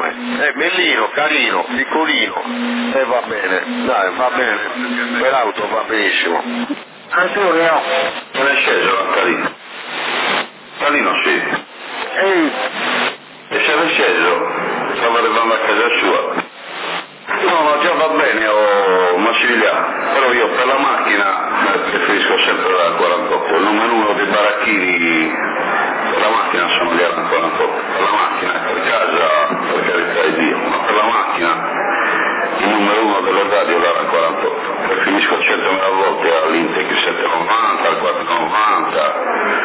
nome. È bellino, carino, piccolino. E va bene, dai, va bene. Per auto va benissimo. Antonio. Non è sceso Natalino? Natalino sì. Ehi. E se era sceso, stava arrivando a casa sua. No, già va bene, Massimiliano, però io per la macchina preferisco sempre la 48, il numero uno dei baracchini per la macchina sono gli Aran 48, per la macchina, per casa, per carità di Dio, ma per la macchina il numero uno delle radio è l'Aran 48, preferisco 100.000 volte all'Intec 790, al 490,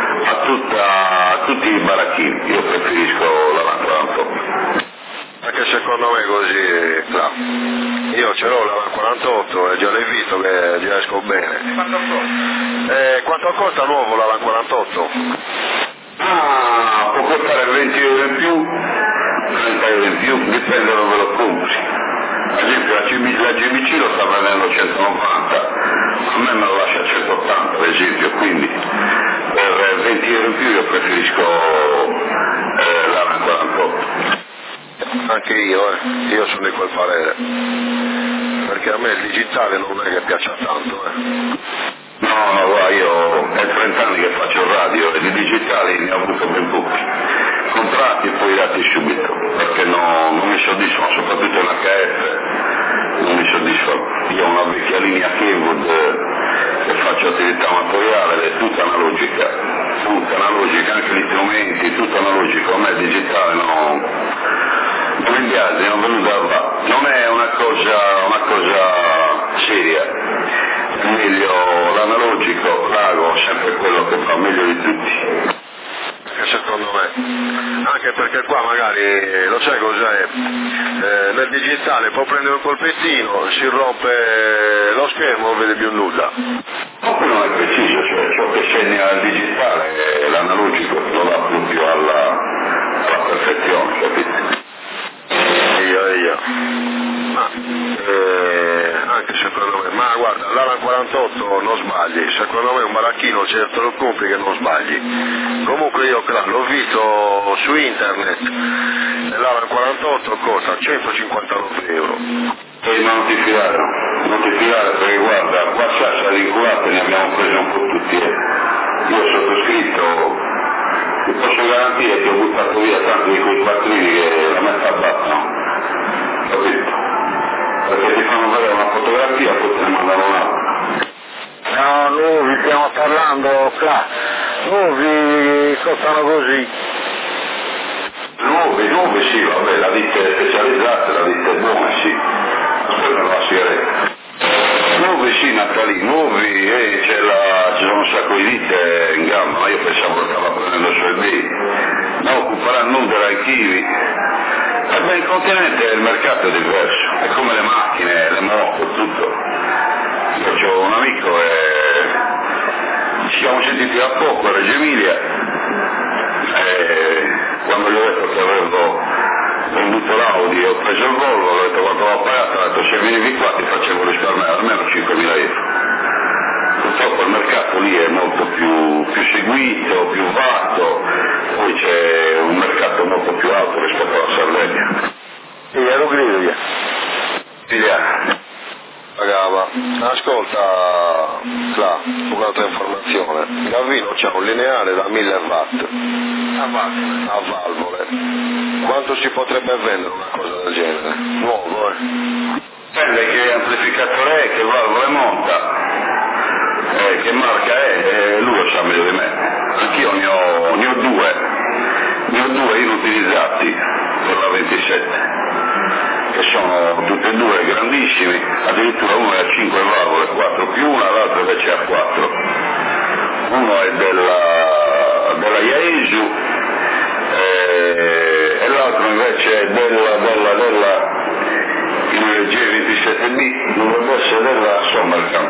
a tutti i baracchini, io preferisco l'Aran 48. Anche secondo me così, no. Io ce l'ho la 48 e già l'hai visto che già esco bene. Quanto costa? Quanto costa nuovo la 48? Ah, può costare 20 euro in più, 30 euro in più, dipende da dove lo compri. Ad esempio la GBC lo sta vendendo 190, a me me lo lascia a 180 ad esempio, quindi per 20 euro in più io preferisco la 48. Anche io sono di quel parere, perché a me il digitale non è che piaccia tanto. No, guarda, io è 30 anni che faccio il radio e di digitali ne ho avuto ben pochi, comprati e poi dati subito, perché non mi soddisfano, soprattutto in HF, non mi soddisfano. Io ho una vecchia linea Kenwood che faccio attività amatoriale ed è tutta analogica, anche gli strumenti, tutto analogico, a me digitale non mi piace, non venuta a fare. Non è una cosa seria, è meglio l'analogico, l'ago è sempre quello che fa meglio di tutti. Secondo me, anche perché qua magari, lo sai cos'è, nel digitale può prendere un colpettino, si rompe lo schermo, non vede più nulla. Ma quello è preciso, cioè ciò che segna il digitale, l'analogico lo dà proprio alla perfezione, capite? Ma anche secondo me, ma guarda, l'Aran 48 non sbagli, secondo me un baracchino certo lo compri che non sbagli. Comunque io l'ho visto su internet, l'Aran 48 costa 159 euro. Ma non ti fidare perché guarda, qua Sassa di inculate ne abbiamo preso un po' tutti. Io ho sottoscritto, ti posso garantire che ho buttato via tanti di quei quattrini che la metà battono. Capito? Perché ti fanno vedere una fotografia poi te ne mandano un'altra. No, nuovi, stiamo parlando, nuovi costano così. Nuovi sì, vabbè, la ditte specializzate, la ditte buone sì. Aspetta la sigaretta. Nuovi sì, Natalì, nuovi, ci sono un sacco di ditte in gamba, ma io pensavo che stava prendendo su eBay. No, occuperanno numero archivi. In continente il mercato è diverso, è come le macchine, le moto, tutto. Io ho un amico e ci siamo sentiti da poco a Reggio Emilia e quando gli ho detto che avevo venduto l'Audi e ho preso il Volvo, ho detto quanto l'ho pagato, ho detto se venivi qua ti facevo risparmiare almeno 5.000 euro. Purtroppo il mercato lì è molto più seguito, più vasto, poi c'è un mercato molto più alto rispetto alla Sardegna. Sì, ero grido io. Pagava. Ascolta, un'altra informazione. Gavino c'ha un lineare da 1000 watt a valvole. Quanto si potrebbe vendere una cosa del genere? Nuovo, Dipende che amplificatore è, che valvole monta, che marca è, lui lo sa meglio di me. Anch'io ne ho due inutilizzati per la 27. Che sono tutti e due grandissimi, addirittura uno è a 5 valvole, 4 più una, l'altro invece a 4. Uno è della Yaesu e l'altro invece è della il G27B, dovrebbe essere della Sommerkamp.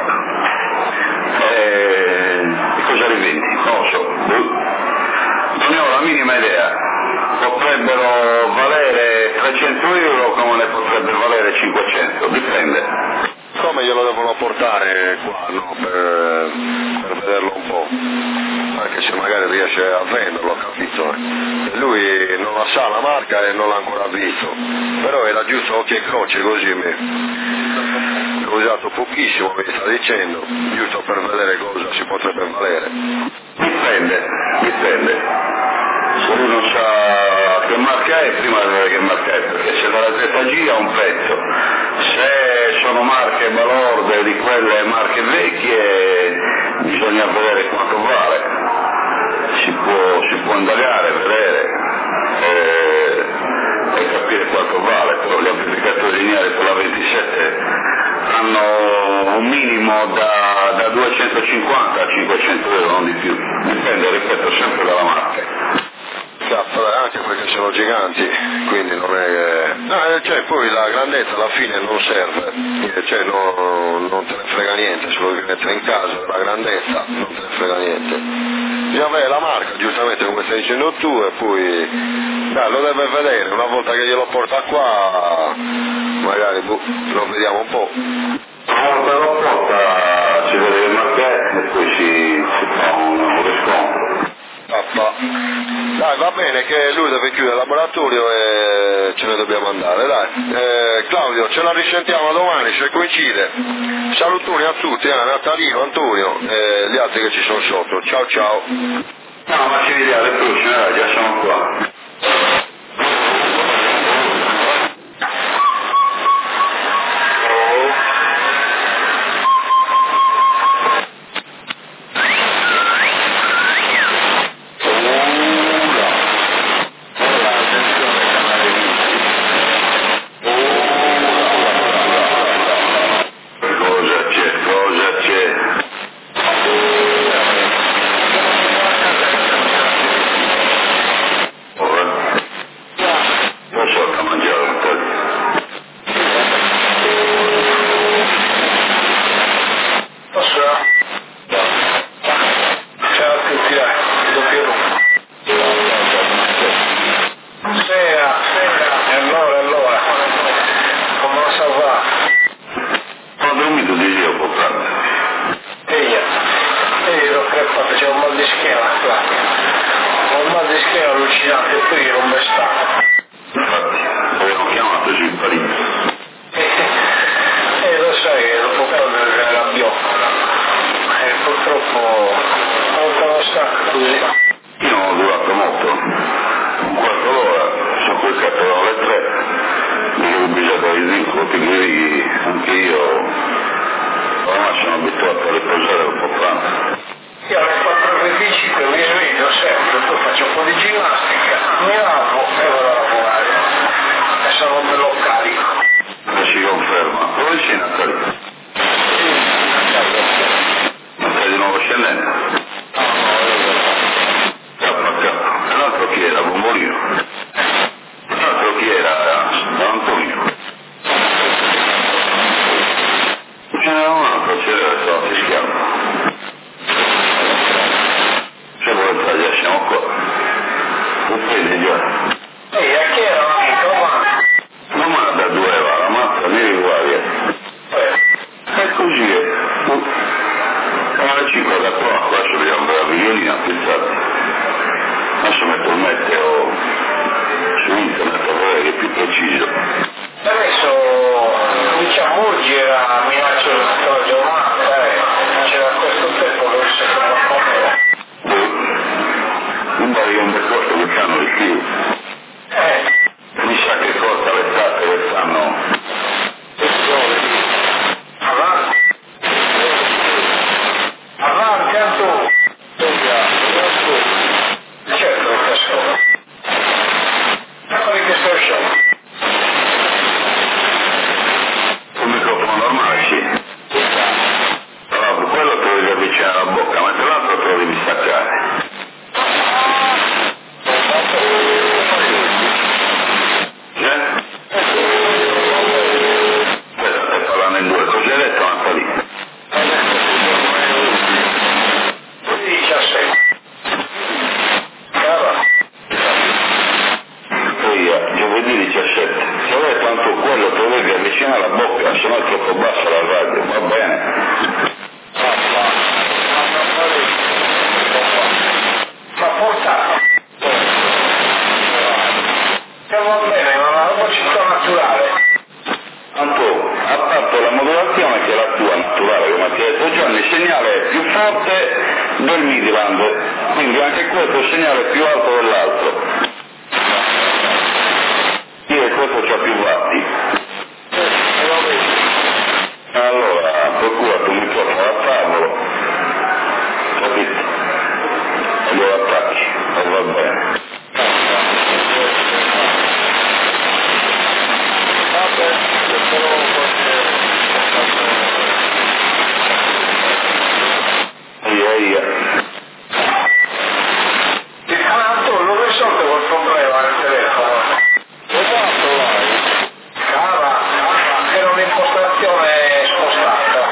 Cosa rivendi? Non lo so. Non ne ho la minima idea. Potrebbero valere 300 euro come ne potrebbero valere 500, dipende. Come glielo devono portare qua, no, per vederlo un po', anche se magari riesce a venderlo, capito? E lui non la sa la marca e non l'ha ancora visto, però era giusto occhi e croce così l'ho usato pochissimo, mi sta dicendo, giusto per vedere cosa si potrebbe valere. Dipende. Se lui non sa che marca è, prima deve vedere che marca è, perché se dalla ZG ha un prezzo, se sono marche balorde di quelle marche vecchie bisogna vedere quanto vale, si può indagare, vedere e capire quanto vale, però gli amplificatori lineari per la 27 hanno un minimo da 250 a 500 euro, non di più, dipende, ripeto, sempre dalla marca. Anche perché sono giganti, quindi non è... cioè poi la grandezza alla fine non serve, cioè non te ne frega niente, se lo devi mettere in casa, la grandezza non te ne frega niente. Bisogna avere la marca, giustamente come stai dicendo tu, e poi lo deve vedere, una volta che glielo porta qua, magari lo vediamo un po'. Una volta lo porta, si vede che marca è e poi si fa un riscontro. Dai, va bene che lui deve chiudere il laboratorio e ce ne dobbiamo andare, dai. Claudio, ce la risentiamo domani se coincide. Salutoni a tutti, Natalino, Antonio e gli altri che ci sono sotto. Ciao ciao. No, ma ci vediamo alle prossime, dai, già siamo qua. giovedì 17, tanto quello te lo devi avvicinare alla bocca, se no è troppo bassa la radio, va bene? Ma portato. Va bene, ma la velocità naturale. Tanto, a parte la modulazione che è la tua naturale, come ti ha detto Gianni, il segnale è più forte del Midland, quindi anche questo è il segnale più alto dell'altro. E questo c'ha più vatti. Allora, procurati un microfono a tavolo, capito? E lo attacchi, e va bene. L'ho risolto quel problema nel telefono. Esatto, Cava, era un'impostazione spostata.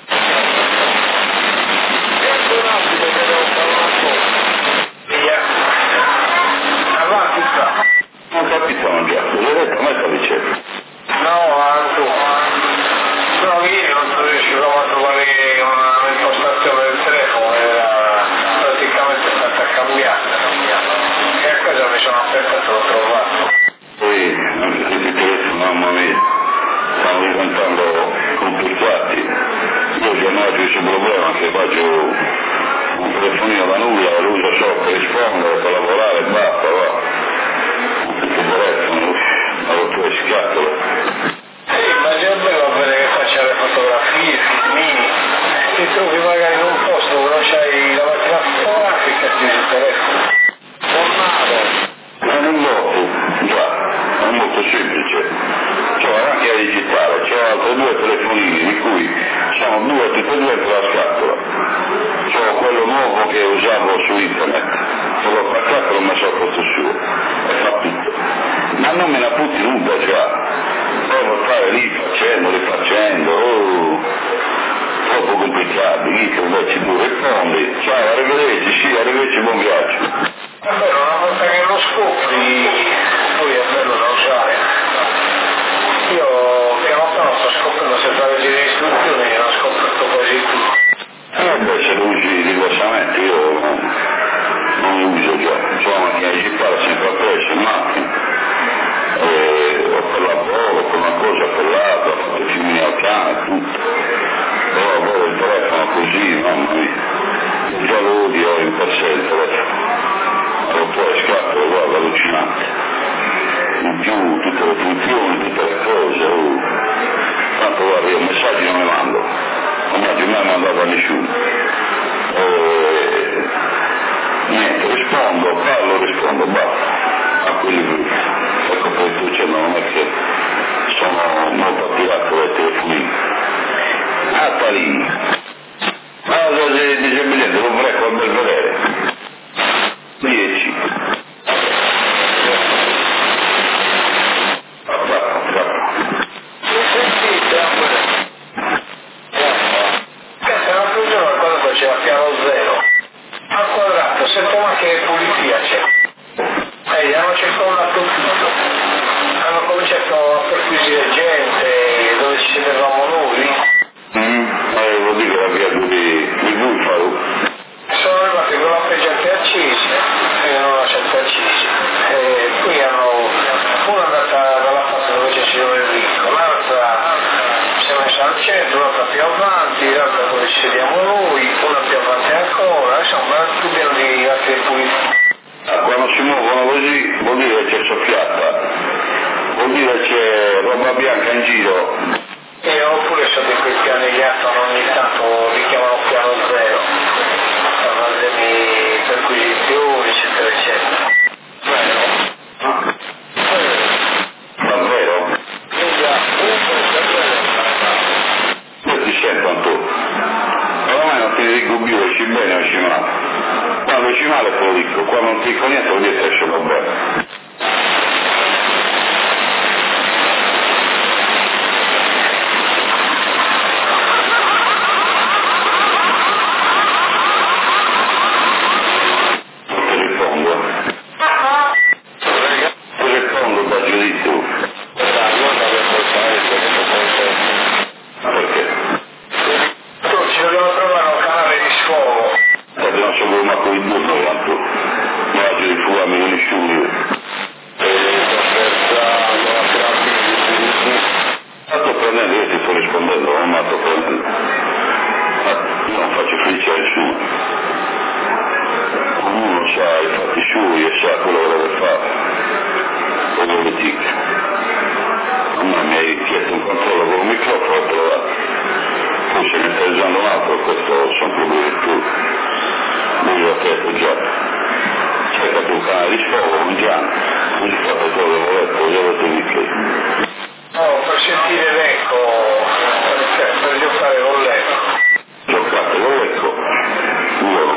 Un attimo che devo fare una cosa. Via. Avanti sta. Non capito, non già, l'ho detto, ma sta dicendo. No, avanti. No, io non riuscivo a trovare un'impostazione del telefono, era praticamente stata cambiata. E a casa mi sono aperto, l'ho trovato. Poi, anche questi telefoni, mamma mia, stanno diventando complicati. Io già non ho questo problema che faccio un telefonino da nulla, lo uso solo per rispondere, per lavorare e basta, va. Perché il telefono, ha rotto le scatole. Ma già bello bene che faccia le fotografie, filmini. Ti trovi magari in un posto dove non c'hai la macchina fotografica e ti usi il telefono. Tornado. Ma non molto, già, è molto semplice. C'ho la macchina digitale, c'ho altri due telefonini, di cui sono due, tutte e due per la scatola. C'ho quello nuovo che usavo su internet, se l'ho attaccato l'ho messo al posto suo, e fa tutto. Ma non me la putti nuda già, devo stare lì facendo, rifacendo, troppo complicato, lì che invece tu rispondi, ciao, arrivederci, sì, arrivederci, buon viaggio. Vabbè, una volta che lo scopri, poi è bello da usare. Io piano piano sto scoprendo se fare le istruzioni e ho scoperto quasi tutto. Beh, se lo usi diversamente io non lo uso già, c'ho la macchina digitale sempre appresso in macchina, o per lavoro, per una cosa o per l'altra, ho fatto i filmini al cane, tutto. Però avevo il telefono così, mamma mia, già lo odio in per sé il telefono. Ho rotto le scatole, guarda, allucinante. In più tutte le funzioni, tutte le cose, tanto guarda, io messaggi non ne mando, non mi mai mandato a nessuno. Niente, rispondo, basta, a quelli brutti. Ecco poi tu dicendo, non è che sono molto attirato dai telefonini. Sta lì, cosa dice il biglietto, lo vorrei con bel vedere. 10. L'altro giorno quando faceva piano zero, al quadrato, 7 macchine di pulizia c'è. Hanno circondato tutto. Hanno cominciato a perquisire gente, dove ci sedevamo noi. Vuol dire che la via di Bufalo. Sono arrivati con la peggente accisi e non lasciati accisi. E poi una è andata dalla parte dove c'è il ricco, l'altra si è messa al centro, l'altra più avanti, l'altra dove ci sediamo noi, una più avanti ancora, insomma tutto pieno di altri puliti. Quando si muovono così vuol dire che c'è soffiata, vuol dire che c'è roba bianca in giro. Oppure sono di quei piani che ogni tanto li chiamano piano zero, fanno delle perquisizioni, eccetera, eccetera. Davvero? Io ti sento Antonio, ormai non ti dico più esci bene o esci male. Quando esci male te lo dico, quando non ti dico niente vuol dire che esci va bene. credo, non matto prendendo. Io non faccio felice a nessuno. Ognuno sa i fatti suoi e sa quello che deve fare, o dove ticca. A me mi hai chiesto un controllo con un microfono e te l'ho dato. Poi se ne stai usando un altro, questo sono problemi tuoi. Lui l'ho chiesto già. Cercate un canale di sfogo, un Gianni, quindi fate quello che volete, io ho detto di che. No, per sentire l'eco, per giocare con l'eco. Giocate con l'eco, io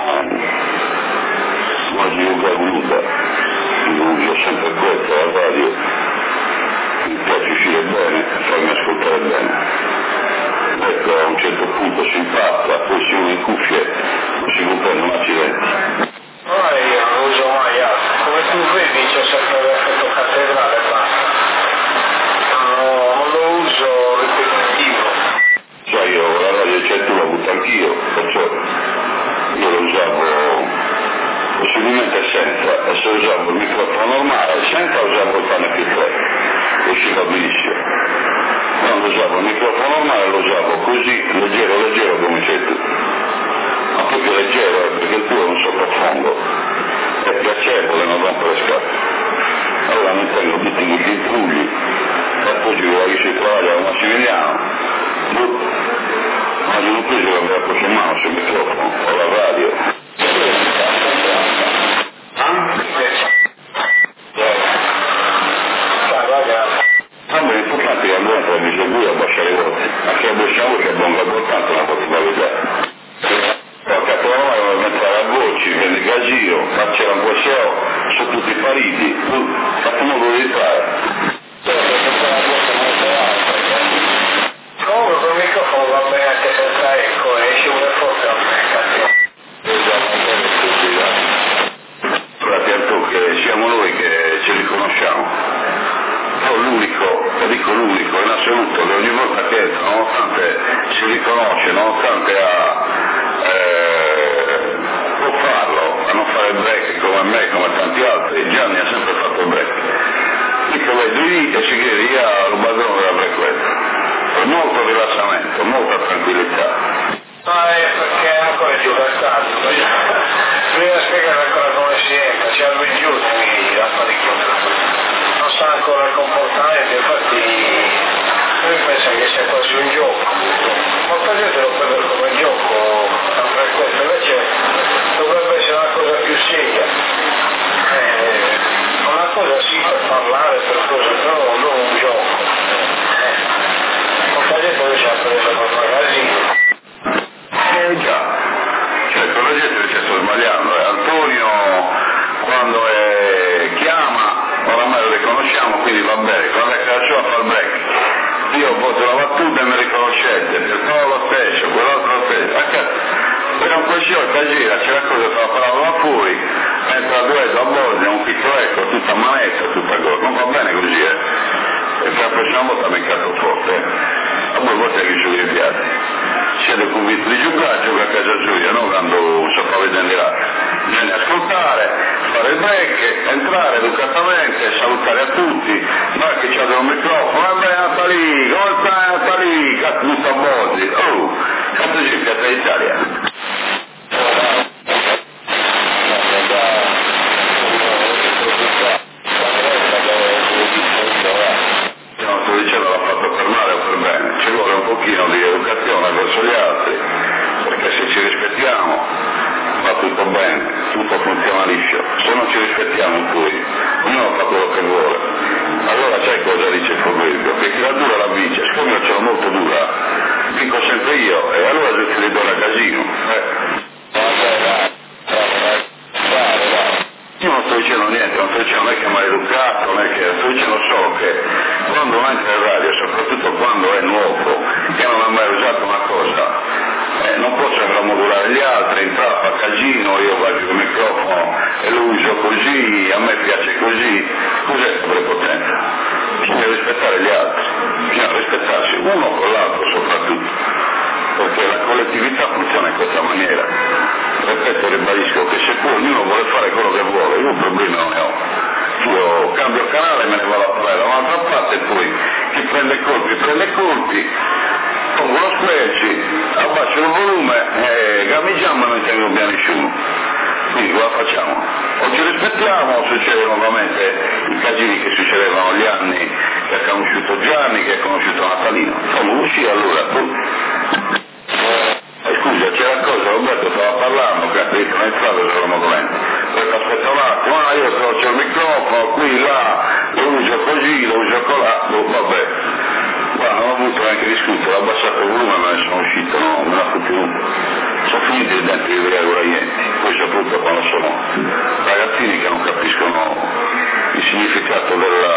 non gioco nulla, io uso sempre questo alla radio, mi piace uscire bene e farmi ascoltare bene. Ecco, a un certo punto si impazza, poi si usa in cuffie, non si comprende un accidente. No, io non uso mai altro. Come tu vedi c'è sempre l'effetto cattedrale e basta. Non lo uso ripetitivo. Sai, io la radio c'è, tu la butto anch'io, perciò io lo usavo possibilmente senza, e se usavo il microfono normale, senza usavo il pane più 3, usciva benissimo. Quando usavo il microfono normale lo usavo così, leggero come sei tu. Ma proprio leggero, perché il tuo è un sottofondo, è piacevole, non rompe le scarpe. Allora mi tengo tutti questi intrugli, e poi ci vuoi che si travaglia a Massimiliano. Ma io non preso che aveva preso in mano sul microfono, o la radio. Allora è importante che allora tra di lui abbasciare le voci, ma che abbasciamo che è buono importante la possibilità. Perché poi mettere a voci, prende casino, faccia un po' SEO, sono tutti pariti, fate modo di fare. Comunque col microfono va bene anche senza eco, esce un forte a me. Fratello, che siamo noi che ci riconosciamo. L'unico in assoluto che ogni volta che entra, nonostante si riconosce, nonostante può farlo, a non fare break come me, come tanti altri, Gianni ha sempre fatto break. Dico vedo lì e si chiede al padrone della breakletta. Molto rilassamento, molta tranquillità. Perché è ancora più gastato. Bisogna spiegare ancora come si entra, ci hanno giù l'apparecchio. Non sa ancora il comportamento, infatti lui pensa che sia quasi un gioco. Molta gente lo prende come gioco, sempre questo, invece dovrebbe essere una cosa più seria. Una cosa sì per parlare, per cose, però non un gioco. Molta gente invece ha preso per magazzino. Già, certo la gente ci sta sbagliando, Antonio quando chiama oramai lo riconosciamo, quindi va bene, quando è che la sua fa il break, io ho fatto la battuta e mi riconoscete, per Paolo stesso, quell'altro stesso, per un questione gira, c'è la cosa che la parola fuori, entra due da bordi, un piccolo ecco, tutta manetta, tutta cosa, non va bene così, e per la prossima volta mi incazzo forte, a voi volte che giù i piatti. Siete convinti di giocare, gioca a casa Giulia, no? Quando si fa vedere in diretta. Bisogna ascoltare, fare il break, entrare educatamente, salutare a tutti, ma che c'è un microfono, vabbè Natali, come stai Natali? Cazzo tutta a bordi, cazzo c'è piazza d'Italia. Di educazione verso gli altri, perché se ci rispettiamo va tutto bene, tutto funziona liscio, se non ci rispettiamo poi ognuno fa quello che vuole, allora sai cosa dice il proverbio? Che chi la dura la vince, siccome io ce l'ho molto dura, vinco sempre io e allora se ti ridò la casino. Io non sto dicendo niente, non sto dicendo non è che mi ha educato, non è che sto dicendo solo che quando uno entra in radio, soprattutto quando è nuovo, che non ha mai usato una cosa, non posso modulare gli altri, entrare a casino, io vado il microfono e lo uso così, a me piace così, cos'è questa prepotenza? Bisogna rispettare gli altri, bisogna rispettarsi uno con l'altro soprattutto, perché la collettività funziona in questa maniera. Ripeto e ribadisco che se poi ognuno vuole fare quello che vuole, io un problema non ne ho. Io cambio canale e me ne vado a parlare da un'altra parte e poi chi prende colpi, Questi abbassano il volume e gameggiamo e non tengo più nessuno. Quindi cosa facciamo? O ci rispettiamo o succede nuovamente i casini che succedevano gli anni che ha conosciuto Gianni, che ha conosciuto Natalino. Siamo usciti allora. Scusa, c'era cosa, Roberto stava parlando, che ha detto nel stato sono movimento. Poi aspetta un attimo, io c'ho il microfono, qui, là, lo uso così, lo uso colà, vabbè. Ma non ho avuto neanche discutere, ho abbassato il volume e me ne sono uscito, no, me l'ha contenuto. Sono finiti i denti di Orienti, poi soprattutto quando sono ragazzini che non capiscono il significato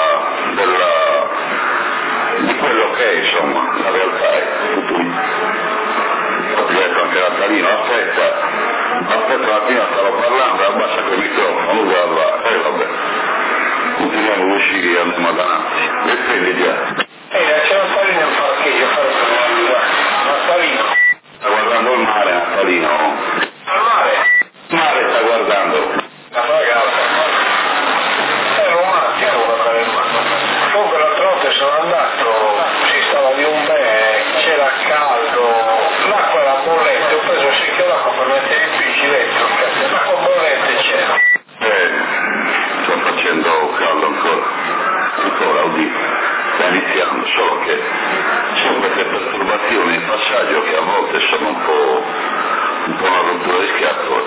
di quello che è, insomma, la realtà è tutto lì. Ho detto anche Natalino, aspetta un attimo, stavo parlando, abbassa quel microfono, lo guarda, vabbè, continuiamo a uscire e andiamo avanti, e quindi già. C'è Natalino in parcheggio, Natalino. Sta guardando il mare, Natalino. Al mare? Il mare sta guardando. La ragazza. È romantico guardare il mare. Comunque l'altra volta sono andato, si stava di un bel, c'era caldo, l'acqua era bollente, ho preso un secchio d'acqua per mettere il PC dentro, l'acqua bollente c'era. Sta facendo caldo ancora, oddio. Sta iniziando, solo che ci sono queste perturbazioni in passaggio che a volte sono un po' una rottura di scatole.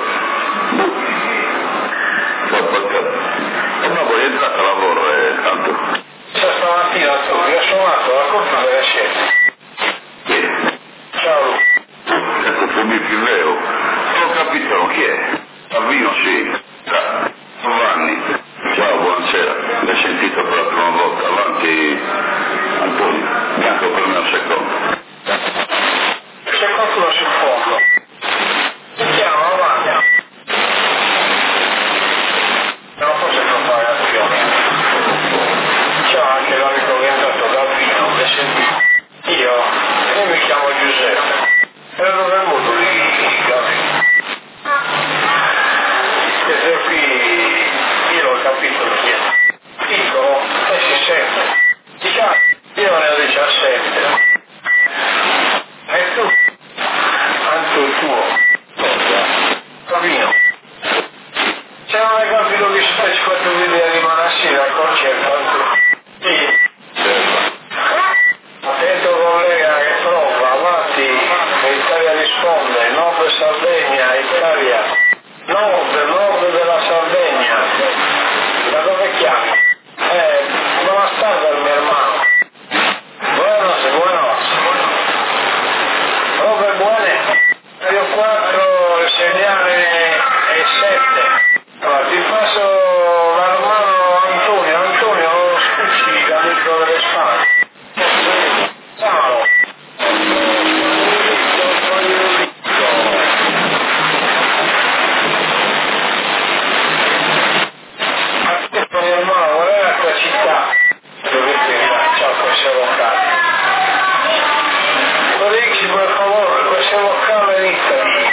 E ma poi è entrata a lavoro tanto. Stamattina tu mi ha suonato la colpa delle scelte. Ciao Lu. Ecco, fu più vero. Non ho capito chi è. Salvino sì. Giovanni. Ciao, buonasera. L'hai sentito per la prima volta. Avanti, Antonio. Bianco per me un secondo. C'è qualcuno sul fondo. Andiamo avanti. Non posso fare azione. Ciao anche l'amico che è entrato da Vino. Mi sentito. Io mi chiamo Giuseppe. Ero venuto lì, Gavino. Questo qui, io ho capito chi è. Piccolo, e si sente. Diciamo, io ne ho 17. E tu? Anche il tuo. Gavino. Se non hai capito che stai quando vedi rimanassi dal concerto, sì. Attento collega che prova, avanti, l'Italia risponde, Nord Sardegna, Italia, nord della Sardegna, da dove chiami? Buona tarde mio hermano, buenos, robe buone, Radio 4, il segnale è 7, allora, ti passo l'hermano Antonio, scusi l'amico delle spalle. Ciao. Aspetta mio hermano, guarda la tua città. Ciao, questo vocale. Corriggi per favore, questo vocale in Italia.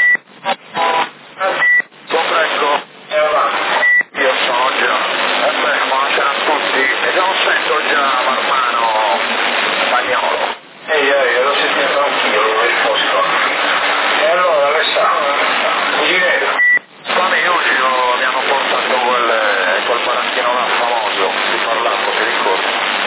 Ecco, Avanti. io sono già. Buonasera a tutti. E non sento già Marmano Spagnolo. Io lo sentito anch'io, l'ho risposto. E allora Alessandro, mi vedo. Quando oggi mi hanno portato quel baracchino là famoso di Parlato, ti ricordi?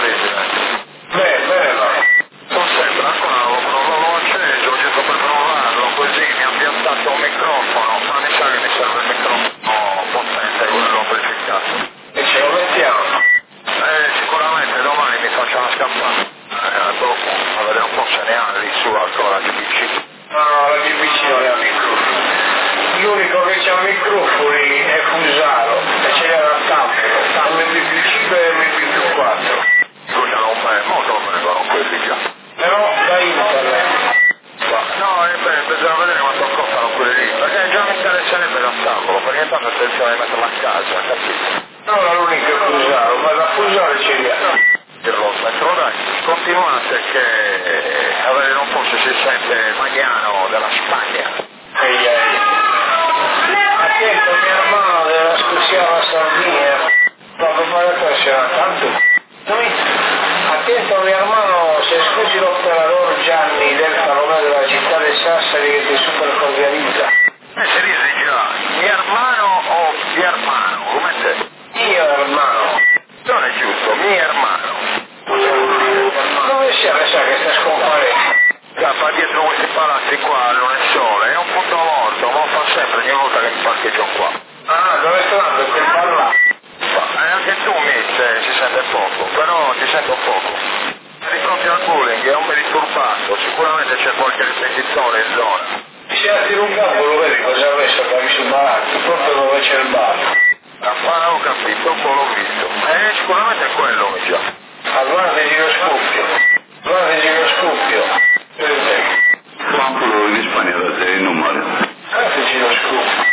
Bene, vai. Non sembra, ancora non l'ho acceso, ho detto per provarlo, così mi ha piantato un microfono, ma mi sa che mi serve il microfono potente, quello amplificato. E ce lo mettiamo. Sicuramente domani mi faccio una scappata, dopo, a vedere un po' se ne ha lì su ancora di PC. No, la BBC non ha microfono. L'unico che c'ha microfoni è Fusaro, e ce l'era Tampero, MPP5 e MPP4. Scusa, molto vengono quelli già. Però da internet. No, bisogna vedere quanto costano quelli lì, perché già mi interesserebbe l'assembleo, perché tanto attenzione di metterla a casa, capito? No, l'unico è Fusaro, ma da Fusaro ce li ha. Lo smetterò, dai, continuate che a vedere un po' se si sente Magliano della Spagna. Attento mio hermano della scusiava Sardegna, proprio per la prossima, tanto. Attento mio hermano, se scusi l'operatore Gianni del Salone della città di Sassari che ti super cordializza. Si dice già, mi hermano o mi hermano, come te? Mio hermano. Non è giusto, mi hermano. Dove siamo? Sa che sta scomparendo. Fa dietro questi palazzi qua non è sole, è un punto morto, ma fa sempre ogni volta che parcheggio qua. Ah, dove sto andando? Quel bar là. Anche tu si sente poco, però ti sento poco. Di fronte al bullying è un po' disturbato, sicuramente c'è qualche ripetitore in zona. Si è attirugato, lo vedi cosa ha messo qua sul baracco, proprio dove c'è il bar. Ma ho capito, un po' l'ho visto. Sicuramente è quello mi già. Allora ti giro scoppio. Quanto in Spagna da te il numero? Ti giro scoppio.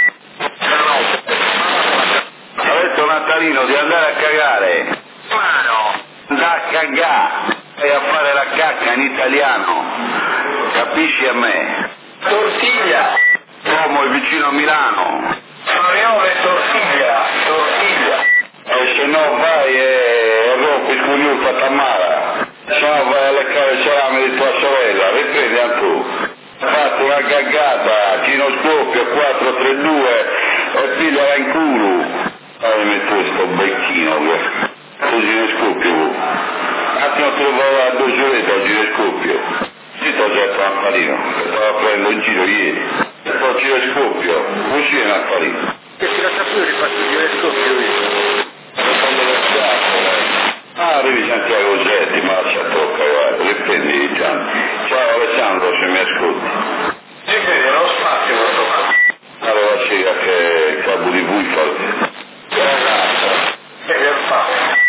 Ha detto Natalino di andare a cagare. Ma no. Andare a cagare e a fare la cacca in italiano. Capisci a me? Tortiglia. Como è vicino a Milano. Mariola e tortiglia. E se no vai e rompi il coglione a Tamara. Se no vai a leccare il salame di tua sorella. Riprendi a tu. Fatti una gaggata, Gino Scoppio 432 e pigliala in culo. Mi metto sto becchino così ne scoppio. Un attimo te lo vai a 2 giornate oggi ne scoppio. Sì, ti ho detto un affarino, che stavo prendendo in giro ieri. Oggi ne scoppio, così è un affarino. Che si lascia più rifatti giro scoppio io. Arrivi Santiago Getti, ma lascia tocca, guarda, riprendi Gian. Ciao Alessandro, se mi ascolti. Sì, vedi, non spazio questo qua. Allora c'era che Cabo di Buifal. Che fa?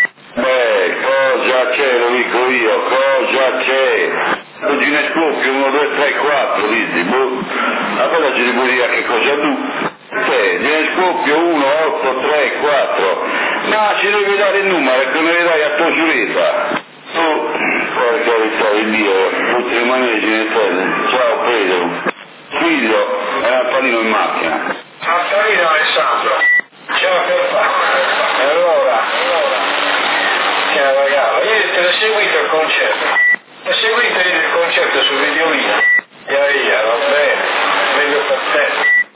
Cosa c'è, lo dico io, cosa c'è? Oggi ne scoppio 1, 2, 3, 4, dici, boh. Allora ci devo dire che cosa tu? Ne scoppio 1, 8, 3, 4. No, ci devi dare il numero che ne dai a tua giuretta. Tu, per carità di Dio, tutti i maneggi nel terra. Ciao Pedro. Figlio, è un panino in macchina. Antonino Alessandro. Ciao per fare. E allora, ragazzi, ieri te l'ho seguito il concerto. Ho seguito ieri il concerto su Videolino. Via, va bene, meglio per te.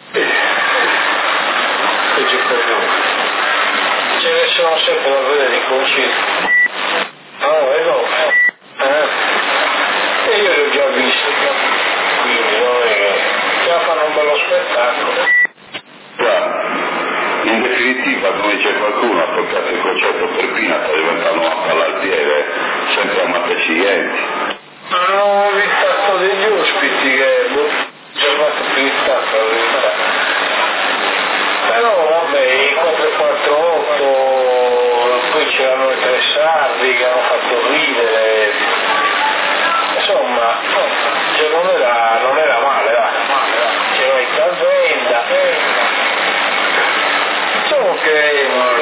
Peggio per noi. Ce ne sono sempre da vedere i concerti. No, e no. E io li ho già visti. Quindi non è che già fanno un bello spettacolo. In definitiva, come c'è qualcuno ha toccato il concetto per Pina, sta diventando una pallalpiere, sempre a Matecienti. Ma non ho visto degli ospiti che ci hanno fatto più di tanto, la verità. Però vabbè, i 448, poi c'erano i 3 sardi che hanno fatto ridere. Insomma, cioè non era male, c'era in Calvenda. Diciamo che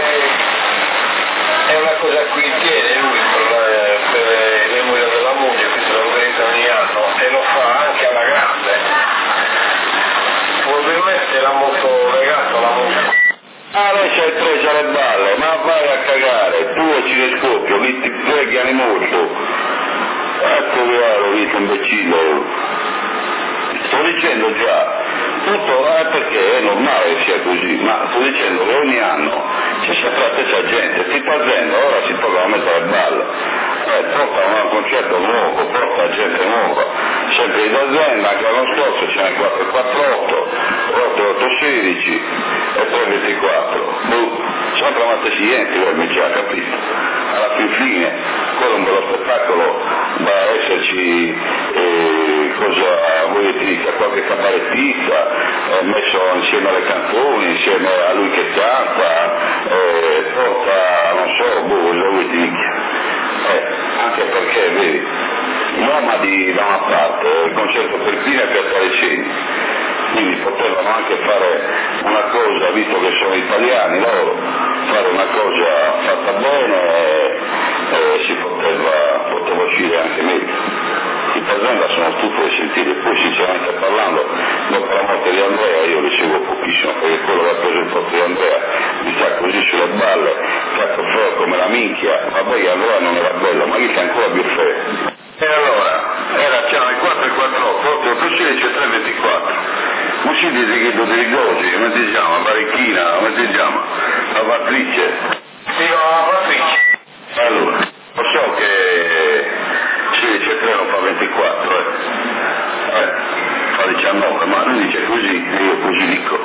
è una cosa a cui tiene lui per le mura della musica, che se lo organizza ogni anno e lo fa anche alla grande. Probabilmente era molto legato alla musica. Lei ci hai preso le balle, ma vai a cagare, tu e Cinescoppio, lì ti preghiano molto. Ecco l'ho visto imbecille. Sto dicendo già, tutto perché è normale che sia così, ma sto dicendo che ogni anno c'è sempre la stessa gente, ti sta dicendo, ora si trova a mettere le balle, porta un concerto nuovo, porta gente nuova, sempre di azienda, anche l'anno scorso ce n'è 448, 816 e 324, sempre la stessa gente, mi già capito, alla fine, quello è un bello spettacolo da esserci, cosa vuoi dire, qualche cabarettista messo insieme alle canzoni, insieme a lui che canta, porta, non so, lo vuoi dire, anche perché, vedi, nomadi da una parte, il concerto per Pina e Piazza Leceni, quindi potevano anche fare una cosa, visto che sono italiani loro, fare una cosa fatta bene e si poteva uscire anche meglio. I Pazenda sono stufo di sentire, poi sinceramente parlando, dopo la morte di Andrea io li seguo pochissimo, perché quello che ha preso il posto di Andrea mi sta così sulle balle, cazzo feo come la minchia, ma poi Andrea non era bello, ma gli sta ancora più feo. E allora, c'erano i 4 e 4, 8, Scidi di Guido di Rigogi, come si chiama? Marichina, come si chiama? La Patrice. Sì, la Patrice. Allora, lo so che sì, c'è treno fa 24, fa 19, ma lui dice così e io così dico.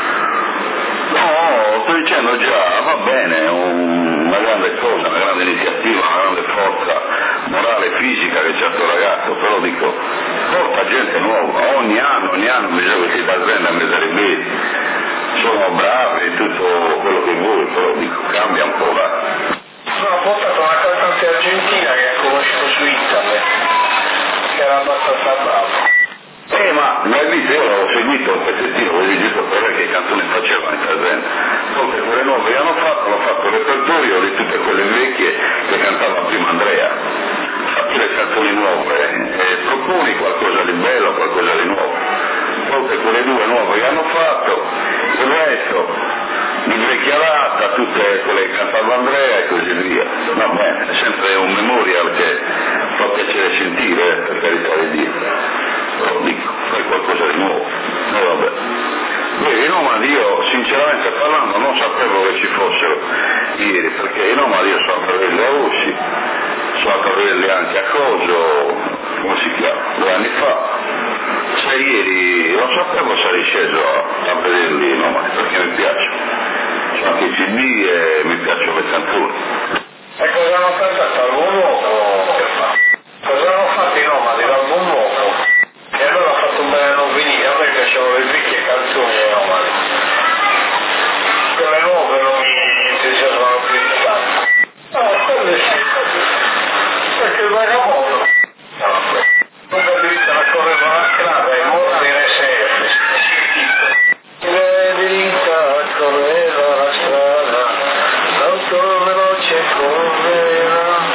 No, sto dicendo già, va bene, una grande cosa, una grande iniziativa, una grande forza morale e fisica che c'è sto ragazzo, però dico, porta gente nuova, ogni anno bisogna che si dà bene a Serie B, sono bravi e tutto quello che vuoi, però dico, cambia un po' là. No, ho portato una cantante argentina che ho conosciuto su internet, che era abbastanza bravo. Ma l'hai visto, io l'avevo seguito un pezzettino, avevo visto per lei che canzoni faceva in Casente. Poi quelle nuove che hanno fatto il repertorio di tutte quelle vecchie che cantava prima Andrea. Fatti le canzoni nuove, proponi qualcosa di bello, qualcosa di nuovo. Poi quelle due nuove che hanno fatto, il resto, invecchiata, tutte quelle che cantava Andrea e così via. Va bene, è sempre un memorial che fa piacere sentire, per carità di Dio. Però dico, fai qualcosa di nuovo. Vabbè. Vedi, i nomadi io sinceramente parlando non sapevo che ci fossero ieri, perché i nomadi io sono a vederli a Usci, sono a vederli anche a Coso, come si chiama, 2 anni fa. Se ieri non sapevo se eri sceso a vederli i nomadi, perché mi piacciono. Sono anche i CD e mi piacciono le canzoni. E cosa hanno cantato? Album nuovo? Che fa? Cosa hanno fatto i nomadi? L'album nuovo? E allora ho fatto un bel non venire, a me piacevano le vecchie canzoni ai nomadi. Quelle nuove non mi entusiasmano più di tanto. No, quelle sì. Perché il vagabondo. Lunga dritta la correva la strada e morte in SF. Le dritta correva la strada, l'auto veloce correva.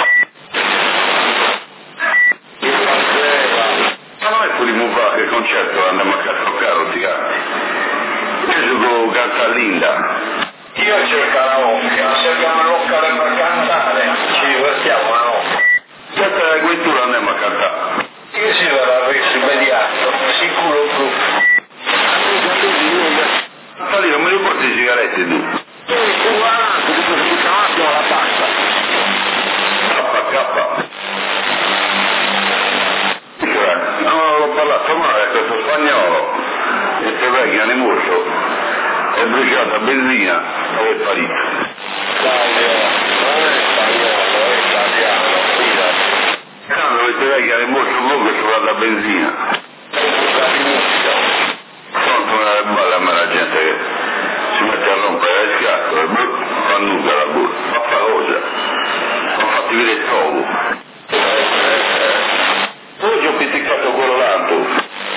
Di Mubà che concerto andiamo a toccare ti canti. Io gioco canta linda. Io c'ho il karaoke, ma se abbiamo un locale per cantare, ci divertiamo la notte. Senta la guitura andiamo a cantare. Io si verrà resto immediato, sicuro blu. Lì non mi riporti i sigaretti tu. La pasta. KK. No, l'ho parlato male, questo spagnolo, che se vecchia ne morto, è bruciata benzina, dove è sparito. Quando queste vecchia ne morto poco e trovata benzina. Pronto una balle a me la gente che si mette a rompere le scatole, fa nuda la bocca, ma fa cosa? Ma fatti vedere il togo. Oggi ho pizzicato quello l'altro.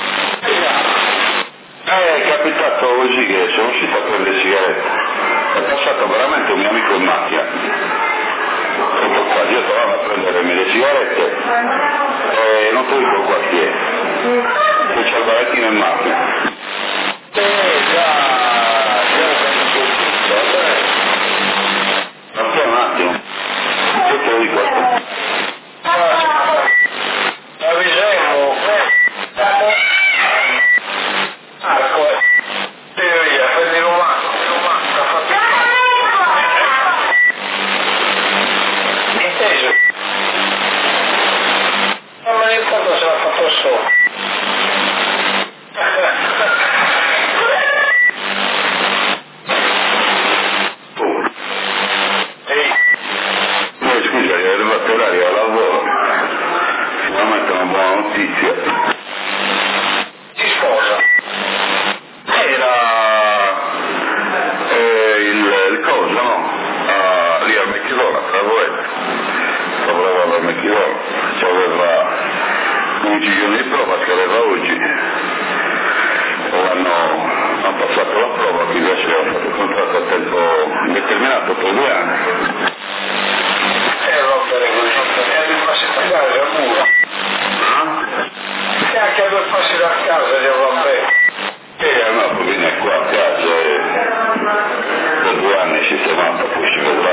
È capitato così che sono uscito a prendere sigarette. È passato veramente un mio amico in macchina. Sotto qua, io trovavo a prendere le sigarette e non ti dico qua chi è. Che c'è il barattino in macchina. Aspetta un attimo. Io te lo dico. Avviseremo. Teoria, prendi romano. Inteso. Non me ne ricordo se l'ha fatto solo. Scusa, è arrivato orario al lavoro. Finalmente una buona notizia. Ti sposa? Era il coso, no? Lì al Mecchidona, tra Rovetto. Lavorava al Mecchidona, ci aveva 11 giorni di prova, che aveva oggi. Hanno passato la prova, che invece aveva fatto il contratto a tempo indeterminato per 2 anni. Rompere così. E a 2 passi da casa, muro. E anche a 2 passi da casa, devo rompere. No, poi viene qua a casa e per 2 anni sistemata, poi si vedrà.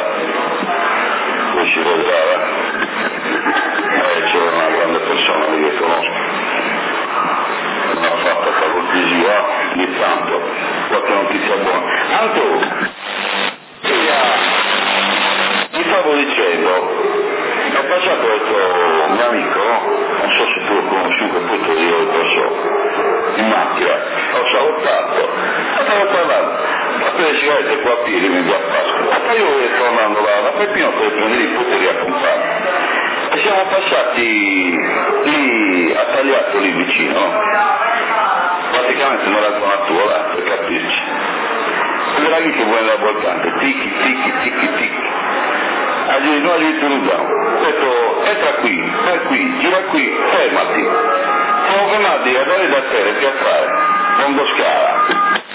C'è una grande persona lì che conosco. Non ha fatto la cortesia, vedete qua a piedi mi via Pasqua. Poi io sto andando là, da Peppino per prendere i poteri a compagno. E siamo passati lì a Tagliato lì vicino, no? Praticamente non era una tua là, per capirci. Ed era lì che vuole andare voltante, ticchi, ticchi, ticchi, ticchi. No, addirittura ho detto, entra qui, vai qui, gira qui, fermati. Siamo fermati a dare da terra e piazzare, Fondo Scala.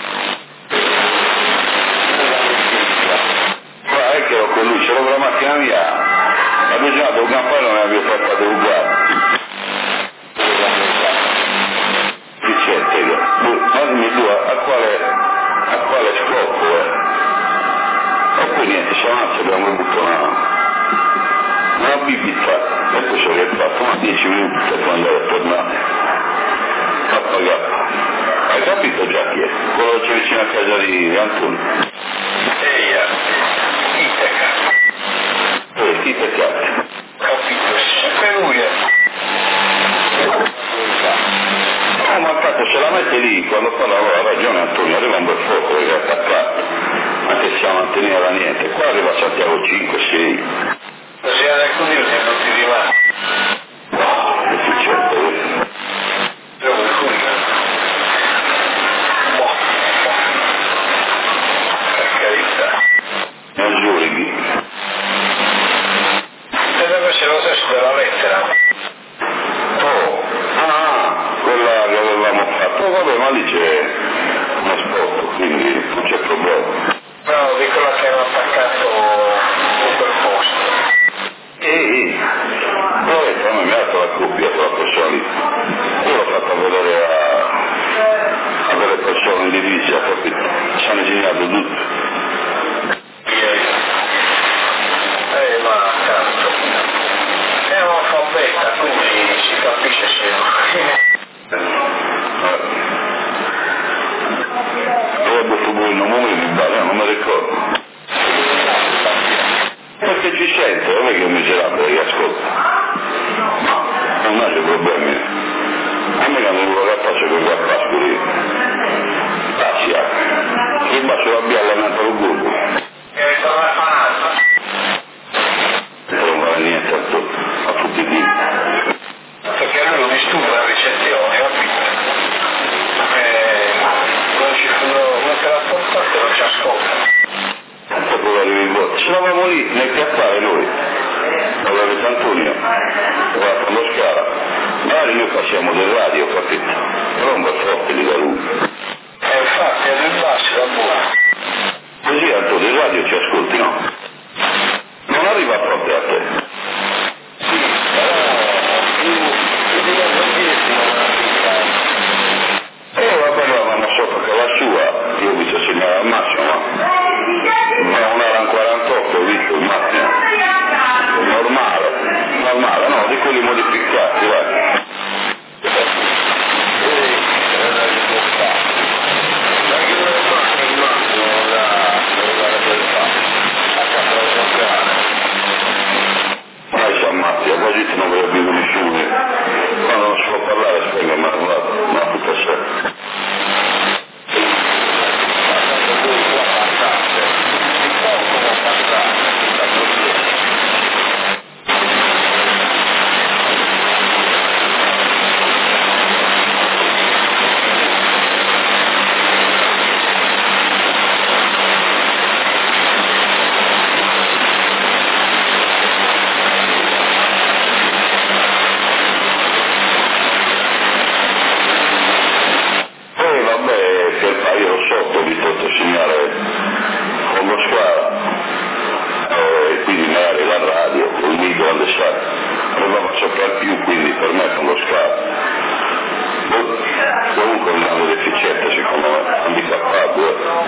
Guarda, è che ero con lui, c'ero con la macchina mia, ma bisogna un campano non avevo fatto ad uguale. Chi c'è, Tega? Ma dimmi tu, a quale scopo, E poi niente, siamo andati, abbiamo avuto una bibita, e poi sono rientrato, ma 10 minuti per andare a tornare. K. Hai capito già chi è? Quello che c'è vicino a casa di Antonio. Eia, Iteca. Iteca. Capito, sempre lui è. No, ma cazzo, se la mette lì, quando fa la ragione Antonio, arriva un bel fuoco che è attaccato. Anche se la manteneva niente, qua arriva Santiago 5, 6. Così ad alcuni non ti rimane. Wow, efficiente, Trovo il culo. Per carità. non giuri. E dove c'è lo stesso della lettera? Quella che avevamo fatto, vabbè, ma lì c'è uno spot, quindi non c'è problema. No, di quella che hanno attaccato in quel posto. Poi quando mi ha dato la coppia con la persona lì, io l'ho fatta vedere a delle persone in divisa, capito? Ci hanno insegnato tutto. Ma tanto. È una fabbetta, quindi si capisce se Dove detto voi il nome mi pare, non mi ricordo. Perché ci sente, non è che è miserabile che ascolta. Non ha dei problemi. A me quando mi vuole faccio con quel pascoli. Passia. Che bacio la biella nata al gruppo. è tornata. Non vale niente a tutti i tipi. Perché lui lo disturba la ricezione, capito? Non te la portate, non ci ascolta. Ci eravamo lì nel piazzale noi, allora Antonio, guarda con lo Scala, magari noi passiamo del radio, capito? Però un bel forte lì da lui. Infatti è del basso da buono. Così Antonio, il radio ci ascolti, no? Non arriva proprio a te. Sì, Vabbè, ma non so perché la sua, io ho visto segnare al massimo, ma un'ora in 48 ho visto in macchina. Normale, no, di quelli modificati, vai. Vai San Matteo, poi non ve lo dico nessuno. Quando non si può parlare spiega, ma tutta sé. Comunque un anno deficiente secondo me, handicappato.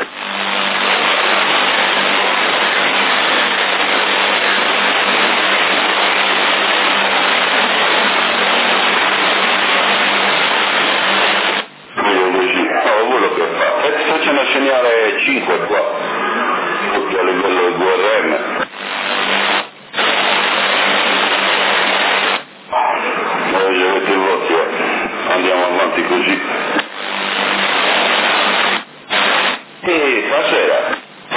Quello che fa, facciamo a segnare 5 qua, tutti a livello del VRM. Voi avete il voti, andiamo avanti così. E stasera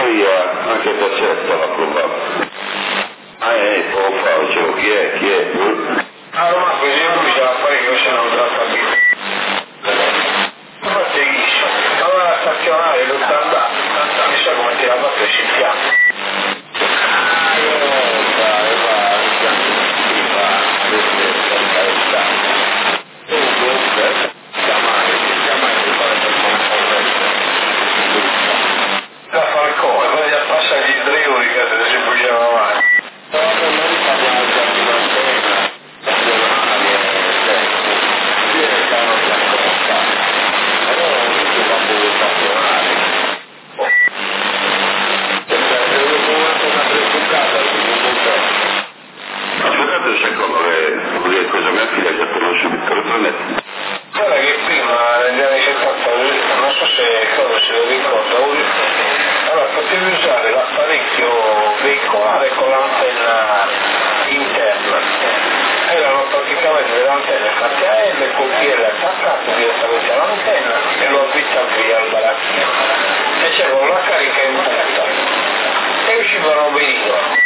l'antenna infatti a L, col PL attaccato direttamente all'antenna e lo avvita via al baracchino e c'era la carica in punta e uscivano velivoli.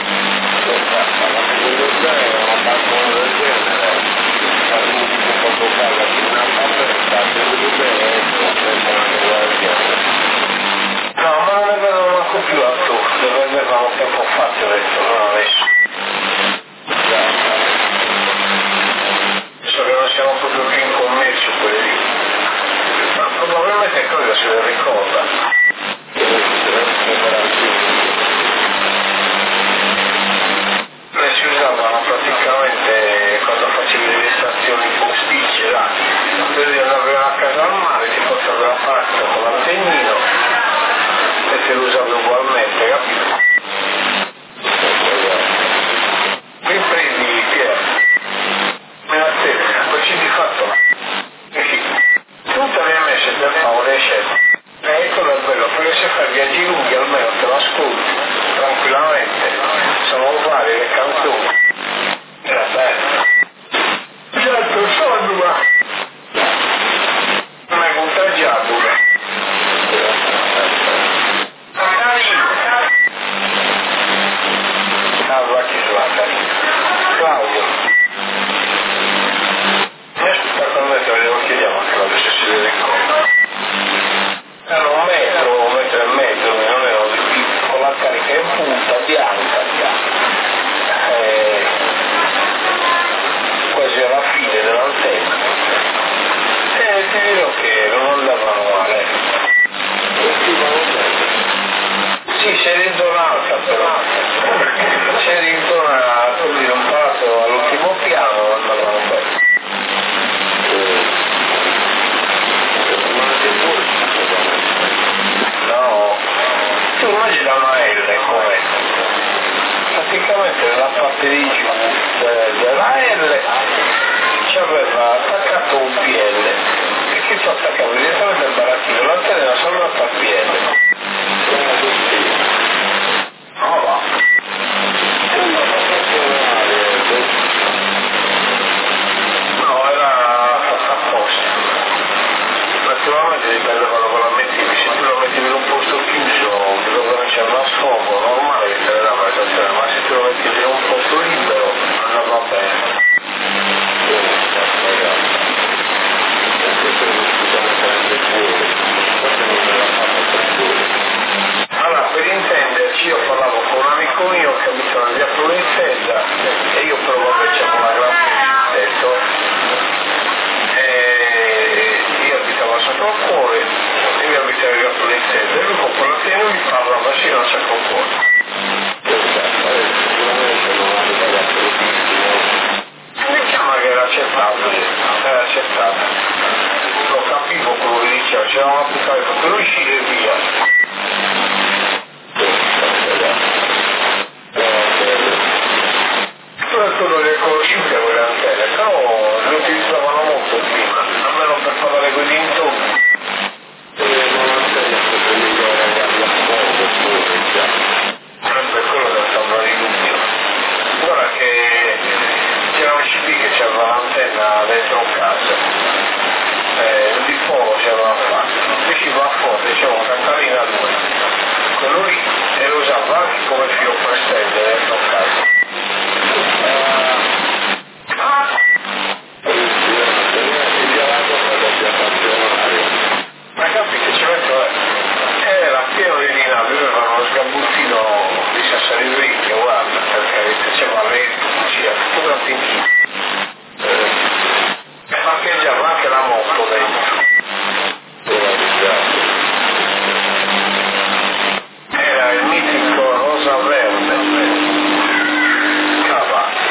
No, ma non ne vedono manco più a tu, dove avevamo tempo fatto adesso, non adesso. So che non siamo proprio più in commercio quelli lì, ma probabilmente quello se lo ricorda. Si usavano praticamente quando facevi le stazioni posticce là, devi andare a casa al mare, ti portavi la pasta con l'antennino e te lo usavi ugualmente, capito? Mi prendi Pier, me la tele, poi ci di fatto là. Tutte le messe del favore scende. E quello è bello, perché se fai viaggi lunghi almeno te lo ascolti tranquillamente, sono uguali le canzoni. Era bello. Certo, sono ma non è contagiato. Va chi sulla Claudio. Mi aspetta con me che lo chiediamo a Claudio se si vede cosa. Era un metro e mezzo, non ero di più, con la carica in punta, bianca, quasi alla fine dell'antenna. E ti dirò che non andavano male. Sì, si è rintonata però. Si è rintonata, così un passo all'ultimo piano, andavano bene. No, tu immagina una L come praticamente nella parte di giù della L ci aveva attaccato un PL e che ci attaccava direttamente al baracchino, l'antenna era solo al PL. Oh va. No, era fatta apposta. Naturalmente dipende quando la mettevi, se tu la mettevi in un posto chiuso dove non c'era uno sfogo, normale che te ne dava la stazione, ma se tu la mettevi in un posto libero andava bene. Allora, per intenderci, io parlavo con un amico mio che abitava via Florenza e io però vabbè c'era una gran detto e io abitavo sotto al cuore e io abitavo via Florenza e lui con quello che lui mi parlava sì non c'è con cuore. Diciamo che era accettabile, lo capivo quello che diceva, c'eravamo applicati per uscire e via. Quello le conosciute quelle antenne, però le utilizzavano molto prima, almeno per parlare con gli intorni. Per quello che stava di dubbio. Guarda che c'era un CD che c'aveva l'antenna dentro casa, un dipolo c'aveva fatto, usciva a fuori, diceva una cantarina lui, quello lì e lo usava anche come filo per stendere dentro casa. Ma capite, ci metto era pieno di navi, avevano lo sgabuttino di Sassari Bricche, guarda, perché faceva le c'era tutto quanto in giro. E parcheggiava anche la moto dentro. Era il mitico rosa verde. Cavallo.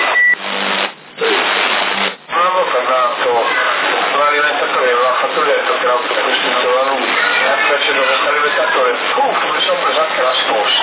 Una volta è andato l'alimentatore aveva fatto letto che era autocostruito da lui e ha preso questo alimentatore mi sono preso anche la scorsa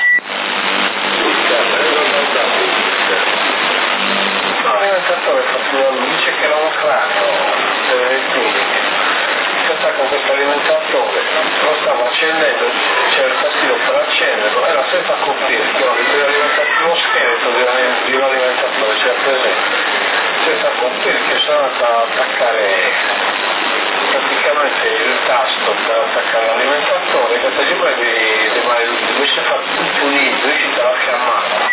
l'alimentatore fatto da lui dice che era un cranio delle cliniche che con questo alimentatore lo stava accendendo, c'era il tastino per accenderlo, era senza coprire, lo scheletro di un alimentatore c'era presente senza coprire che sono andato ad attaccare praticamente il tasto per attaccare l'alimentatore, che poi di maleduti, invece fa tutto unito, riuscito alla fiammata.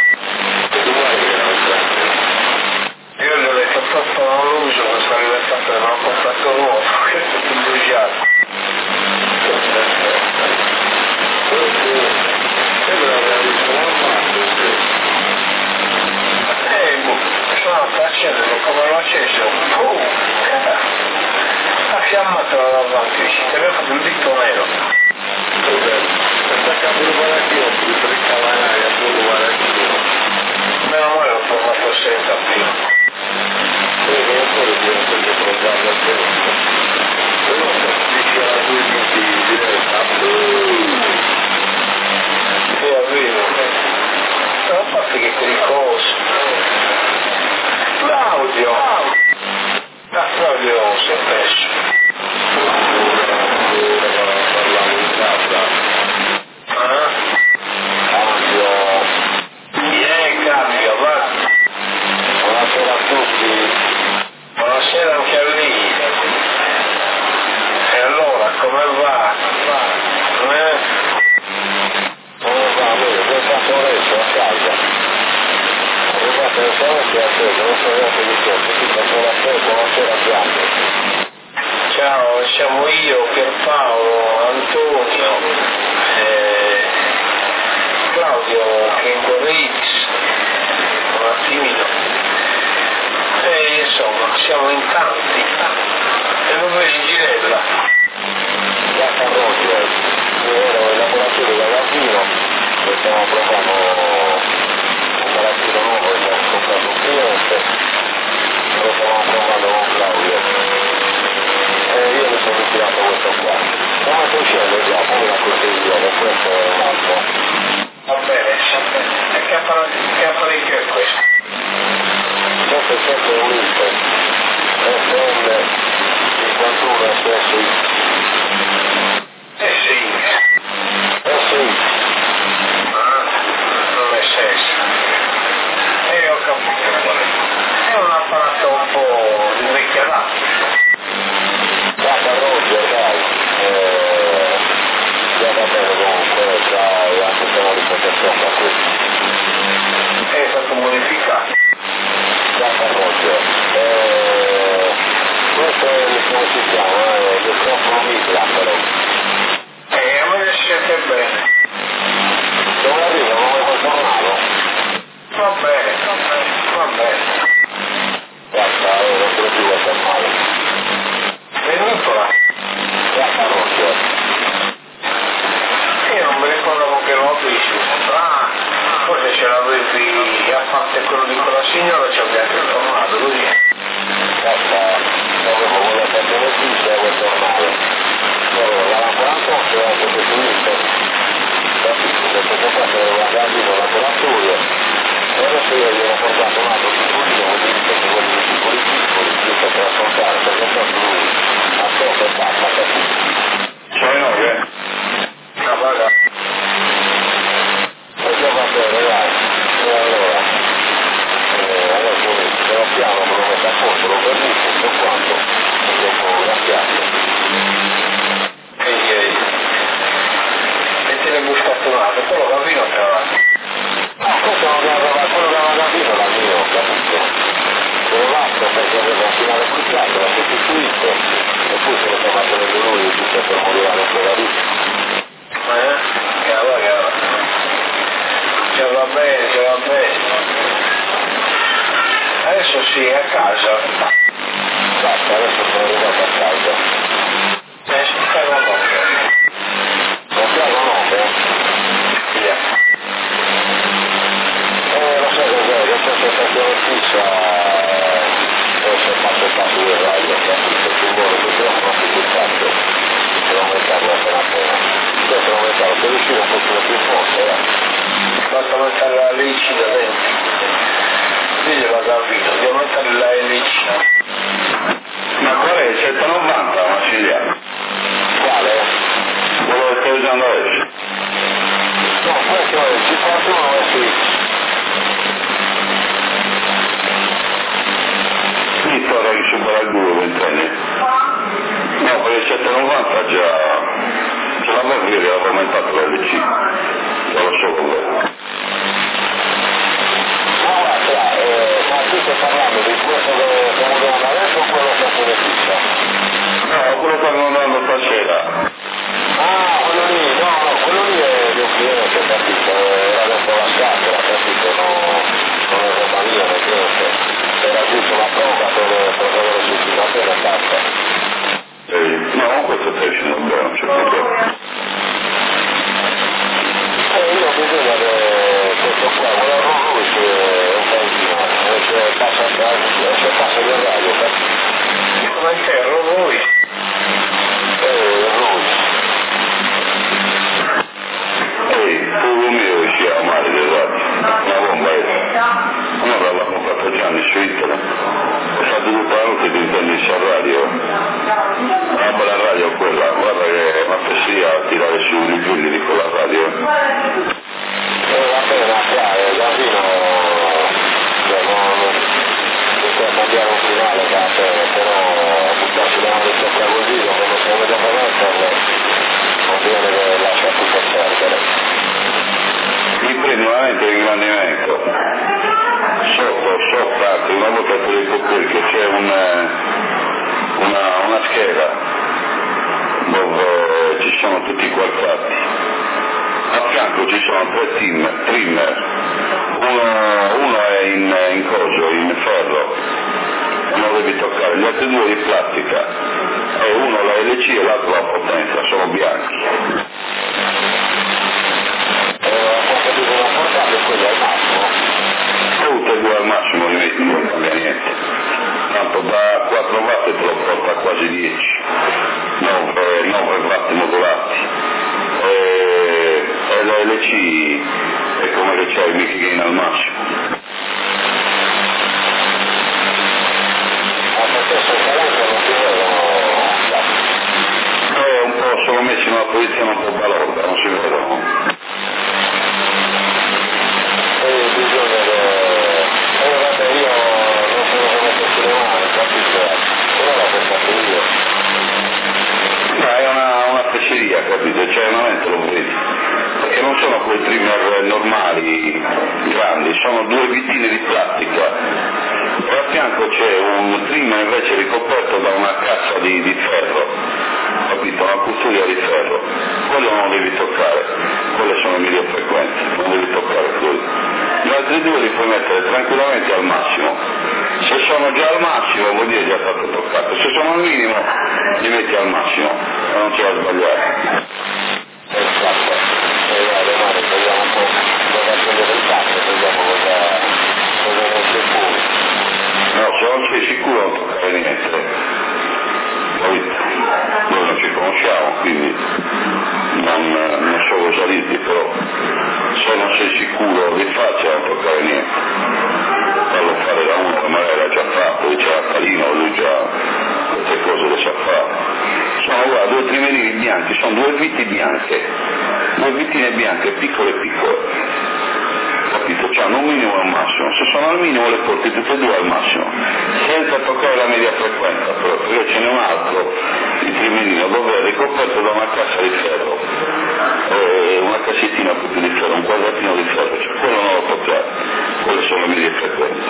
Io gli ho detto troppo non lo uso questo alimentatore, ma ho comprato nuovo, che è tutto bruciato. Sono andato a accenderlo, come l'ho acceso, la fiamma te la dava anche, ci aveva fatto un dito nero. Meno male l'ho provato senza prima. A parte che pericoloso. Claudio si è perso. Cambio, va. Buonasera a tutti. Buonasera anche a lì. E allora, come va? Come va? Lui ha fatto adesso a casa. Ciao, siamo io, Pierpaolo, Antonio, Claudio, King X, un attimino, e insomma siamo in tanti, e non vedi in girella. Da Carrocchio, io ero il laboratorio da Gazzino, e stiamo provando un barattino nuovo che abbiamo comprato un cliente, lo stiamo provando con Claudio e io mi sono ritirato questo qua. Come sto uscendo già, poi la cortesia, per questo è un altro. Va bene, e che apparecchio è questo? Questo è sempre un Inter FM 51 SSX. SX. Non è senso. E ho capito qual è. È un apparato un po' di vecchia data. Guarda Roger, dai. Già va bene comunque, già anche se non ripetersi da qui. È stato modificato. Guarda Roger. Questo è come si chiama, il microfono micra però. A me riesce anche bene. Dove arriva? Come col giornale? Va bene. Guarda, non te lo più guarda male. Venutola. Guarda Roger. Io non mi ricordavo che l'ho visto. Forse ce l'avevi, a parte quello di quella signora, ci abbiamo anche informato, così. Guarda, avevo quella parte notizia quel giornale. La 48 è anche definito. Questo qua c'era una Gazzino laboratorio e adesso io gli ho portato un altro piccolino, quelli piccoli, giusto per affrontare, perché proprio lui a sopra e basta, capito? Cioè no, vabbè. E va bene, dai. E allora, adesso se lo piano me lo metto a posto, lo permetto, tutto quanto, e dopo graziate. E te ne buscato un altro, quello Gavino te l'ha. No, questo non aveva, quello che aveva Gavino l'ha mio, capito? Quello l'altro perché aveva finale bruciato, l'ha sostituito e poi se lo sta facendo lui tutto per morire ancora lì. Che allora ce va bene. Adesso sì, è a casa. Basta, adesso sono arrivato a casa. Stai la notte. Compriamo 9? Via. Lo sai cos'è, che c'è stazione fissa, forse ho fatto il passo del radio, capito? Ci vuole che te lo faccio più tanto, se lo metterlo appena. Questo lo metterlo, per uscire un pochino più forte, basta mettere la elice da dentro. Diglielo a Gavino, devo mettere la elice. Ma qual è? 190 la ciliana? Quale? Quello che stai usando adesso? No, questo è il 51 SX. Piccolo in su Baraguro 20 anni? No, per il 790 già ce l'avevo ieri, avevo aumentato l'LC, già lo so con voi. Ma guarda, ma tu stai parlando di questo che stiamo dando adesso o quello che pure fisso? No, quello che stanno dando stasera. Ah, quello lì, no, quello lì è di un cliente, capito? Era dopo la scatola, capito? Non è roba mia, perché era giusto la prova per avere sussimazione a casa. No, questo stai facendo bene, non c'è problema. Io ho bisogno di questo qua, quello lui che è un bambino, se passa del radio, ma il ferro lui? Lui. Pure mio ci ha male del radio, una bomba è. Allora l'ha comprato Gianni su internet, ho fatto 2 minuti di intendersi al radio. Una bella radio quella, guarda che è una fesseria a tirare su i figli di quella radio. Va bene, Gavino, non può cambiare un finale, però buttarsi la mano in testa così, come siamo da metterle, non viene che lascia tutto perdere. Mi prende veramente l'ingrandimento, sotto anche, una volta per il coppello che c'è una scheda dove ci sono tutti i quadrati, a fianco ci sono 3 trimmer, uno è in coso, in ferro, non devi toccare, gli altri 2 di plastica, e uno la LC e l'altro la potenza, sono bianchi. Una portata e quello al massimo? Tutte e 2 al massimo li metti, non cambia niente. Tanto da 4 watt te lo porta a quasi 10, 9 watt modulati. E la LC è come che c'è il mic gain al massimo. Ma perché sul talento non si vedono? Un po' sono messi in una posizione un po' balorda, non si vedono. Bisogna che... vabbè, io non sono come sulle mani, capito? Però l'ho pensato io. No, è una fesseria, capito? Cioè veramente lo vedi. Perché non sono quei trimmer normali, grandi, sono 2 vitine di plastica. E a fianco c'è un trimmer invece ricoperto da una cassa di ferro, capito? Una custodia di ferro. Quello non devi toccare, quelle sono medio frequenti, non devi toccare quello. Gli altri 2 li puoi mettere tranquillamente al massimo. Se sono già al massimo vuol dire già stato toccato, se sono al minimo li metti al massimo e non c'è da sbagliare. Esatto. Domani vediamo un po' cosa prende del cazzo, vediamo cosa non c'è pure. No, se non sei sicuro non toccare niente. Capito? Noi non ci conosciamo, quindi non so cosa dirti, però se non sei sicuro di faccia non toccare niente. Fallo fare da uno che magari l'ha già fatto, lui c'è Calino, lui già queste cose le sa fare. Sono guarda 2 trimerini bianchi, sono 2 viti bianche, 2 vitine bianche, piccole, capito? C'hanno un minimo e un massimo, se sono al minimo le porti tutte e 2 al massimo, senza toccare la media frequenza, però perché ce n'è un altro, il trimenino, dove è ricoperto da una cassa di ferro, una cassettina proprio di ferro, un quadratino di ferro, cioè quello non lo toccare, quelle sono le medie frequenze.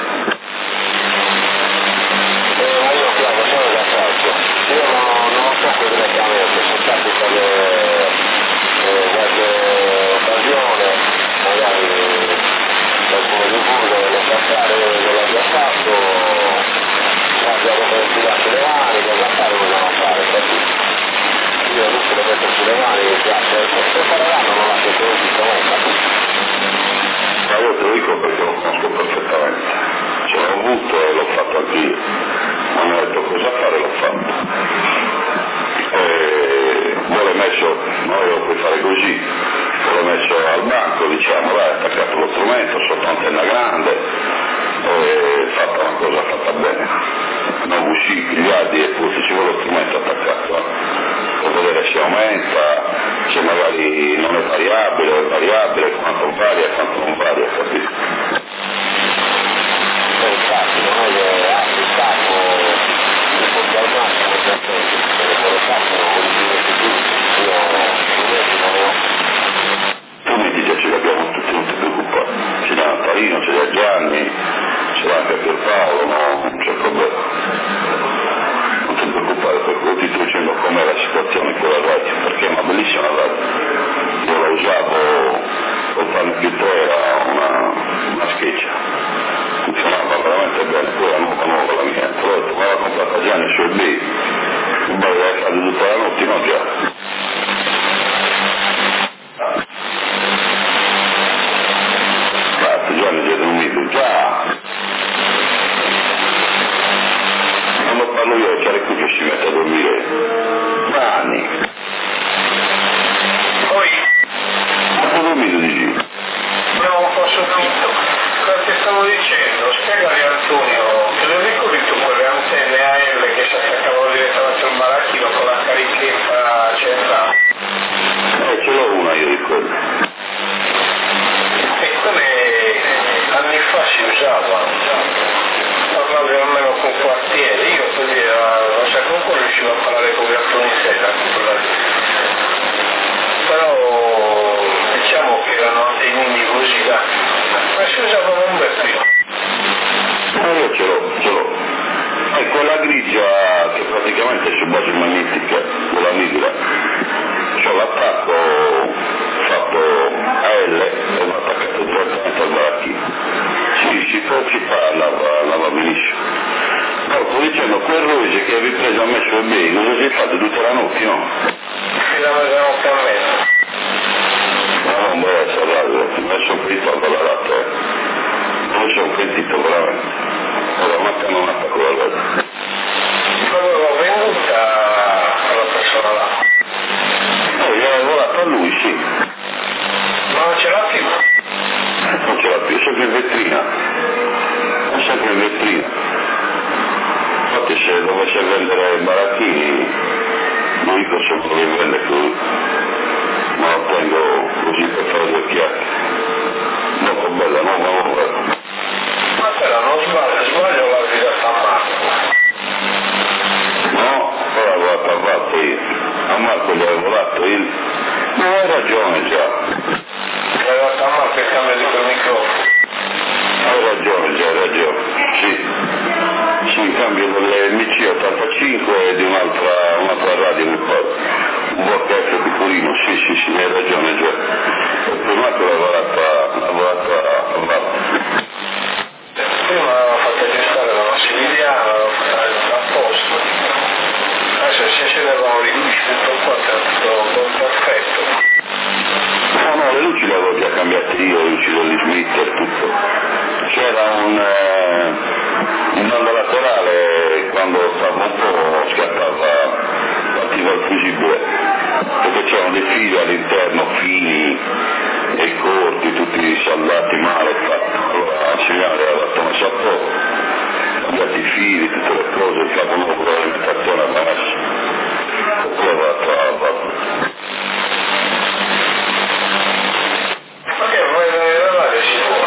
Ma io chiamo solo da calcio, io non lo tocco direttamente, sono stati per qualche occasione, magari qualcuno di voi lo sa fare, l'ha già fatto, abbiamo consigliato le mani, cosa fare, cosa non fare, capito? Io adesso lo metto sulle mani, mi piace, se faranno non la sento così, capito? Ma io te lo dico perché lo conosco perfettamente, ce l'ho avuto e l'ho fatto anch'io, non mi ha detto cosa fare, l'ho fatto. Vuole messo, noi lo puoi fare così, vuole messo al banco, diciamo, dai, attaccato lo strumento sotto antenna grande, fatta una cosa fatta bene, non uscì pigliardi e poi se ci vuole lo strumento attaccato, per vedere se aumenta, se magari non è variabile, quanto varia e quanto non varia, capito? Infatti, non è che apri il capo notti, no già. Gianni si è dormito, già! Quando parlo io c'è qui che si mette a dormire. Gianni! Poi? Ma tu dormito dici? No, un po' soffitto. Quello che stavo dicendo, spiegami Antonio, te lo ricordi tu quelle antenne AL che si attaccavano direttamente al baracchino con la carichetta centrale? Ce l'ho una io ricordo. E quelle anni fa si usavano, parlavi almeno con quartiere, io così non so con quello riuscivo a parlare con gli altri in sera, però diciamo che erano antennini così, ma si usavano un bel prima. Io ce l'ho. È quella grigia che praticamente è su base magnetica, quella nigra. C'ho l'attacco fatto a L e l'ho attaccato direttamente al baracchino. Sì, si fa, lava benissimo. Però sto dicendo, quel rose che avevi preso a me su eBay, cosa si è fatto tutta la notte, no? Fino a mezzanotte a mezzo. No, non vuoi essere radio, mi sono pentito a lavorare, non sono pentito veramente. Ora mancano un attacco alla radio. L'avevo venduta alla persona là. Io ho lavorato a lui, sì. Ma non ce l'ha più? Non ce l'ha più, è sempre in vetrina. È sempre in vetrina. Infatti se dovesse vendere i baracchini, lo dico solo che vende così. Ma lo tengo così per fare due chiacchiere. Molto bella, nuova. Ma però non sbaglio la vita a Marco. No, poi ho lavorato a Marco io. A Marco gli avevo dato il... Ma hai ragione già. Hai dato a Marco il cambio di quel microfono. Hai ragione, sì. Sì, in cambio delle MC85 e di un'altra radio mi pare. Un VHF piccolino, sì, hai ragione già. E prima che ho lavorato a Marco. Prima l'ho fatta aggiustare da Massimiliano, l'ho fatta a posto. Adesso se ne va tutto qua, tutto perfetto. No, le luci le avevo già cambiate io, le luci degli Smith e tutto. C'era un bando laterale, quando stava un po' partiva il fusibile, perché c'erano dei fili all'interno, fini e corti, tutti saldati male fatti. Allora il segnale aveva dato messo a poco, cambiati i fili, tutte le cose, il capo nuovo dell'alimentazione aveva messo. E poi aveva fatto. Perché vuoi vedere la radio si può?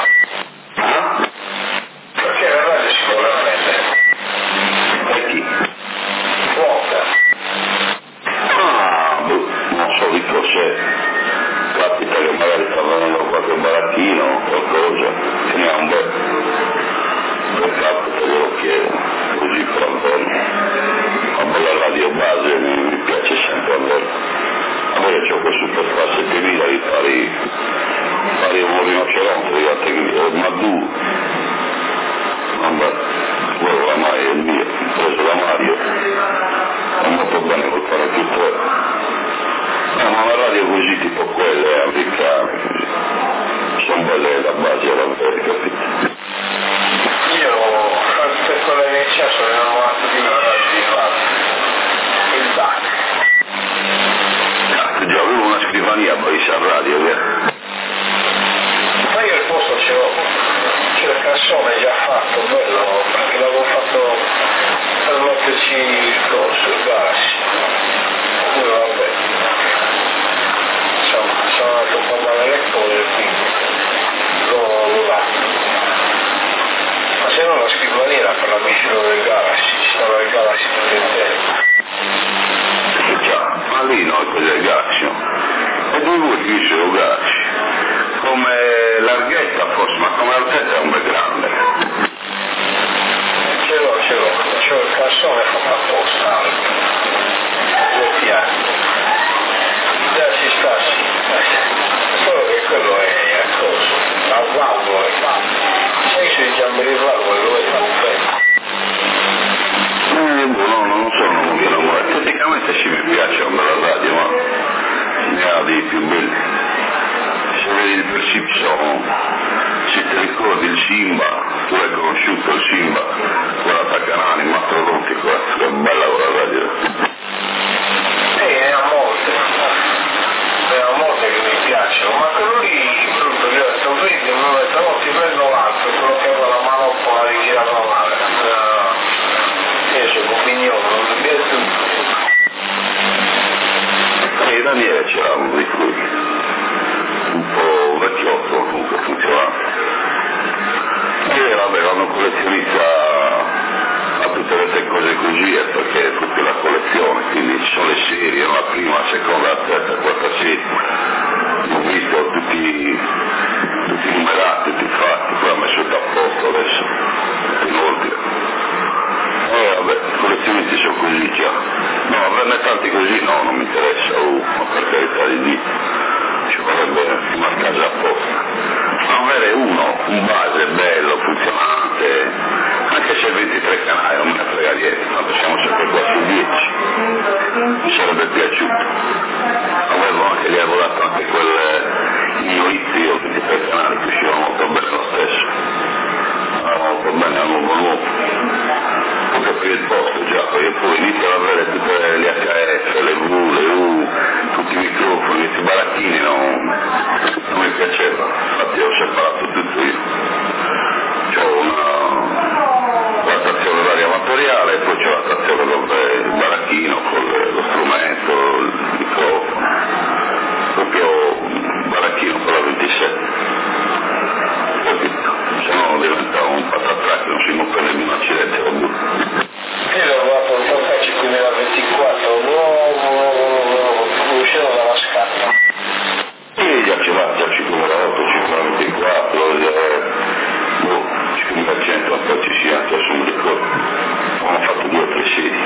Perché la radio si vuole prendere? E chi? Vuota. Non so, dico se capita che magari sta venendo qualche baracchino, qualcosa, ce n'è un bel capita, glielo chiedo, così per Antonio. Una bella radio base, mi piace sempre Antonio. A me c'ho questo per fare 7000 di fare un rinoceronte, ma due. Vabbè, quello oramai è il mio, ho preso da Mario, è molto bene col fare più tre. Ma una radio così tipo quelle americane, sono belle da base all'America, capito? Io, per quella che c'è, sono innamorato di il DAC. Già avevo una scrivania a Barissa Radio, via. Ma io il posto ce l'ho, c'è il cassone già fatto, bello, perché l'avevo fatto per metterci il corso, il gas. Poi vabbè. Sono andato a parlare le cose, quindi l'ho dato. Ma se no la scrivania per la vicino del Galaxy, ci stava il Galaxy tutto intero. Già, ma lì no, quello è Galaxy. E due voti vicino Galaxy. Come larghezza forse, ma come altezza è un bel grande. Ce l'ho il cassone fatto apposta, alto, 2 piani. Già ci sta, sì. Solo che quello è a coso, a valvole, sai sui giamberi valvole lo è un pezzo. No, non sono molto innamorato, esteticamente sì mi piace, ma Simpson, se ti ricordi il Simba, tu l'hai conosciuto il Simba, quella da canale, mastodontico, che bella quella radio. Ne ho molte che mi piacciono, ma quello lì, appunto, io ho detto, vedi, non ti prendo l'altro, quello che aveva la manoppola rigirata male. Io sono Comignolo, non mi piace tutto. E Daniele c'era uno di cui, un po' vecchiotto, comunque funzionante. E vabbè, vanno collezionista a tutte queste cose così, perché è tutta la collezione, quindi ci sono le serie, la prima, la seconda, la terza, la quarta serie. Ho visto tutti numerati, tutti fatti, poi ho messo tutto a posto adesso, in ordine. Vabbè, i collezionisti sono così già. No, averne tanti così no, non mi interessa, ma per carità di Dio, ci vorrebbe una casa apposta. Ma avere uno, un base bello, funzionante, anche se 23 canali, non me ne frega niente, tanto siamo sempre qua su 10. Mi sarebbe piaciuto. Avevo anche, gli avevo dato anche quel Innoizio, 23 canali, che uscivano molto bene lo stesso. Molto bene, a nuovo. Anche per il posto già, perché poi iniziano ad avere tutte le HF, le V, le U, tutti i microfoni, questi baracchini, non mi piaceva, infatti ho separato tutto io. C'ho la stazione d'aria amatoriale e poi c'è la stazione dove il baracchino con lo strumento, il microfono, proprio baracchino con la 27. Se no diventava un patatrack, non si può prendere un accidente o due. Io ho provato un Tokaci 2024 nuovo, uscito dalla scatola. Sì, già ci va, già 5008, 5024, 5100, poi ci sia, adesso non mi ricordo. Hanno fatto 2 o 3 sedi.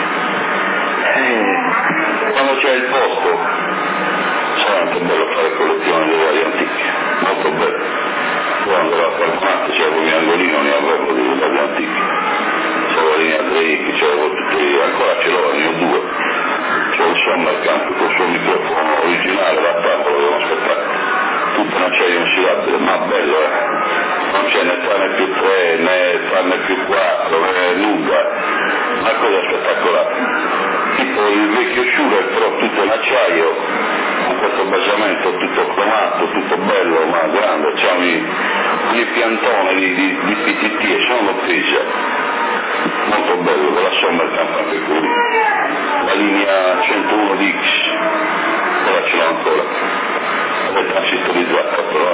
Quando c'è il posto, sarà anche bello fare collezione delle varie antiche, molto bello. Quando andavo a fare quanto c'era un angolino, ne avevo delle varie antiche. C'avevo la linea Drake, c'avevo tutti, ancora ce l'ho, ne ho 2. C'ho il Sommerkamp con il suo microfono originale, la tavola dello spettacolo. Tutto in acciaio inossidabile, ma bello, non c'è né 3 né più 3, né 3 né più 4, né nulla. Una cosa spettacolare. Tipo il vecchio Schuller, però tutto in acciaio, con questo basamento tutto cromato, tutto bello, ma grande, c'è ogni piantone di PTT e sono presa. Molto bello, con la Sommerkamp anche qui. La linea 101DX, quella ce l'ho ancora. È transistorizzata però,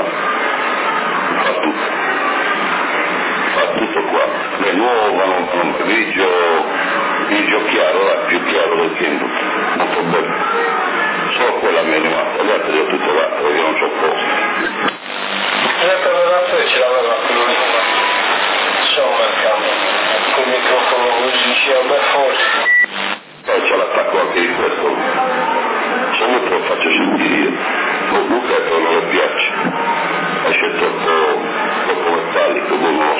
fa tutto qua. È nuovo, grigio chiaro, più chiaro del Kenwood, molto bello. Solo quella mi è rimasta, gli altri ho tutto l'altro, io non c'ho posto. L'altra relazione ce l'aveva quello lì, Sommerkamp, col microfono così, diceva beh forse. Poi c'è l'attacco anche di questo, solo te lo faccio sentire io. Luca non le piace, esce troppo metallico, non lo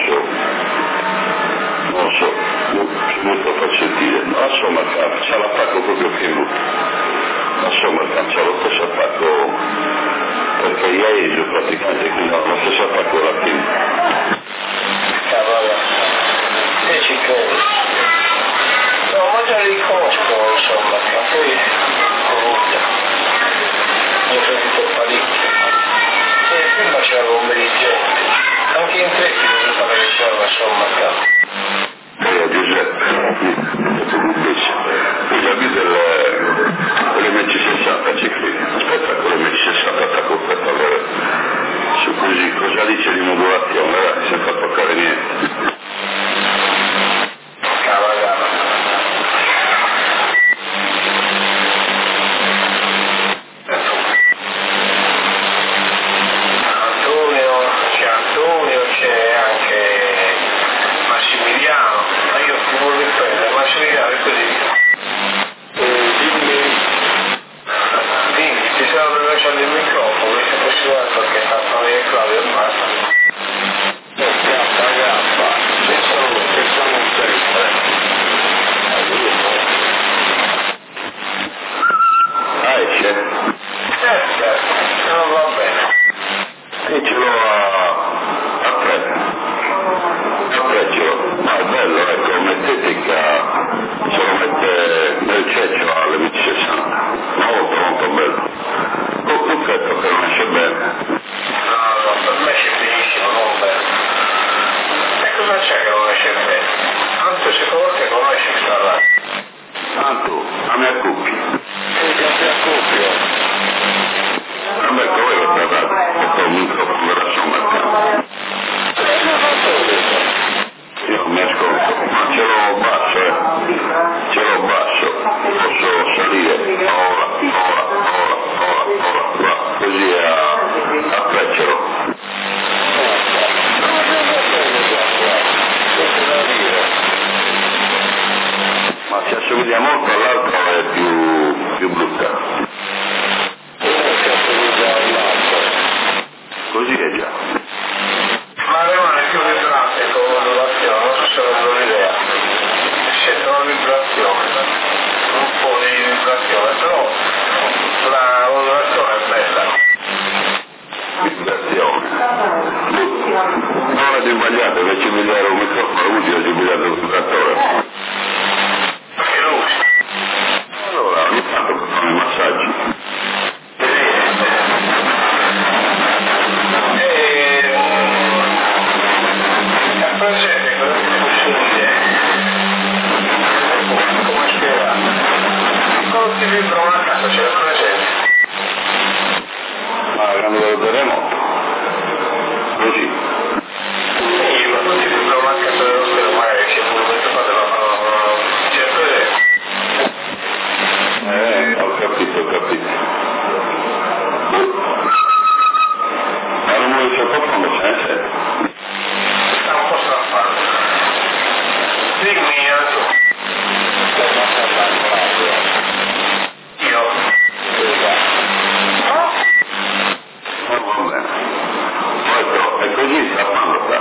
so, io te lo faccio sentire. La Sommerkamp c'ha l'attacco proprio che la Sommerkamp c'ha lo stesso attacco, perché ieri praticamente qui hanno lo stesso attacco della team. Cavolo, e ci credo. No, ma già li conosco, insomma, poi comunque. Mi ho sentito parecchio. E prima c'era un bel gente. Anche in tre mi pare che c'era la Sommerkamp. Giuseppe, la vita dell'MC60 ci credi, aspetta con l'MC60 attacco questo allora, su così, cosa dice di modulazione, senza toccare niente. Tanto, a me accoppi. Che accoppio? Vabbè, come l'ho trattato? Perché ho un microfono della sommarcana. Io non mi ascolto, ma ce l'ho basso, ce l'ho basso, posso salire, ora, così a Peccero. Ma si assomiglia molto all'altro, è più brutta. Così è già. Ma rimane più vibrante con l'odulazione, non so se ho dato l'idea. Sento una vibrazione, un po' di vibrazione, però la odulazione è bella. Vibrazione. Non è sbagliato, invece di dare un microfono utile, si sbagliato il vibratore. Che luce. Allora, ogni tanto facciamo i massaggi. Presente, cosa ti posso dire? Come spiegare? Quando ti vibra una casa c'è presente? Ma quando lo terremoto? Così. Sì, ma non ti vibra una casa dello spero, magari c'è un momento fa della c'è presente? Ho capito. Ma non vuoi sottofondo, ce ne sei? Sta un po' straffato. Dimmi, tu. Io. Va bene. Poi però, è così, sta quando sta?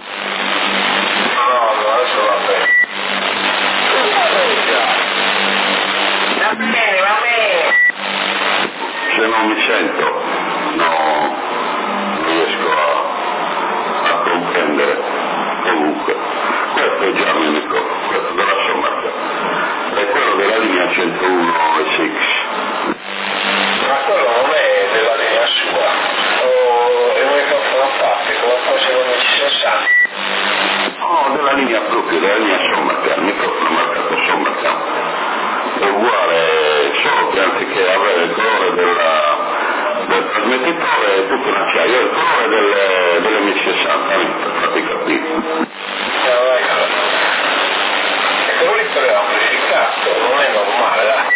No, adesso va bene. Va bene. Se non mi sento, no, non riesco a comprendere. Comunque, questo è già il mio microfono, questo della sommarcana. È quello della linea 101 e 6. Ma quello non è della linea sua, è un microfono a parte, come facevo nel 60. No, della linea proprio, della linea sommarcana, il microfono marcato sommarcana. È uguale, solo che anziché avere il colore del trasmettitore è tutto in acciaio, è il colore delle M60, per farti capire. E quello lì però è amplificato, non è normale, dai.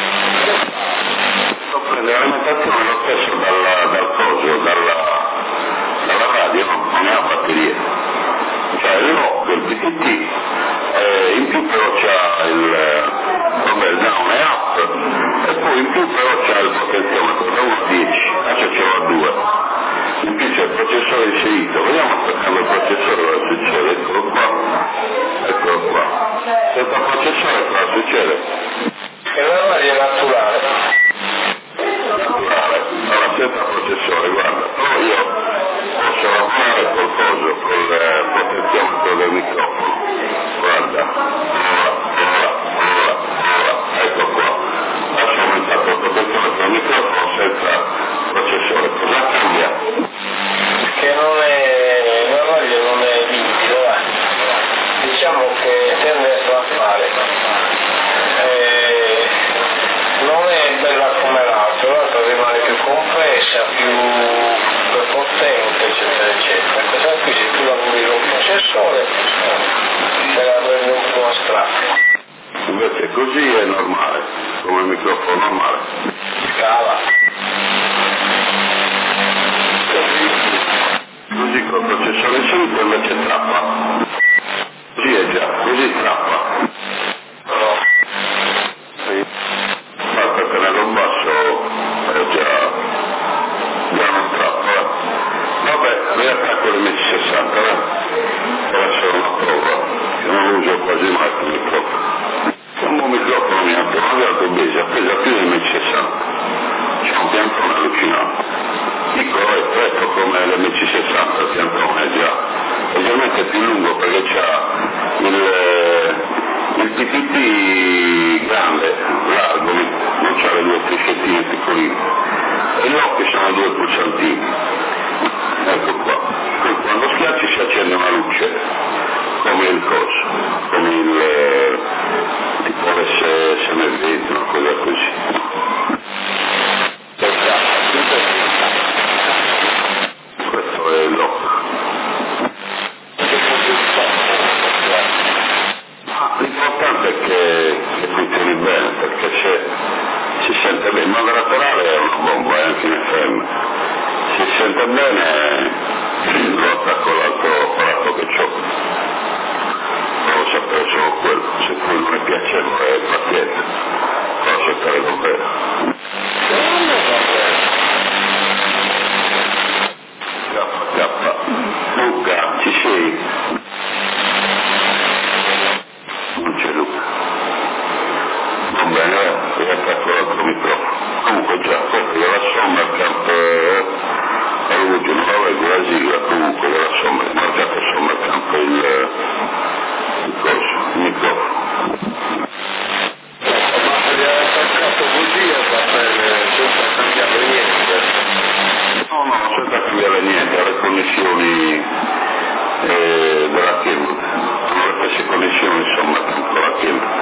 Prende l'alimentazione lo stesso dal coso, dalla radio, non è a batteria. Cioè il lock, il PTT, in più però c'ha il down e up, e poi in più però c'ha il potenziometro da 1 a 10, adesso ce l'ho a 2. In più c'è il processore inserito, vediamo attaccando il processore cosa succede, eccolo qua. Senza processore cosa succede? E la radio è naturale. Allora senza processore, guarda, però io posso lavorare col coso, col potenziometro del microfono, guarda, ora, ecco qua, adesso ho aumentato il potenziometro del microfono senza processore, cosa cambia? Che la radio non è limpida, diciamo che tende a slappare. Non è bella come l'altro rimane più compressa, più potente, eccetera. Questa qui se tu lavori con un processore te la prende un po' a strappo. Invece così è normale, come il microfono normale. Scala. Così col processore inserito invece trappa. Così è già, così trappa. No. Basta tenerlo basso è già non trappa. Vabbè, riattacco le MC60, adesso è una prova, che non lo uso quasi mai il microfono. Un buon microfono mi ha trovato base, ha preso più di MC60. C'è un piantone allucinante. Piccolo e stretto come l'MC60, il piantone è già leggermente più lungo perché c'ha il PPT grande, largo, non c'ha le due striscettine piccoline. E gli occhi sono due pulsantini. Ecco qua. Quando schiacci si accende una luce, come il coso, come il tipo se M20, una cosa così. Questo è il lock. L'importante è che funzioni bene, perché se si sente bene, ma la laterale è una bomba anche in FM. Se si sente bene lo attacco all'altro apparato che c'ho. Devo sapere solo quello, se poi non è piacevole è pazienza, devo sapere davvero. Luca, ci sei? Non c'è Luca. Va bene, riattacco l'altro microfono. Comunque già, questo della Sommerkamp all'ultimo, la leggo la sigla, comunque della Sommerkamp, marcato Sommerkamp il microfono. Ma gli ha attaccato così e va bene, senza cambiare niente. No, senza cambiare niente, alle connessioni della Cambridge. Sono le stesse connessioni, insomma, con la Cambridge.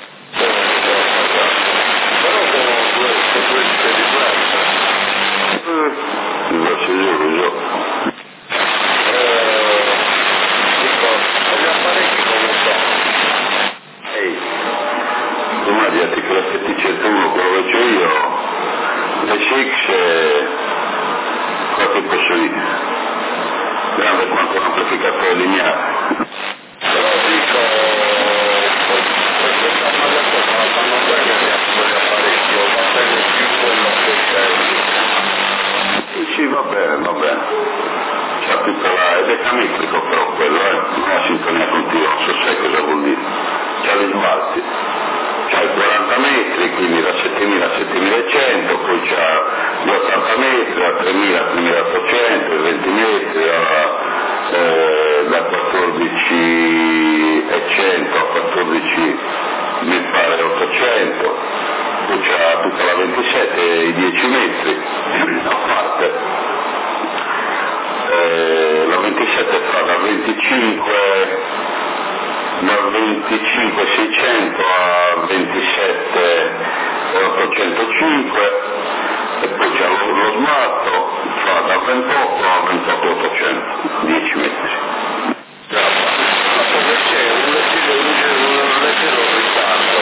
Però sono due diverse. Diverse io. Dico, gli apparecchi come sono? Ehi, immaginati che la FT101, quello che c'ho io, le 6 qualche posso dire, grande quanto un amplificatore lineare. Però dico, perché stanno adesso fanno bene gli apparecchi, o va bene più quello che c'è. Sì, va bene. C'ha tutta la... ed è canitrico però quello, non è sintonia continua, non so se cosa vuol dire. C'ha gli sbalzi. C'ha i 40 metri, quindi da 7000 a 7100, poi c'ha gli 80 metri, da 3000 a 3800, i 20 metri da 14.100 a 14 mi pare 800, poi c'ha tutta la 27 i 10 metri a parte. La 27 fa da 25.600 a 27.805 e poi c'è lo smatto, fa da 28 a 28.800, 10 metri. Ma come c'è un leggero ritardo?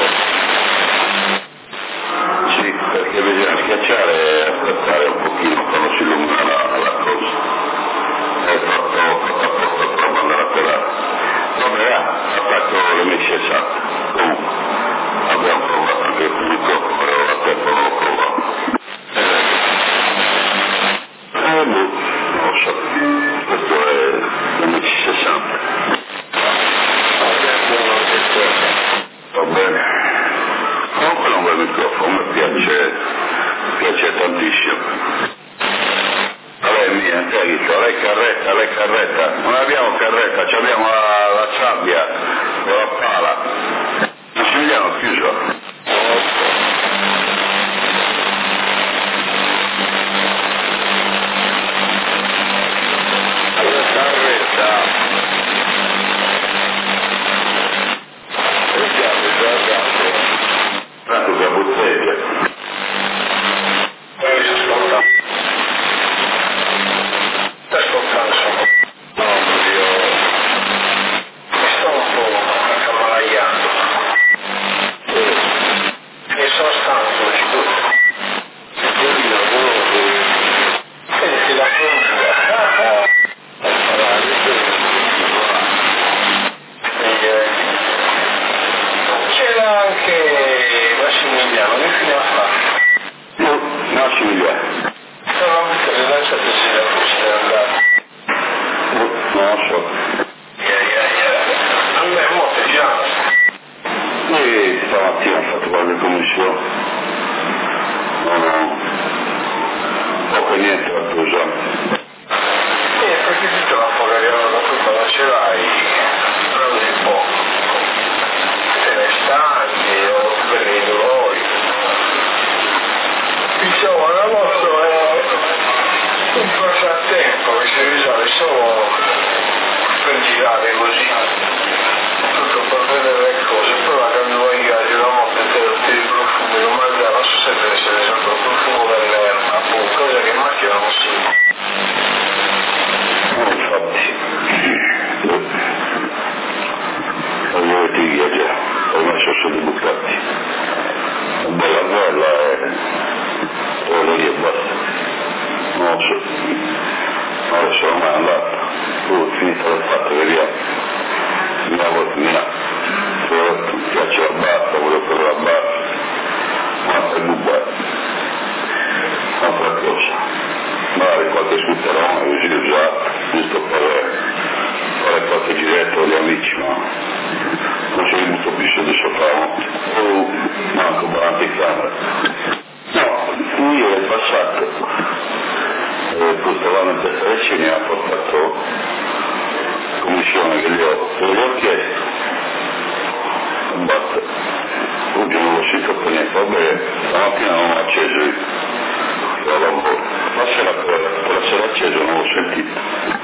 Sì, perché bisogna schiacciare e aspettare un pochino quando si illumina la cosa. È fatto apposta per andare a pelare. Vabbè, attacco le messi esatte. Comunque, abbiamo provato anche il microfono, però la tempo non l'ho provato. Non lo so. Questo è l'MC60. Va bene. Comunque è un bel microfono, mi piace tantissimo. Lei mia, lei carretta, non abbiamo carretta, abbiamo la sabbia con la pala, non ci vediamo chiuso. La carretta. Tanto che bottiglia. Stamattina ho fatto qualche commissione, poco e niente la cosa. Perché tutta la fogariana da poi quando ce l'hai, prendi un po', te ne stanchi o per i dolori. Insomma, la moto è un passatempo che si risolve solo per girare così, tutto per vedere le cose, però la cambio io, la moto te lo camera. No, io è passato, poi stavamo in testa del cinema, ha portato commissione che gli ho chiesto, basta, oggi non l'ho sentito per niente, vabbè, stamattina non ho acceso io, la sera acceso non l'ho sentito.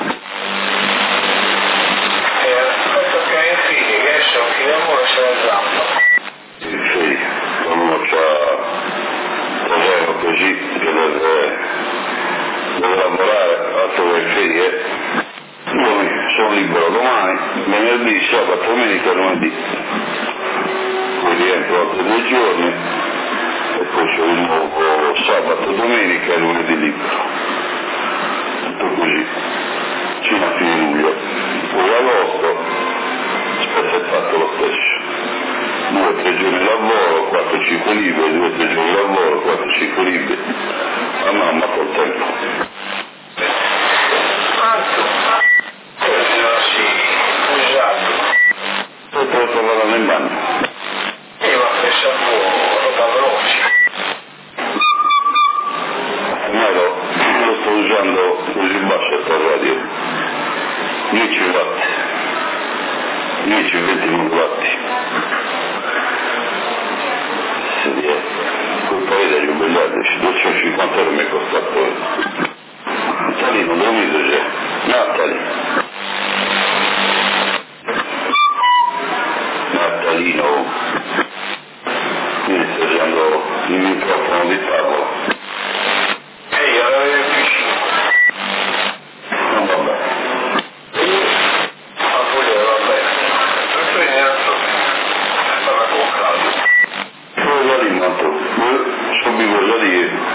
Aspetta che hai figli, che adesso chi lavora c'è la zampa. Sì, quando uno c'ha problema così che deve lavorare, altro che ferie, io sono libero domani, venerdì, sabato, domenica e lunedì. Poi rientro altri 2 giorni e poi sono di nuovo sabato, domenica e lunedì libero. Tutto così, fino a fine luglio. Poi agosto, spezzettato lo stesso. 2 o 3 giorni di lavoro, 4-5 libri, 2 o 3 giorni di lavoro, 4-5 libri. A mamma col tempo. Poi te lo trovano in bagno. Io ho preso a roba veloce. Ormai lo sto usando così basso per radio. 10 watt. 10-20 watt. Quel paese agli ubbigliati, 250 euro mi è costato. Natalino, dormito c'è. Natalino. Quindi sto usando il microfono di tavola. Io l'avevo vicino. Non va bene. Ma pure va bene. Per cui niente. Stava con caldo. Cosa lì, Mato? Subito cosa lì?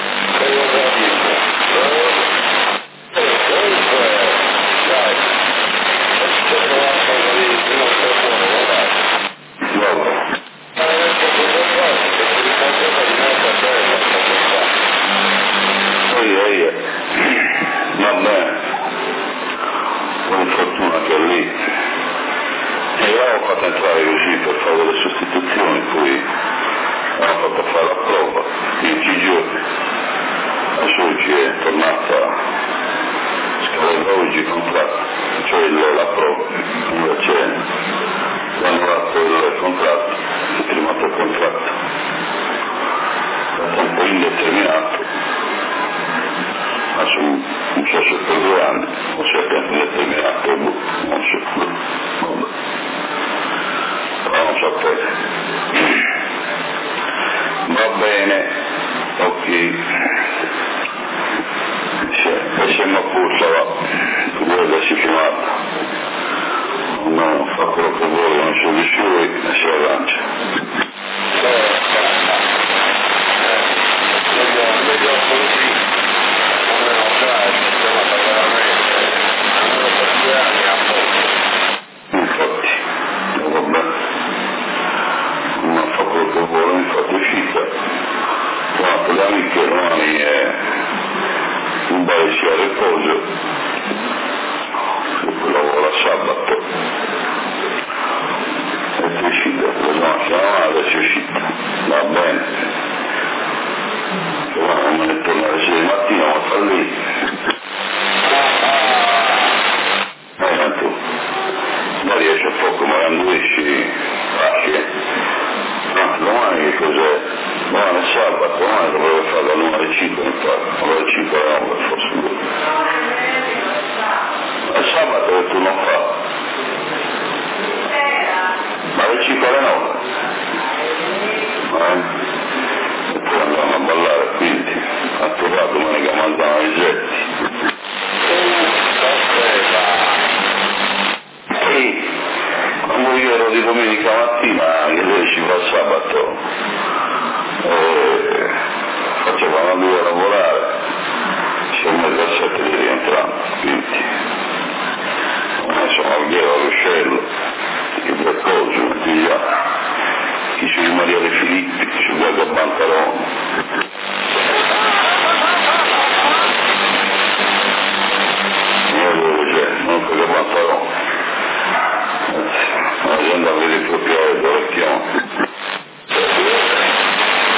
Vabbè, con fortuna che lì e l'avevamo fatto entrare così per fare delle sostituzioni, poi avevamo fatto fare la prova 10 giorni, adesso oggi è tornata scalata oggi il contratto, cioè la prova, invece quando ha fatto il contratto è firmato il contratto a tempo indeterminato. Adesso non so se per 2 anni o se è tempo determinato, non so, vabbè. Però non so te. Va bene, ok. E siamo a Puzza, va, dove si chiamata. Non fa quello che vuole, non c'è di suoi e si arrangia. Infatti, vabbè, non fa quello che vuole, infatti è uscita. Guarda, le amiche domani è un bel sia a riposo, e poi lavora sabato. E è uscita, la chiamata è uscita, va bene. E guarda, me ne torna alle 6 di mattina, ma fa lì. Non riesce a poco, ma quando esci, domani che cos'è? Domani è sabato, domani dovrebbe fare dalle 1 alle 5, infatti, alle 5 alle 9 forse. È sabato che tu non fa? Ma alle 5 alle 9? E poi andiamo a ballare, quindi, a trovare domenica mangiamo i getti. Quando io ero di domenica mattina, che lei ci fa sabato, facevamo a 2 a lavorare, siamo alle 7 di rientrare, quindi sono al Ghero, all'Uscello, che due cose, via, chi su Maria De Filippi, chi su Gaga Pantalone. Non per Pantalone. Io andavo a vedere proprio l'orecchio.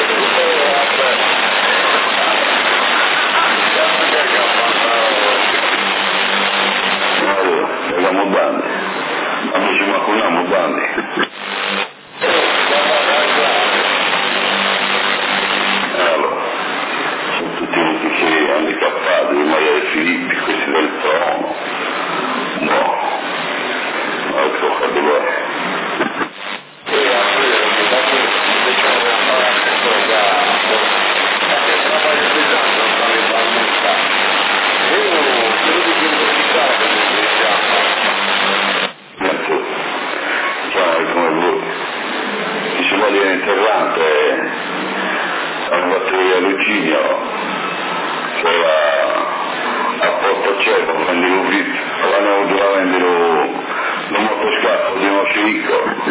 Lucignolo, che era a Porto Cervo, prendi l'ufficio, l'hanno avuto a vendere un motoscafo di uno sceicco.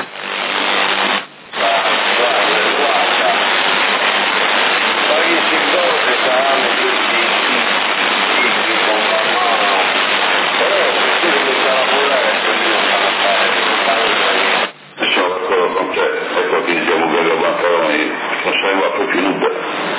Sono d'accordo con te, ecco che diciamo che le pantaloni non sono più finute.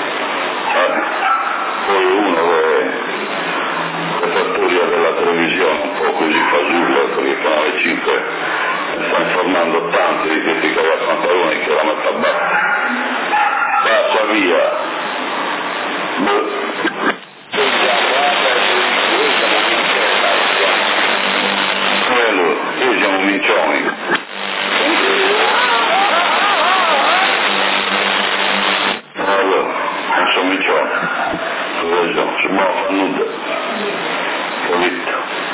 Poi uno le fattoria della televisione un po' così fasullo, perché il canale 5 sta informando tanti di questi cagapantaloni che la metà bassa. Passa via. Io siamo mincioni. Allora, non sono mincioni. Sono nuda. Capito?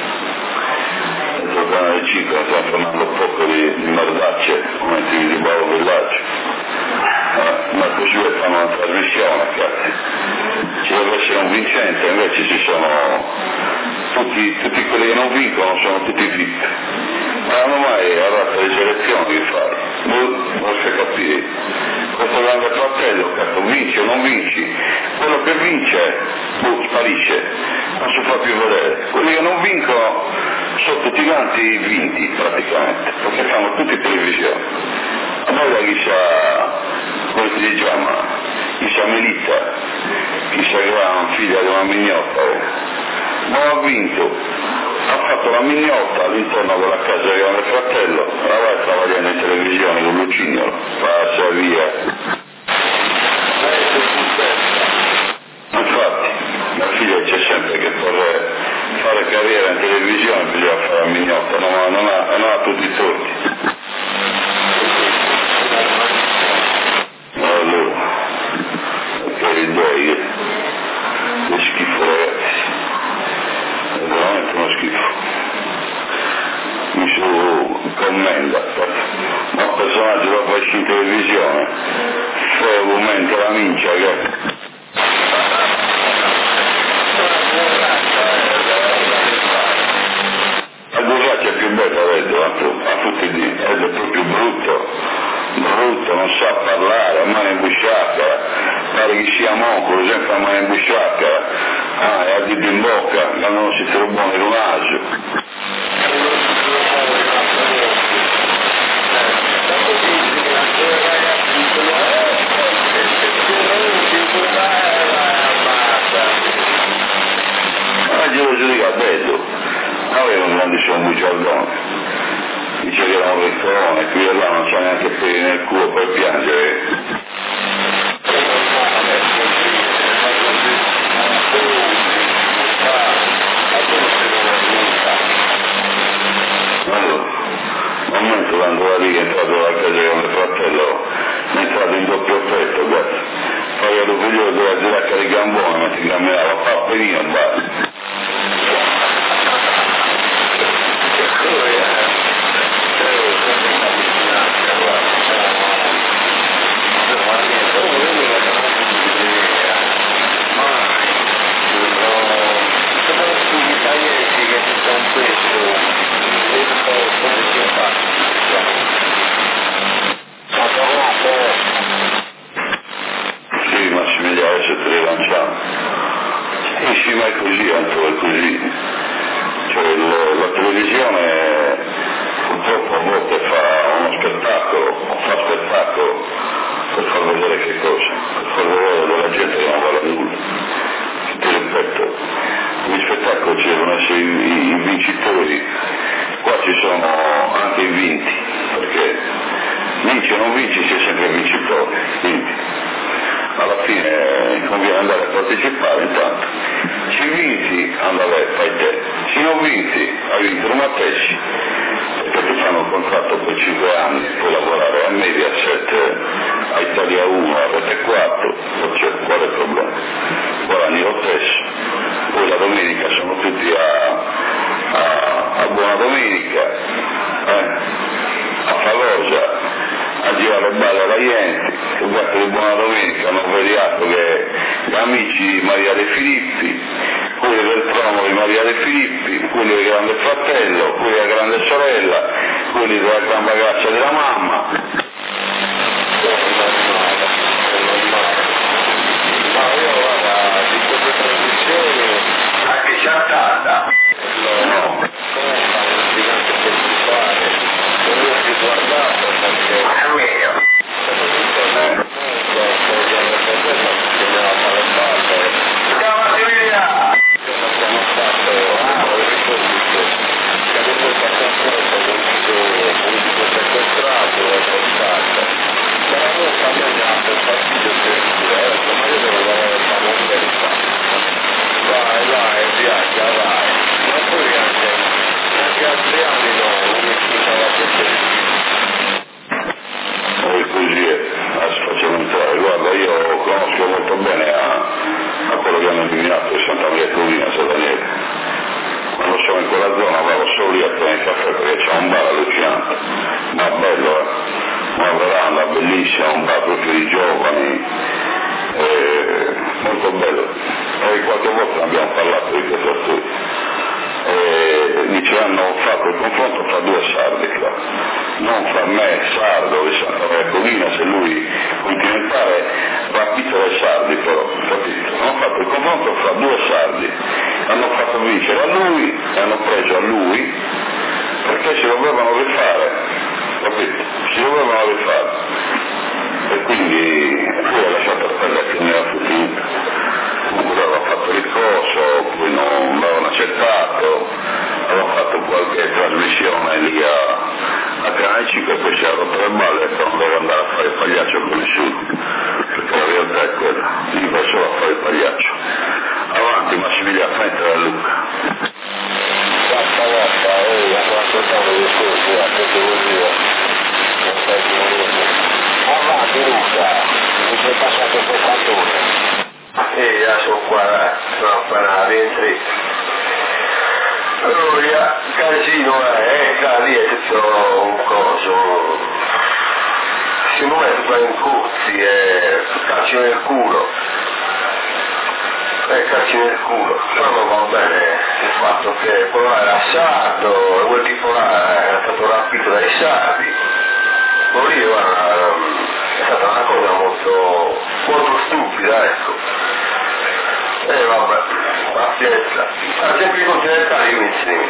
Il canale 5 sta formando un po' di merdacce, come di Bavo Villaggio. Ma così fanno una trasmissione, cazzo. Ci deve essere un vincente, invece ci sono tutti quelli che non vincono sono tutti fitti. Ma non mai arrivate le selezioni di fare. Non si capire. Questo grande fratello, cazzo, vinci o non vinci? Quello che vince, sparisce, non si fa più vedere. Quelli che non vincono sono tutti quanti vinti praticamente, perché fanno tutti televisione. A noi da chissà, come si chiama, chissà Melita, chissà gran figlia di una mignotta, non ha vinto. Ha fatto la mignotta all'interno della casa del grande fratello, la vai stava vedendo in televisione con Lucignolo, passa via. Infatti, mia figlia c'è sempre che per fare carriera in televisione bisogna fare la mignotta, non ha tutti i torti. Allora, che idee, che schifo ragazzi. È veramente uno schifo. Mi su commenda, ma un personaggio lo faccio in televisione, se aumenta la mincia che... La burraccia è più bella, vedo, a tutti di, è proprio brutto, non sa parlare, a mano imbusciata, pare che sia moncolo, sempre a mano imbusciata, e a dito in bocca, ma non si trova buono in un agio. Io giudica bello, aveva un grandissimo bugiardone, dice che era un riccolone, qui e là non c'è neanche peli nel culo per piangere. Allora, un momento quando la Liga è entrato dalla casa con il fratello, è entrato in doppio effetto, guarda, poi ero figlio della giracca di Gambone, ma si camminava papperino e basta. Sì, Massimiliano, adesso ti rilanciamo. Sì, ma è così, anche è così. Cioè, la televisione purtroppo a volte fa uno spettacolo, o fa spettacolo per far vedere che cosa? Per far vedere della gente che non vale nulla. Ti ripeto, gli spettacoli ci devono essere i vincitori, qua ci sono anche i vinti, perché vinci o non vinci sei sempre vincitore, quindi alla fine conviene andare a partecipare intanto. Se vinci, andare, fai te. Se non vinci, hai vinto una pesci, perché ti fanno un contratto per 5 anni, puoi lavorare a Mediaset, a Italia 1, a Rete 4, qual è il problema? Guadagni lo stesso. Poi la domenica sono tutti a Buona Domenica, a Falosa, a girare balle alla gente, che guarda di Buona Domenica hanno vediato che amici Maria De Filippi, quelli del trono di Maria De Filippi, quelli del grande fratello, quelli della grande sorella, quelli della gran ragazza della mamma. Ma io guarda, di queste trasmissioni anche chattata. No, un gigante principale, non l'ho più guardato perché è mio. Cavati via! Abbiamo fatto politico sequestrato e portato. Però a me mi ha fatto fastidio che ma io devo lavorare per la verità. Vai, viaggia, vai. Ma poi anche altri anni non mi spiegava questo. E così facciamo entrare. Guarda, io conosco molto bene a quello che hanno eliminato di Santa Maria Colina, San Daniele. Quando sono in quella zona vado solo lì a prendere il caffè perché c'è un bar allucinante, ma bello, una veranda bellissima, un bar proprio di giovani, molto bello. E qualche volta abbiamo parlato di questo studio. Dice hanno fatto il confronto fra due sardi qua, non fra me sardo di Santa Maria Colina, se lui continentale rapito dai sardi però, capito? Hanno fatto il confronto fra due sardi, hanno fatto vincere a lui e hanno preso a lui perché si dovevano rifare, capito? Si dovevano rifare e quindi lui ha lasciato perdere che ne ha finito. Comunque aveva fatto ricorso, poi non l'avevano accettato, aveva fatto qualche trasmissione lì a Canale 5 e poi si era rotto le balle e non doveva andare a fare il pagliaccio con nessuno, perché la realtà è quella, gli va solo a fare il pagliaccio. Avanti Massimiliano, fai entrare Luca. Quanta volta, quando ascoltavo i discorsi, che devo dire, non stai più morendo. Avanti Luca, mi sei passato 60 ore. Sono qua, sono appena rientri. Allora, casino lì è tutto un coso. Si muove qua in cuzzi e calci nel culo. Calci nel culo. Ma non va bene il fatto che quello là era sardo e quel tipo là era stato rapito dai sardi. Quello lì è stata una cosa molto stupida, ecco. Vabbè, pazienza. Ad esempio i continentali io mi insegno.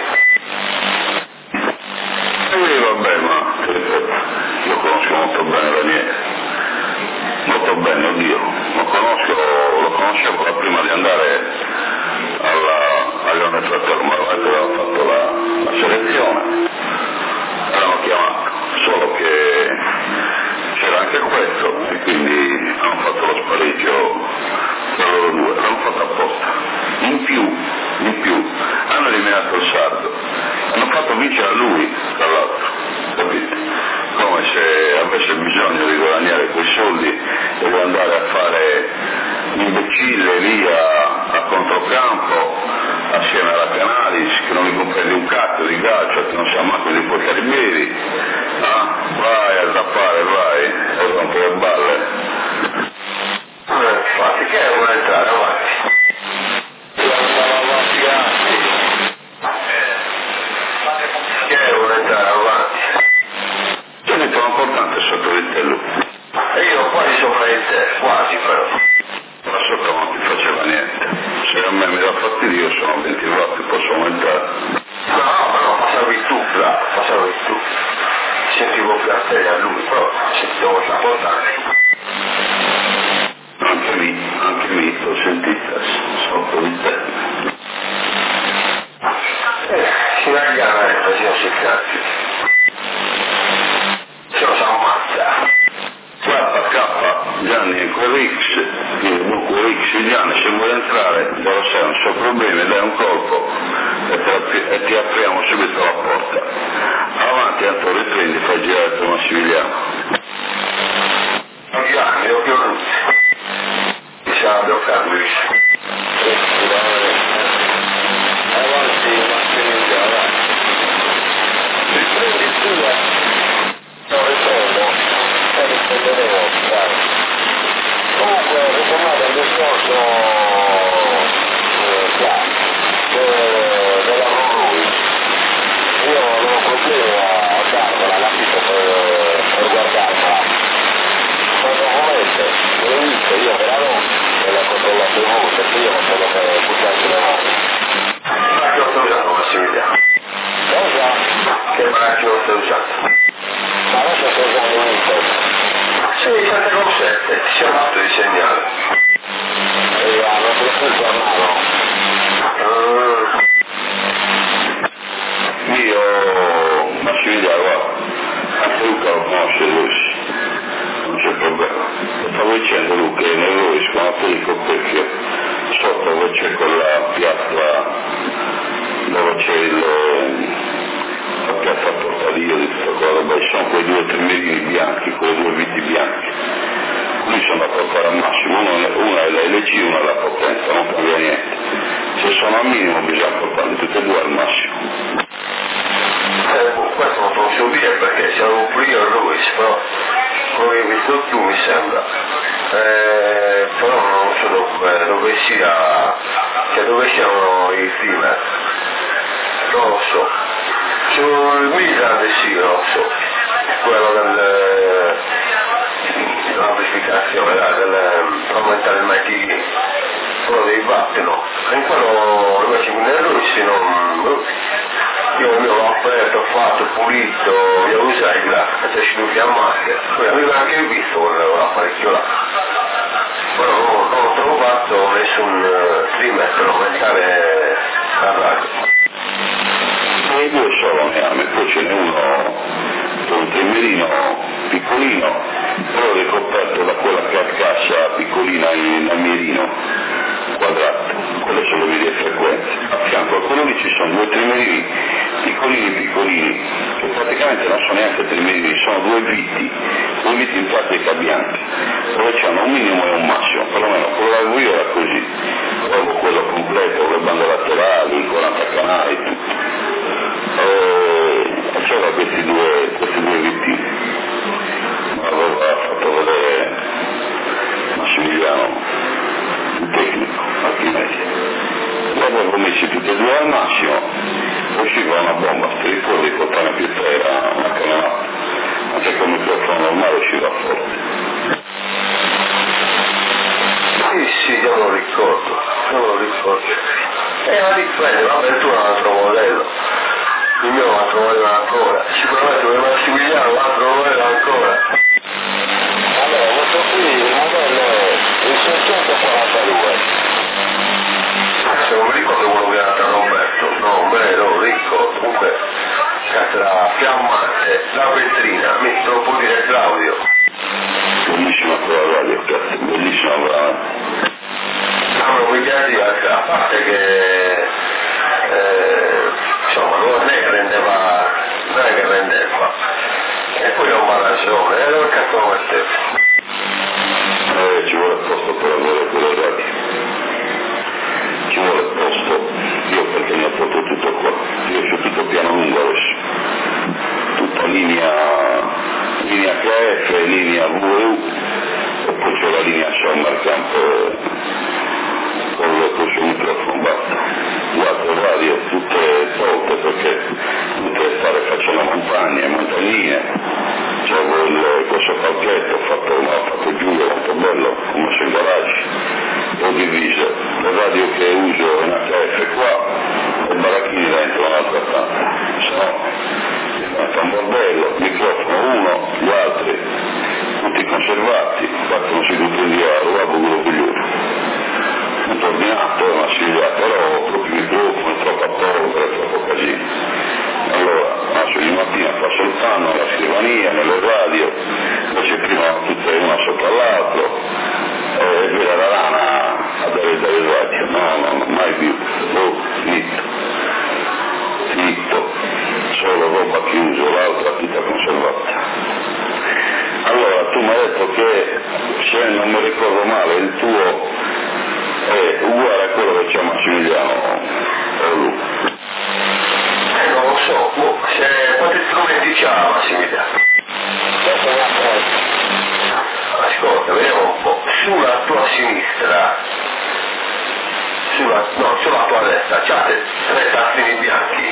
Vabbè, ma io conosco molto bene Daniele. Molto bene, oddio. Lo conoscevo prima di andare al Leone Trattore, ma aveva fatto la selezione. L'hanno chiamato, solo che c'era anche questo e quindi hanno fatto lo spareggio per loro due, l'hanno fatto apposta. In più, hanno eliminato il sardo, hanno fatto vincere a lui, tra l'altro, capite? Come se avesse bisogno di guadagnare quei soldi e di andare a fare l'imbecille lì a controcampo assieme alla Canalis, che non mi comprende un cazzo di calcio, che non sa manco di quei carabinieri. Vai a zappare, vai, e rompo le balle. Infatti, che vuole entrare avanti? Andava avanti anche. Che vuole entrare avanti? Io ne sono importante sotto di te, Luca. E io quasi sopra di te, quasi però. Ma sotto non ti faceva niente. Se a me mi dà fastidio, io sono 20 watt, posso aumentare. No, passavi tu, là, passavi tu. Sentivo più a te a lui, però sentivo importante. Anche lì l'ho sentita sotto di te. Si raggana così non si cazzi. Se lo sa ammazza. Guarda K, Gianni, quell'X, Gianni, se vuoi entrare, lo sai, non so problemi, dai un colpo e ti apriamo subito la porta. Avanti Antonio, riprendi, fai girare il tuo Massimiliano. Gianni, ho più bloccato avanti Massimiliano, avanti. Riprendi tu, non rispondo, poi risponderemo, dai. Comunque, ritornate discorso della lui, io avevo problemi a darvela, capito, per guardarla. Quando volete, l'ho visto, io ve la do e la controllate voi, perché io non sono per buttarci le mani. Ma che ho usato, Massimiliano? Cosa? Che macchina stai usando? Ma adesso sto usando un Intel. Sì, 7,7, ti siamo fatto di segnale. E hanno preso a mano. Io, Massimiliano, guarda, anche Luca lo conosce lui, non c'è problema. Stavo dicendo Luca che nel Lois con Aperico perché sotto dove c'è quella piazza dove c'è la piazza a portadillo di tutta quella roba, ci sono quei 2 o 3 merini bianchi, quelle 2 viti bianchi. Qui sono andato a fare al massimo, una è la LC, una è la potenza, non cambia niente. Se sono al minimo bisogna portarli tutte e 2 al massimo. Questo non posso dire perché siamo pure io e lui, però come hai visto tu mi sembra. Però non so dove siano i film. Non lo so. Sul Milan sì, non lo so. Quello dell'amplificazione, per aumentare il mic, quello dei watt, no. In quello invece nel Russi non. Io l'ho aperto, ho fatto, pulito, io lo usai là, e ci devo fiammare. Poi avevo anche visto l'apparecchio là. Però non ho trovato nessun trimmer per aumentare la radio. E 2 solo ne hanno, e poi ce n'è uno con un trimmerino piccolino, però ricoperto da quella carcassa piccolina in almierino quadrato, quello sono le medie frequenze. A fianco a quello lì ci sono 2 trimerini piccolini, che praticamente non sono neanche trimerini, sono 2 viti in plastica bianchi, dove c'hanno un minimo e un massimo, perlomeno quello che avevo io era così, avevo quello completo, con le bande laterali, 40 canali, tutto. E c'era questi due viti, aveva fatto vedere Massimiliano, il tecnico, altrimenti. L'avevo messi tutti e 2 al massimo, usciva una bomba, ti ricordi che Fontana Pizza era una canonata, anche con il microfono normale usciva forte. Sì, io me lo ricordo. Ma dipende, vabbè tu hai un altro modello. Il mio è un altro modello ancora. Sicuramente per Massimiliano un altro modello ancora. Allora, questo qui il modello è il 642. Adesso non mi ricordo quello che era Roberto, no, me lo ricordo. Comunque, cazzo, fiammante, la vetrina, mi troppo dire Claudio. Bellissima quella radio, cazzo, bellissima veramente. Non mi piace a parte che insomma non è che rendeva, e poi non va ragione, e allora cazzo lo mettevo. Ci vuole posto per avere quelle radio, ci vuole posto, io perché mi ho fatto tutto qua, io c'ho tutto piano lungo adesso, tutta linea KF, linea VU, e poi c'è la linea Sommercamp con il suo microfono basso. 4 radio tutte tolte perché tutte stare facendo montagne, montagnine, c'avevo questo palchetto, l'ho fatto giù, era molto bello, come sul garage, ho diviso le radio che uso in HF qua e baracchini dentro un'altra parte, se no diventa un bordello, microfono uno, gli altri tutti conservati, partono seduti in via Ruabo Guloguglione. Tutto ordinato, una sigla, però proprio il microfono, troppa polvere, troppo casino. Allora, ogni mattina passo il panno alla scrivania, nelle radio, invece prima tutte una sopra l'altro, e vede la rana a dare delle radio, no, mai più, finito, solo roba chiusa, l'altra tutta conservata. Allora, tu mi hai detto che, se non mi ricordo male, il tuo è uguale a quello che c'è Massimiliano lui. Non lo so, quanti strumenti c'ha Massimiliano? Ascolta, vediamo un po', sulla tua sinistra sulla tua destra, c'hate 3 tastini bianchi.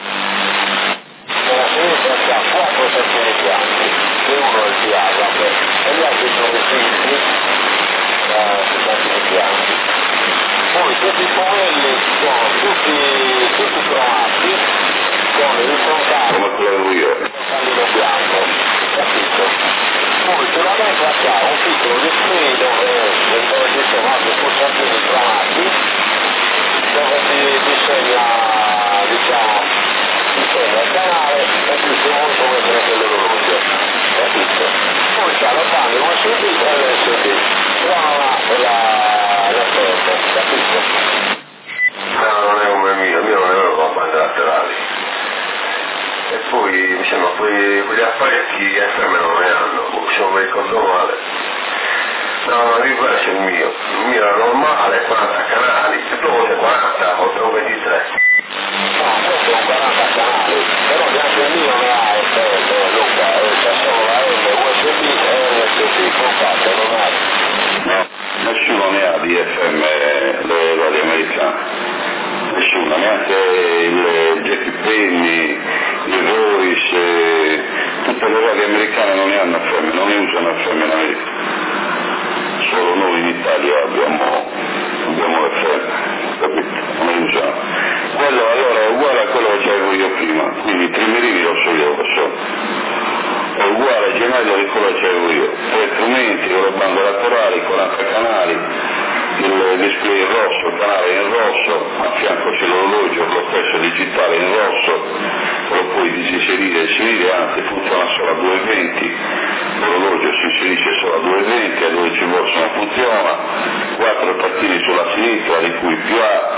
Nella sinistra c'ha 4 tastini bianchi, e uno è il diafragma, e gli altri sono i filtri sui tastini bianchi. Poi tutti i pannelli sono tutti cromati, con il frontale, come quello io. frontale bianco, capito? Poi sulla destra c'ha un piccolo display dove ci sono altri pulsantini cromati, dove si segna, diciamo, il canale e più si monta come se ne l'orologio, capito? Poi c'ha la banda USB e l'SD, però non ha la ferma, capito? No, non è come il mio non è una banda laterali. E poi mi sembra quegli apparecchi FM non ne hanno, se non mi ricordo male. No, questo è il mio era normale, 40 canali, e dopo c'è 40, oltre un 23. No, questo è un 40 canali, però anche il mio ne ha FM, Luca, c'è solo la M, USB e LSD, compatto, non ha. No, nessuno ne ha di FM le radio americane, nessuno, neanche il Jackie Penny, il Royce, tutte le radio americane non ne hanno FM, non ne usano FM in America. Solo noi in Italia abbiamo FM, capito? Non ne usiamo. Quello allora è uguale a quello che avevo io prima, quindi i trimerini lo so io, lo so. È uguale, gemello di quello che avevo io. 3 strumenti, con le bande laterali, 40 canali, il display in rosso, il canale in rosso, a fianco c'è l'orologio, lo stesso digitale in rosso, lo puoi disinserire e inserire, anzi funziona solo a 220, l'orologio si inserisce solo a 220, a 12 volt non funziona, 4 tattini sulla sinistra di cui più A,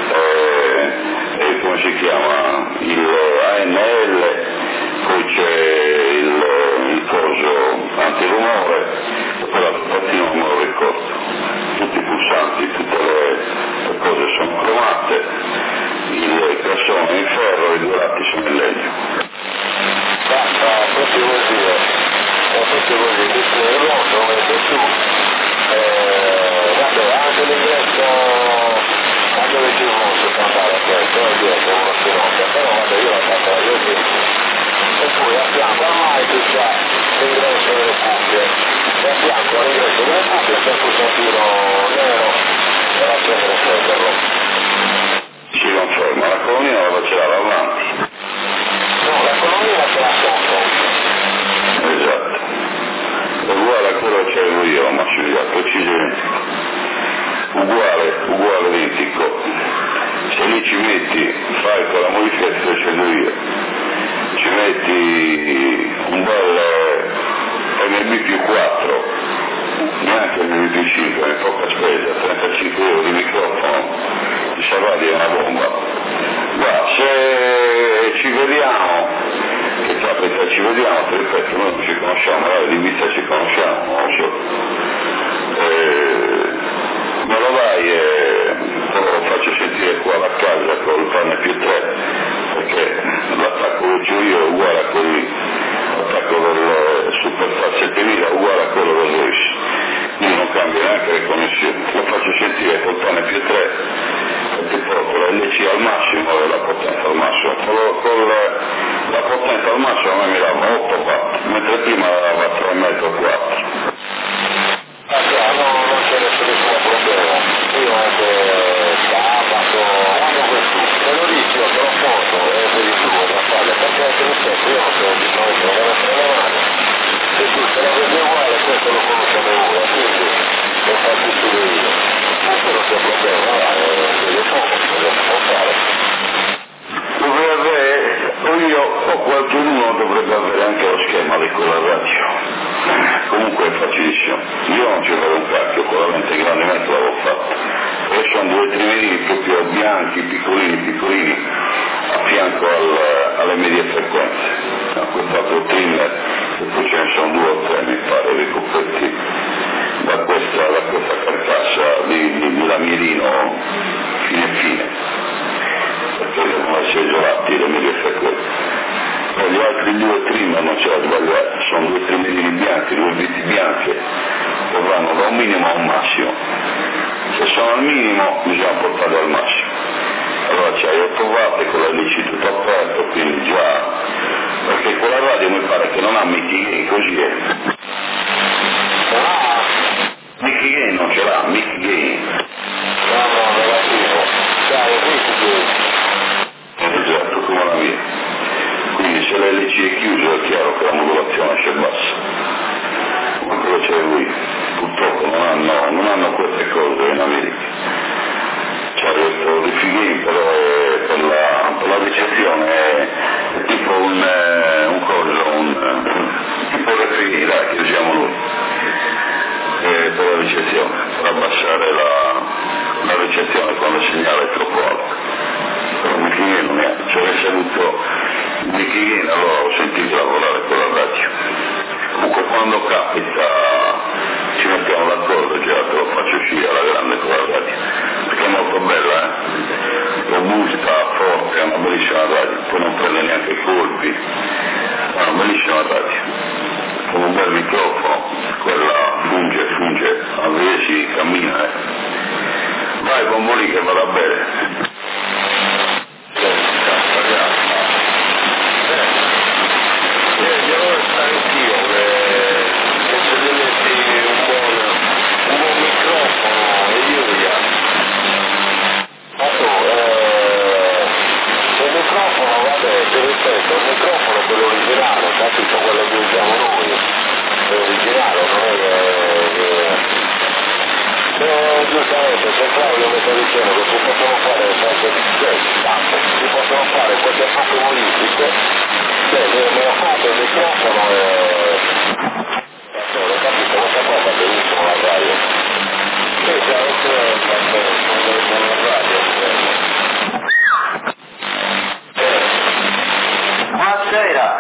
come si chiama, il ANL, poi c'è il coso antirumore, e poi l'altro tattino non me lo ricordo, tutti i pulsanti, tutte le cose sono cromate, il cassone è in ferro e i 2 lati sono in legno. Tutti vuol dire, display rosso, lo metto su, vabbè, anche l'ingresso, anche le TV si può andare a questo, è dietro uno spinotto, però vabbè io l'ho fatto io dietro. E poi a fianco al mic c'è l'ingresso delle cuffie, e a fianco all'ingresso delle cuffie c'è un pulsantino nero per accendere e spegnerlo. Si conferma, la colonnina la ce l'ha davanti. No, la colonnina ce l'ha sotto. Esatto, è uguale a quello che avevo io, ma precisamente, uguale identico. Se lì ci metti, fai quella modifica che sto facendo io, ci metti un bel NB più 4, neanche NB più 5, è poca spesa, 35 euro di microfono, di salvati è una bomba. Guarda, se ci vediamo, che capita, ci vediamo, ti ripeto, noi non ci conosciamo, magari di vista ci conosciamo, non lo so. Me lo dai e poi lo faccio sentire qua da casa col panne più 3, perché l'attacco che ho io è uguale a l'attacco del Superfast 7000 è uguale a quello del Royce, quindi non cambia neanche le connessioni. Lo faccio sentire col panne più 3, perché poi con la LC al massimo e la potenza al massimo, con la potenza al massimo a me mi dava 8 watt, mentre prima dava 3,4 4. Non c'è nessun problema, io anche sabato, quando questo, me lo dici, io te lo foto e te di tuo da fare, perché te lo stesso, io non sono bisogno, non devo essere le mani, se tu se la vedi uguale, questo lo conosciamo ora, quindi lo faccio solo io, questo non c'è problema, io posso fare. O qualcuno dovrebbe avere anche lo schema di quella radio. Comunque è facilissimo. Io non ci avevo un cacchio, con la lente grande l'avevo fatto. E sono 2 trimerini proprio bianchi, piccolini, a fianco alle medie frequenze. Questo altro trimmer, e poi ce ne sono 2 o 3, mi pare, ricoperti da questa carcassa di lamierino fine, perché devono essere isolati le medie frequenze. Poi gli altri 2 trimmer non c'è da sbagliare, sono 2 trimmerini bianchi, 2 viti bianche, che vanno da un minimo a un massimo. Se sono sono al minimo, bisogna portarli al massimo. Allora c'hai 8 watt con l'LC tutto aperto, quindi già, perché quella radio mi pare che non ha Mickey Gain, così è. Mickey Gain non ce l'ha, Mickey Gain. No, negativo. Dai, Mickey Gain. Esatto, come la mia. Quindi se l'LC è chiuso è chiaro che la modulazione esce bassa. Come quello c'è lui. Purtroppo non hanno queste cose in America. C'è questo Mickey Gain, però per la ricezione è tipo un tipo refrighi, dai, che usiamo noi. Per la ricezione, per abbassare la ricezione quando il segnale è troppo alto. Però il Mickey Gain non è, se avessi avuto il Mickey Gain allora ho sentito lavorare con la radio. Comunque quando capita ci mettiamo d'accordo, già te lo faccio uscire alla grande con la radio, perché è molto bella, robusta, forte, è una bellissima radio, poi non prende neanche colpi, è una bellissima radio. Con un bel microfono, quella funge, a vedere si cammina, Vai Bombolì che vada bene. Devo stare anch'io, che se gli metti un buon microfono e Giulia. Ma tu, il microfono, vabbè, ti ripeto, il microfono è quello originale, capito? Quello che usiamo noi, è originale, non è che... giustamente, se Claudio mi sta dicendo che si possono fare si possono fare queste poche modifiche, me lo fate il microfono e... capito? Questa cosa è benissimo la radio. Sì, già lo so, la radio. Buonasera.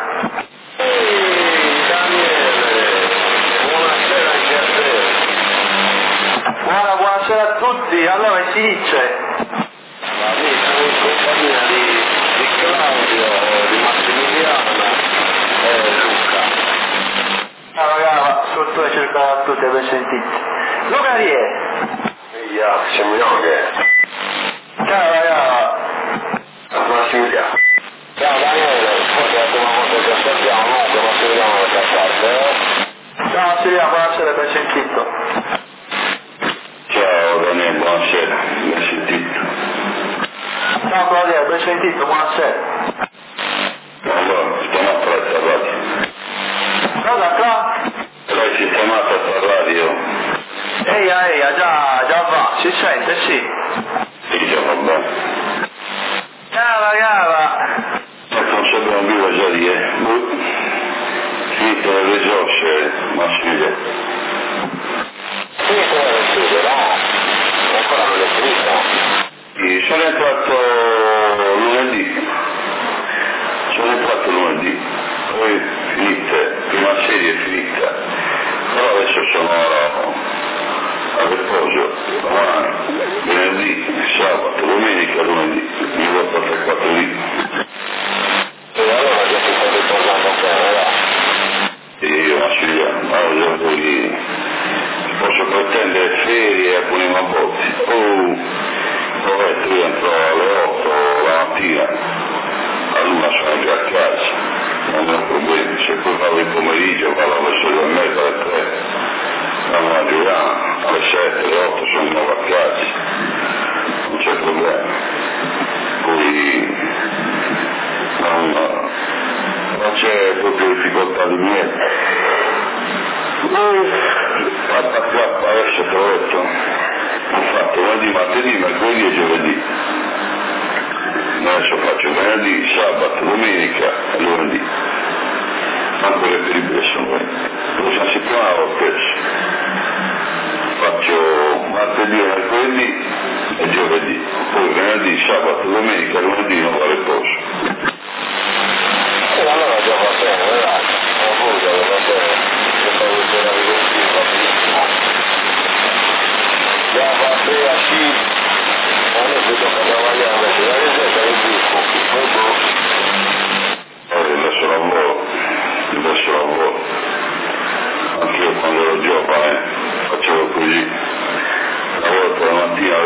Daniele, buonasera anche a te. Buonasera a tutti, allora si dice? Siamo in compagnia di Claudio, di Massimiliano e Luca. Allora, sotto cercare a tutti per sentire. Luca chi è? Siamo Young. Ciao ragazzi. Massimiliano. Ciao Daniele, forse è la prima volta che ascoltiamo, comunque Massimiliano da questa parte. Ciao Massimiliano, buonasera, ben sentito. Ciao Daniele, buonasera, ben sentito. Ciao Claudio, ben sentito, buonasera. Allora, sistemata la radio. Cosa qua? L'hai sistemata sta radio? Eia, già va, si sente, sì. Sì, già va bene. Cava. Non sappiamo più cosa dire. Finito le risorse, Massimiliano. Finito le risorse, no? Ancora non è finito. Sono entrato lunedì, poi finite, prima serie è finita, però adesso sono a riposo, domani, venerdì, sabato, domenica, lunedì, mi vado a 3-4 lì. E allora che ti stai ritornando bene, va? E io Massimiliano, allora poi posso pretendere ferie a alcuni mabotti. Poveretto, io entro alle 8 la mattina, all'una sono già a casa, non ho problemi, se poi vado il pomeriggio, vado verso le 2:30, alle 3, vado a giocare, alle 7, alle 8 sono di nuovo a casa, non c'è problema. Poi non c'è proprio difficoltà di niente. Fatta adesso te l'ho detto, ho fatto venerdì, martedì, mercoledì e giovedì. Adesso faccio venerdì, sabato, domenica e lunedì. Manco reperibile sono la prossima settimana lo stesso. Faccio martedì e mercoledì e giovedì. Poi venerdì, sabato, domenica e lunedì non va a riposo. E allora già va bene, ragazzi. Non voglio, va bene. Se fai vedere la rivoluzione va benissimo. Già va bene, sì. A me si tocca lavorare invece la ricetta del disco. Adesso lavoro. Anche io quando ero giovane facevo così. Lavoro per la mattina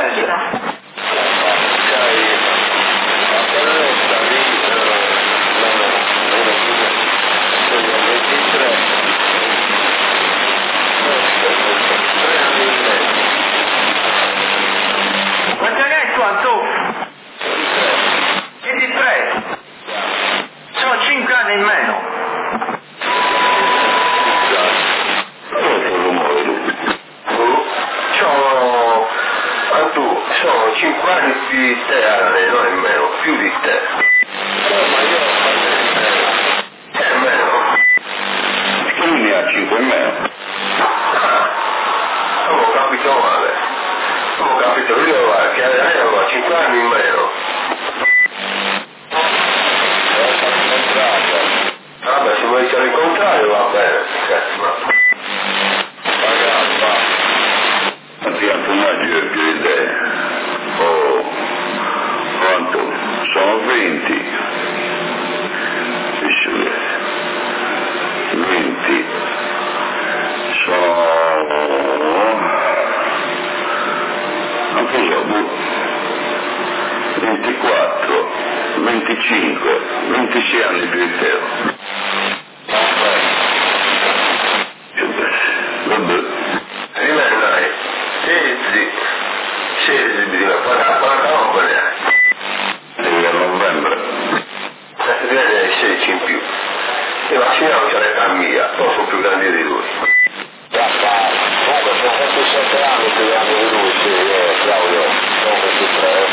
mezzo. Quanti anni hai tu, Antù? 23. Sono 5 anni in meno. Sono 5 anni più di te, Ale, non in meno, più di te. Ma io è meno. Perché lui ne ha 5 in meno? Avevo capito male. Avevo capito, lui che aveva 5 anni in meno. Vabbè, se vuoi dire il contrario va bene, cazzo. Anche un maggio è più idee. Quanto? Sono 20. 20. Sono... non so, 24, 25, 26 anni più di te. Vabbè. Rimane, scesi di 49 ne hai. A novembre. Adesso viene 16 in più. E vacciniamo c'è l'età mia, non sono più grandi di lui. Comunque sono 27 anni più grandi di lui, sì, Claudio, sono 23.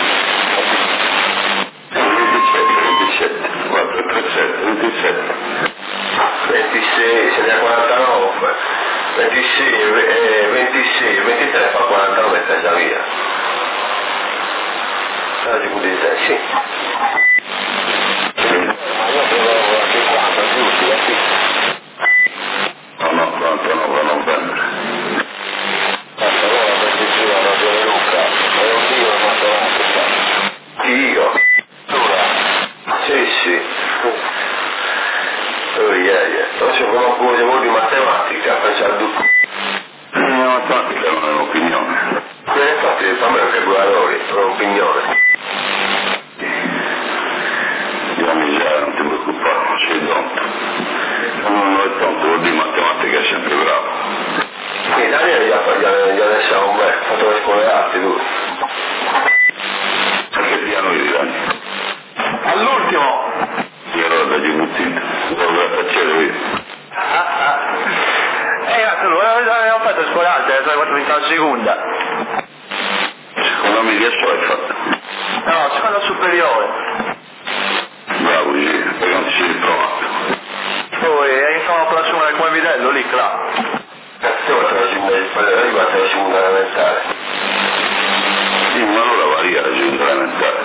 27, 4, 3, 7, 27. 26, se ne ha 49, 26, 23 fa 49 e già via. Allora giù di te, sì. Ma io provo a 50, giusto, sì. No, 49 novembre. Allora 26 ha ragione Luca, è un dio in matematica. Io? Sì. Oh yeah. Non c'è qualcuno di voi di matematica, pensa a due. La matematica non è un'opinione. Infatti fa meno che due valori, è un'opinione. Io non ti preoccupare, sei tonto. Non è tonto, vuol dire matematica è sempre bravo. Sì, Daniele gli ha messo un bel, fatto le scuole arti lui. Perché piano gli danni? All'ultimo. E allora da Gibuttino, dove faccio io? Abbiamo fatto scolante, adesso abbiamo vinto la seconda. Secondo me che so hai fatto? No, seconda superiore. Bravo, sì, perché non ti sei ritrovato. Poi iniziamo a assumere come bidello lì, là. Cazzo, arrivate alla seconda elementare. Sì, ma allora varia la seconda elementare.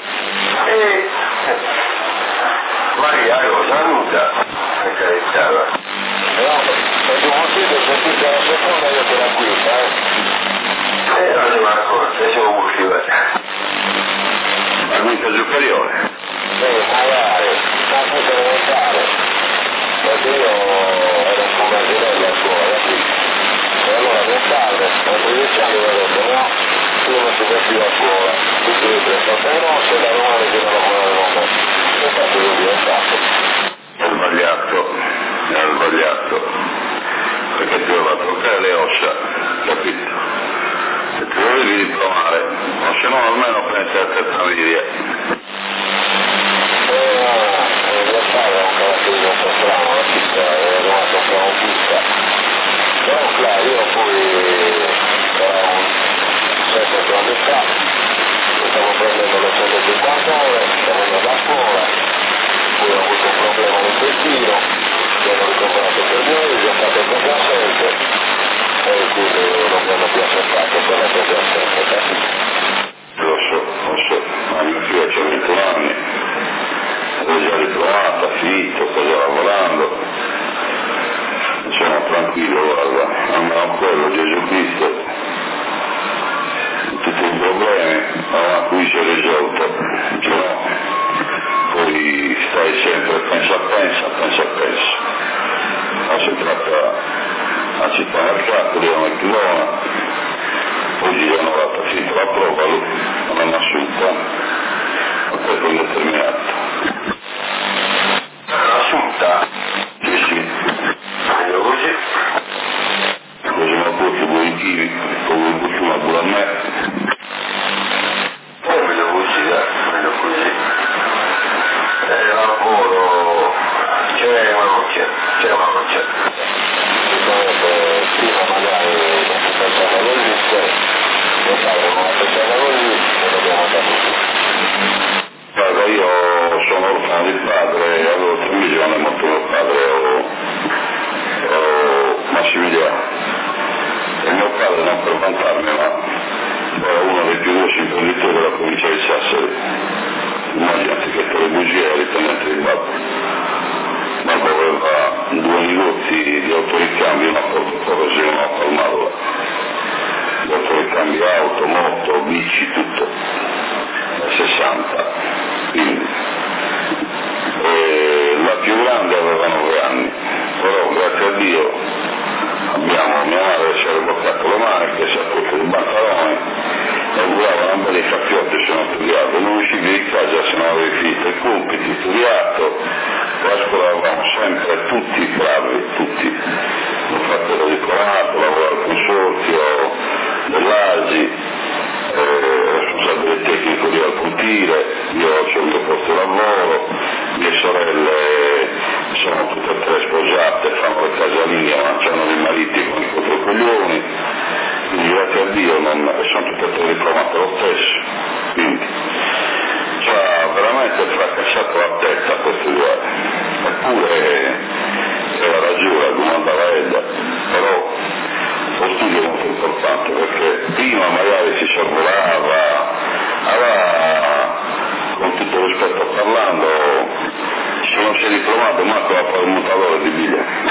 Maria, cosa nuda? Per carità, va. Se tu consideri che tutta la seconda io te la quinta, non ne va ancora, siamo molti, la quinta superiore. Magari, ma questa è elementare, perché io ero un po' marginello a scuola, capisci? E allora mio padre, a 13 anni mi ha detto no, tu non si capiva a scuola, tutti i 38 anni no, sei da romano che non lavorare con me. E infatti io diventato. È sbagliato, perché ti doveva toccare le ossa, capito? Se ti dovevi diplomare, o se no almeno pensa a te famiglia. Mio padre è un carattere un po' strano, capisci? È rimasto un po' autista. Però claro, io poi era un 7-8 anni fa, stavo prendendo le 150 ore, stavo andando a scuola, poi ho avuto un problema all'intestino, mi hanno ricoverato per 2 mesi, ho fatto il compiacente e quindi non mi hanno più accettato per la compiacente, capito? Lo so, ma mio figlio c'ha 21 anni, l'ho già ritrovato, finito, sto già lavorando, sono tranquillo, guarda, almeno quello, Gesù Cristo, tutti i problemi, ma qui si è risolto, se no, poi stai sempre pensa. Ma si tratta a città mercato, di una chilona, Oggi gli hanno dato finita la prova, lui non hanno assunta, a tempo indeterminato. Assunta? Sì. Meglio così. Così ma poi che vuoi dire, come vuoi dire una buona me. Meglio così, meglio così. Lavoro c'è ma non c'è. Prima magari non si pensava così, lo fare una pensava così e dobbiamo andare così. Guarda, io sono orfano di padre, avevo 3 milioni, molto mio padre, Massimiliano. E mio padre, non per vantarmi, ma era uno dei più grossi imprenditori della provincia di Sassari. Immaginate che per le bugie era dipendente di babbo. Babbo aveva 2 negozi di autoricambio, una a Porto Corrosino, una a Palmarola. Di autoricambi auto, moto, bici, tutto. 60. Quindi. La più grande aveva 9 anni, però grazie a Dio abbiamo mia madre si era bloccato le maniche, si è accolto di pantaloni e volava una bella caffiotti, sono studiato, non uscivi di casa se non avevi finito i compiti, studiato, la scuola avevamo sempre tutti bravi, tutti. Mio fratello diplomato, lavora al consorzio dell'ASI, responsabile tecnico di Alcontire, io ho il mio posto di lavoro, mie sorelle sono tutte e 3 sposate, fanno le casalinghe, ma hanno i mariti con i controcoglioni, quindi grazie a Dio sono tutte e 3 diplomate lo stesso, quindi ci ha veramente fracassato la testa questi 2 anni, eppure era ragione, la domandava Edda, però lo studio è molto importante perché prima magari si sorvolava, allora con tutto rispetto parlando, se non si è diplomato manco a fare un mutatore di biglietti.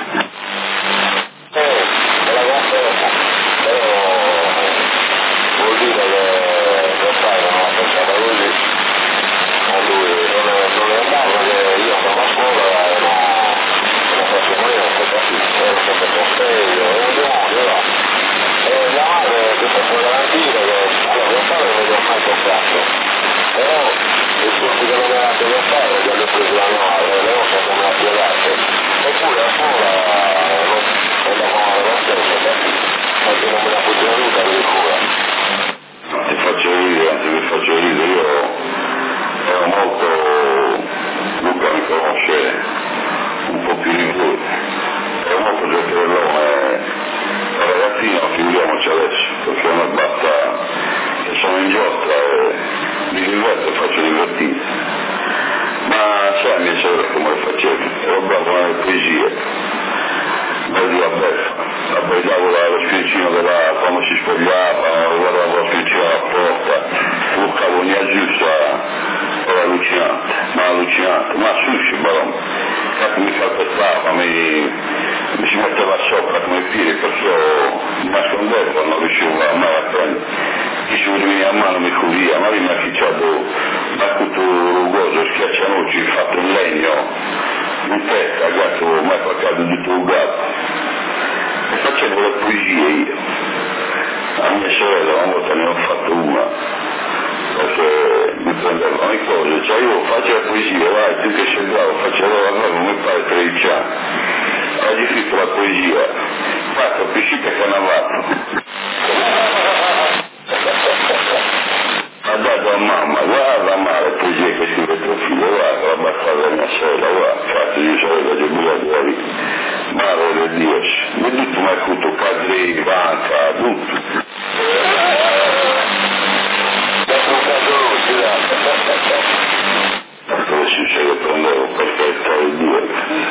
La conferma, però vuol dire che mio padre non ha pensato così, a lui non è andato perché io andavo a scuola e non faccio mai una cosa così, ero sempre consiglio, e un demonio là. E la madre ti posso garantire che allora mio padre non mi ha mai toccato, però il corso che non mi ha dato mio padre gli hanno preso la madre, le ho fatto una piegata, eppure a scuola non andavo alla stessa, perché non me la potevo venuta di cura. Ti faccio ridere, anzi vi faccio ridere, io ero molto, Luca mi conosce un po' più di voi, ero molto giocherellone, da ragazzino figuriamoci adesso, perché a me basta che sono in giostra e mi diverto e faccio divertire, ma sai mia sorella come lo facevo, ero bravo nelle poesie, vedi la beffa, abbagliavo lo sfincino quando si spogliava, guardavo lo sfincino alla porta, toccavo ogni aggiusta, era allucinante, ma sushi, balon, mi calpestava, mi si metteva sopra come i piedi, perciò mi nascondevo, non riuscivo mai a prendere, chi si veniva a mano mi cuvia, ma mi ha ficciato da tutto rugoso, schiaccianoci fatto in legno, in testa, gatto, mai pagato di tuo gatto. E facevo le poesie io. A mia sorella una volta ne ho fatto una, perché mi prendevano le cose, cioè io facevo la poesia, vai, tu che sei bravo, facevo la brava, mi pare 13 anni. Oggi scritto la poesia, fatto piscita e canavato. Ha dato a mamma, guarda male le poesie che scrive tuo figlio, guarda la battaglia della mia sorella, guarda, fatto di sorella che buia della vita. Madre di Dio, mi tutto mi ha avuto cadri, banca, tutto. Dove succede prendevo perché stavo il Dio.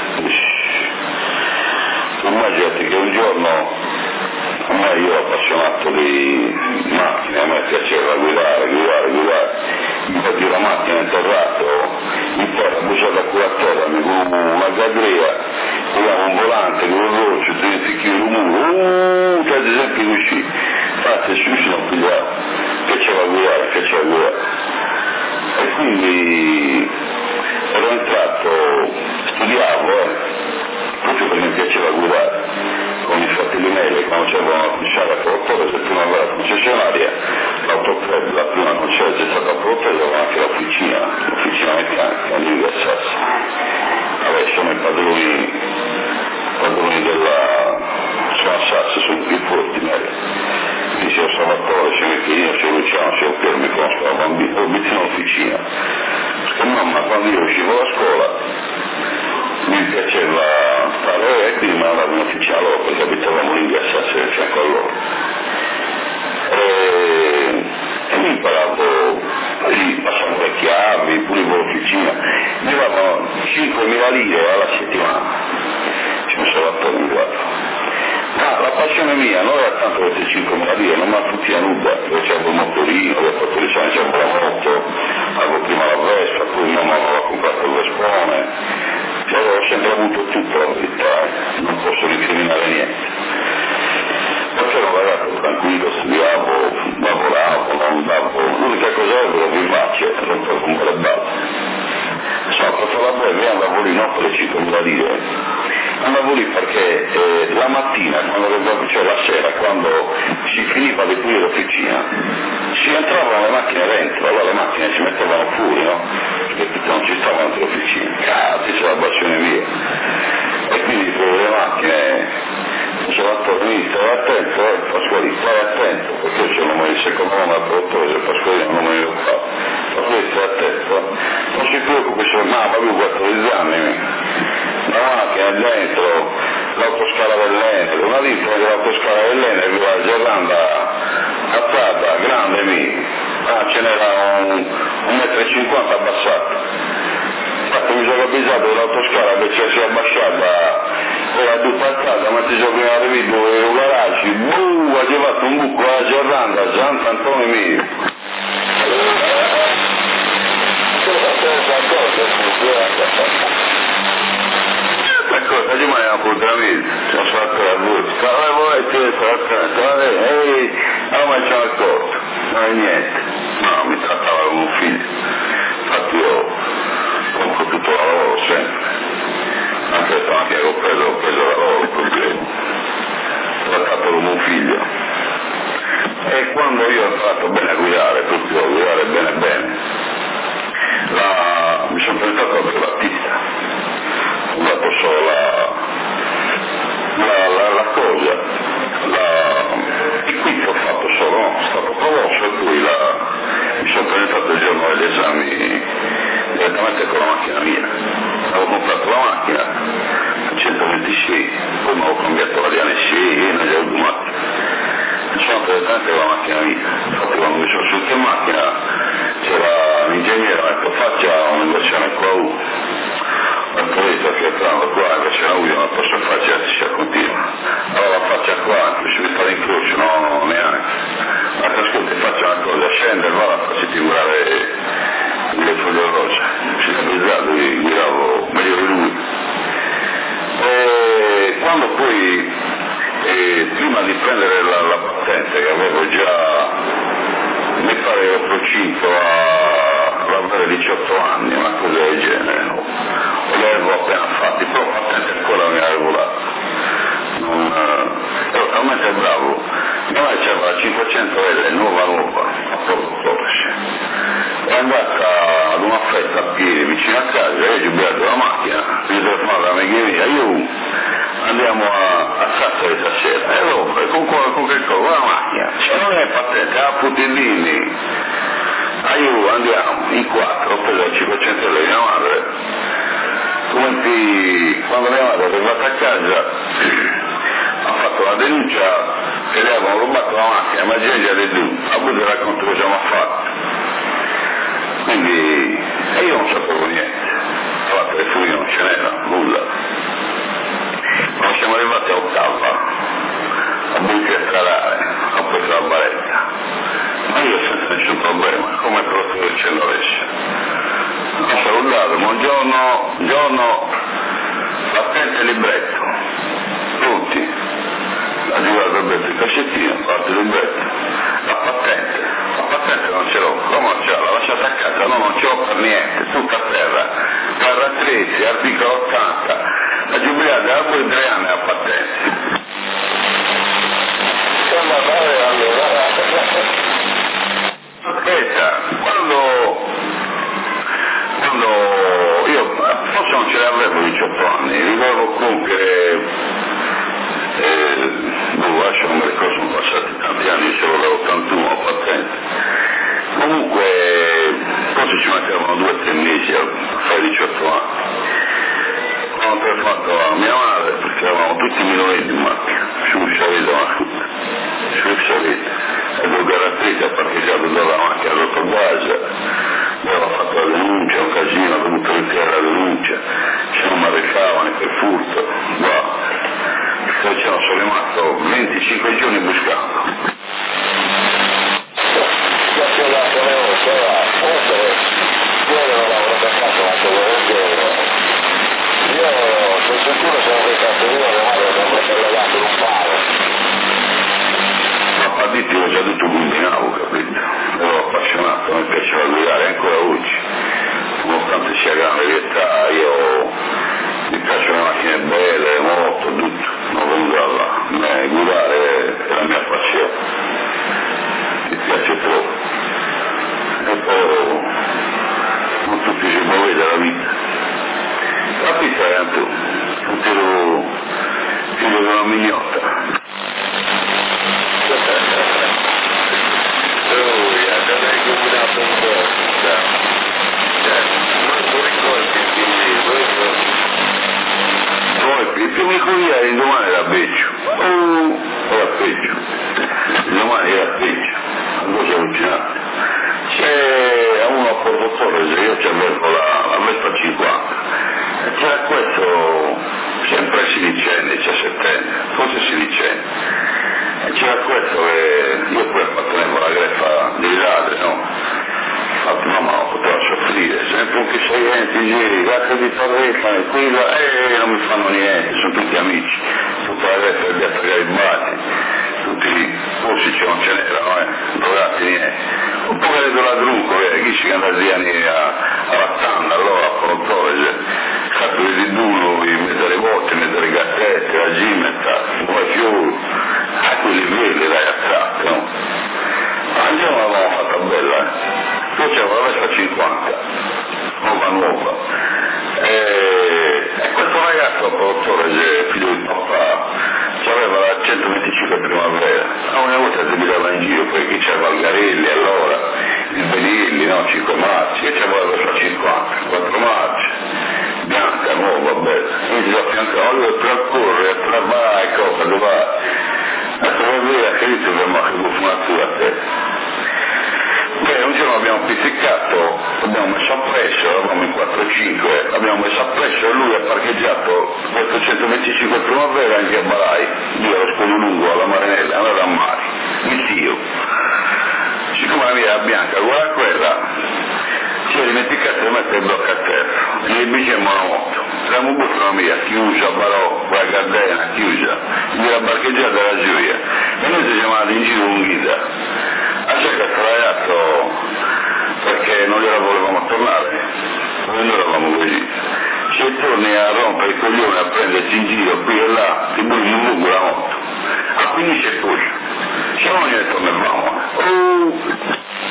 Immaginate che un giorno, a me io ero appassionato di macchine, a me piaceva guidare, mi fatti la macchina in terra, bussata con la terra, con una gadria, avevamo un volante con un roccio, 30 kg di muro, che ad esempio uscì, fate su si non pigliavo, piaceva guidare. E quindi ero entrato, studiavo, proprio perché mi piaceva guidare, con i fratelli miei, quando c'erano la pisciata per 8 ore, se tu non andava alla concessionaria, la prima concessa è stata protesa anche l'officina meccanica di Versace. Sono i padroni della Sassi, sono più forti, quindi c'è il Salvatore, c'è Michelino, c'è Luciano, c'è Piero, mi conosco la bambina, vicino all'officina, perché mamma quando io uscivo da scuola mi piaceva stare e quindi mi andavo in officina loro perché abitavamo lì in via Sassi a fianco a loro e mi imparavo lì, passavo le chiavi, pulivo l'officina, mi davano 5.000 lire alla settimana, c'è un Salvatore in guardia. Ma la passione mia non era tanto queste 5.000 lire, non mi ha tutti a nuda, perché c'avevo un motorino, dopo 13 anni c'avevo la moto, avevo prima la Vespa, poi mia mamma aveva comprato il Vespone, avevo sempre avuto tutto la verità, non posso recriminare niente. Perché ero un ragazzo tranquillo, studiavo, lavoravo, non andavo, l'unica cosa era vivace, non per un bel balzo. Sono fatto la breve e andavo lì non per le 5.000 lire, andavo lì perché la mattina, cioè la sera, quando si finiva di pulire l'officina, si entravano le macchine dentro, allora le macchine si mettevano fuori, no? Perché non ci stavano dentro l'officina, cazzo, c'è la passione mia. E quindi per le macchine, Salvatore, stai attento, Pasqualino, stai attento, perché c'è un nome di secondo nome al produttore, Pasqualino non me lo fa. Pasqualino, stai attento, non si preoccupi, ma avevo 14 anni, la macchina dentro, l'autoscala dell'Enel, una litra dell'autoscala dell'Enel, la Gerlanda alzata, grande mia, ce n'era 1,50 m abbassato. Infatti mi sono avvisato dell'autoscala che si è abbasciata, era tutta a casa, ma ti sono prima arrivato in garage, ha fatto un buco alla Gerlanda, Sant'Antonio mio. D'accordo, io mi avevo appuntamento, sono fatto la voce, voi ma ci sono accorto, non è niente, no, mi trattava come un figlio, infatti io compro tutto il lavoro sempre, anche stamattina che ho preso lavoro perché ho trattato come un figlio, e quando io ho imparato bene a guidare, proprio a guidare bene, mi sono presentato al Battista, ho dato solo la cosa, il quiz ho fatto solo, no? È stato promosso e poi mi sono presentato il giorno degli esami direttamente con la macchina mia. Avevo comprato la macchina a 126, poi mi avevo cambiato la Diane 6 e non gli avevo due macchine. Sono direttamente con la macchina mia. Infatti quando mi sono su che macchina c'era l'ingegnere, mi ha detto faccia un'inversione qua ho detto che entrando qua invece la non posso farci si continua, allora la faccia qua, se mi sta in croce, no neanche, ma ascolta, faccia una cosa, scende e va a farsi figurare le foglie rosa, si è bizarro, guidavo meglio di lui. E quando poi prima di prendere la patente che avevo già, mi pare che ho procinto a avere 18 anni, una cosa del genere, no? Li avevo appena fatti, però la patente ancora non mi avevo dato. Ero talmente bravo, mia madre c'era la 500L nuova, a Porsche. È andata ad una festa a piedi vicino a casa, io ho giubilato la macchina, mi sono fatto la mia io andiamo a Sassari stasera, e allora con che cosa? La macchina, se non è patente, a Putellini, andiamo in 4, ho preso la 500L di mia madre. Quando mia madre è arrivata a casa ha fatto la denuncia che le avevano rubato la macchina, ma già di giù, a voi racconto cosa mi ha fatto. Quindi io non sapevo niente, tra l'altro le furie non ce n'era, nulla. Quando siamo arrivati a Ottava, a Bucchia stradale, ho preso la baretta, ma io senza nessun problema, come il professore del centro-est. Ho salutato, buongiorno, patente libretto, tutti, ha girato il libretto, il cascettino, parte il libretto, la patente non ce l'ho, come non ce l'ho, l'ho lasciata a casa, no, non ce l'ho per niente, tutta a terra, carra 13, articolo 80, la giubilata da poi 3 anni a patente. aspetta, quando io forse non ce ne avevo 18 anni, ricordo compiere, lascio non mi ricordo, sono passati tanti anni, io c'ero dall'81 a patente. Comunque, forse ci mancavano 2 o 3 mesi a fare 18 anni. Ho telefonato a mia madre perché eravamo tutti minorenni in macchina, su Sciavetta, e due caratteristi ha parcheggiato dalla macchina sotto base, aveva fatto la denuncia, un casino, ha dovuto ritirare la denuncia, se non mi arrestavano per furto, sono rimasto 25 giorni buscando. Additti ho già detto combinavo, capito? Ero appassionato, mi piaceva guidare ancora oggi, nonostante sia grande l'età, mi piacciono le macchine belle, le moto, tutto, non vengo da là, guidare è la mia passione, mi piace troppo, e poi non tutti si muove dalla vita, la vita è anche un figlio di una mignotta. Il primo corriere domani era peggio, era peggio, domani era peggio, una cosa allucinante. C'è uno a Porto Torres, io ci avevo la Vespa 50, e c'era questo, sempre sedicenni, 17 forse sedicenni, e c'era questo che io poi appartenevo alla greffa dei ladri, no? No, ma non poteva soffrire, sempre un chiacchierante, ieri, grazie di Torretta, e qui non mi fanno niente, sono tutti amici, tutta la greffa del Piazza Garibati, tutti i corsi non ce n'erano, drogati niente. Un po' che vedo la Drunco, chi ci andava alla Tanda, allora a Portore, fatto di Dulo, in mezzo alle botte, in mezzo alle gattette, la Gimetta, come fiori, a quelli veri, la Iazzat, no? Andiamo l'avevamo fatta bella, Poi c'era la Vespa 50, nuova, e questo ragazzo, produttore, figlio di papà, aveva la 125 primavera, una volta si mirava in giro, poi chi c'era Valgarelli allora, il Benilli, no, 5 marci, e c'era la Vespa 50, 4 marci, bianca, nuova, bella, quindi si affiancava, lui per correre, per vai, cosa, dove vai? Adesso vuol dire che lì si ferma che fumatura a te. Beh, un giorno abbiamo pizzicato, abbiamo messo a presso, eravamo in 4-5, abbiamo messo a presso e lui ha parcheggiato questo 125 primavera anche a Balai, io ero scuolo lungo alla Marinella, andavo a Mari, il zio. Siccome la mia era bianca, guarda quella, si è dimenticato di mettere il blocco a terra, e gli dicemmo una moto, eravamo un busto la mia, chiusa, barò, quella gardena, chiusa, mi era parcheggiata la gioia, e noi ci siamo andati in giro con guida. C'è questo ragazzo perché non gliela volevamo tornare, noi eravamo così, se torni a rompere il coglione a prenderti in giro qui e là, ti butti in lungo la moto, a 15 e poi, se no ne tornavamo.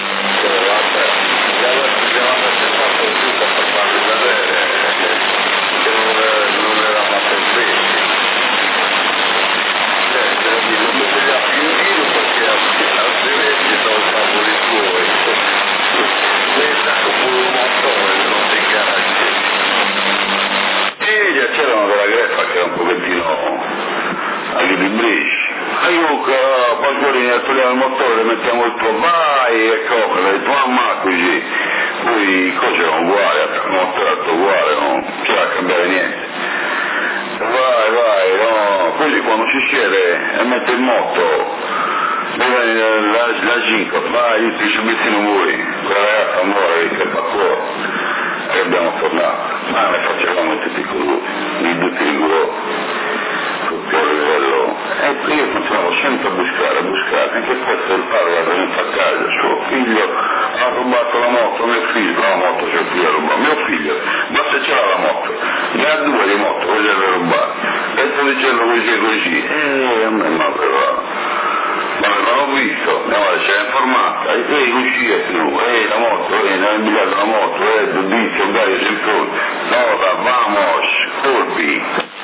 C'erano della greffa che era un pochettino agli librici. Aiuca, poi togliamo il motore, le mettiamo il tuo, vai e copre, le detto mamma così. Poi i cose erano uguali, il motore era uguale, non c'era da cambiare niente. Vai, no, così quando si siede e mette il moto, la ginca, vai, ti subissimo voi, quella ragazza muore, che fa cuore. E abbiamo tornato, ma ne facevamo tutti i colori, i butti di culo, tutto a livello. E io continuavo sempre a buscare, anche questo il padre era venuto a casa, suo figlio ha rubato la moto, mio figlio, la moto suo figlio ha rubato, mio figlio, ma se c'era la moto, ne ha 2 di moto, voi le avete rubate, e sto dicendo così, e a me mi avevano visto, mia madre si era informata, e uscì più, han enviado la moto, dice Dario Circone, nota, vamos, colpi.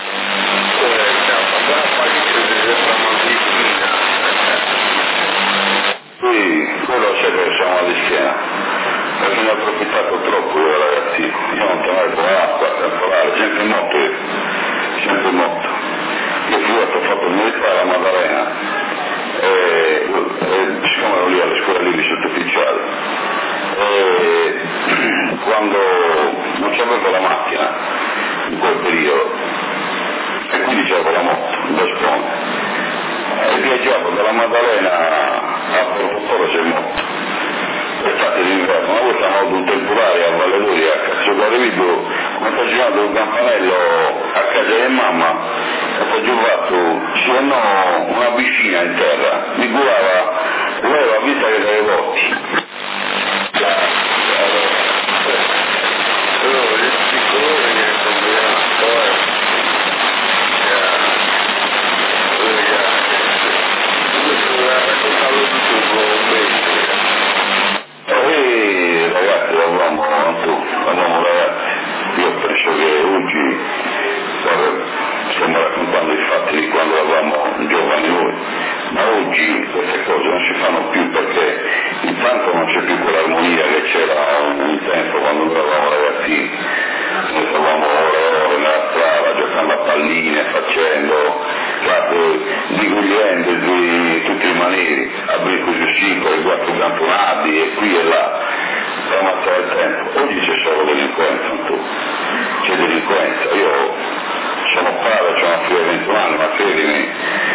Sì, quello c'è che siamo di schiena, perché ne ho approfittato troppo io ragazzino, io non tonevo acqua, temporale, sempre in moto io, sempre in moto. Io ho fatto il militare a Maddalena e siccome ero lì alle scuole lì di sottufficiale, quando non c'avevo la macchina in quel periodo e quindi c'avevo la moto, il bastone, e viaggiavo dalla Maddalena a Porto c'è moto, l'estate d'inverno, una volta avevo avuto un temporale a Valle d'Oria, a Cazzo Carevido, ho facciato un campanello a casa di mamma, ho fatto una vicina in terra, mi curava, lei la vita che dai votti. Ragazzi, io penso che oggi stiamo raccontando i fatti di quando eravamo giovani noi, ma oggi queste cose non si fanno più perché intanto non c'è più quell'armonia che c'era un tempo quando noi eravamo ragazzini, noi stavamo ore e ore nella strada giocando a palline, facendo digogliendo di tutti i manieri, aprire così singoli, 4 campionati e qui e là, per ammazzare il tempo. Oggi c'è solo delinquenza, c'è delinquenza. Io sono padre, ho una figlia di 21 anni, ma credimi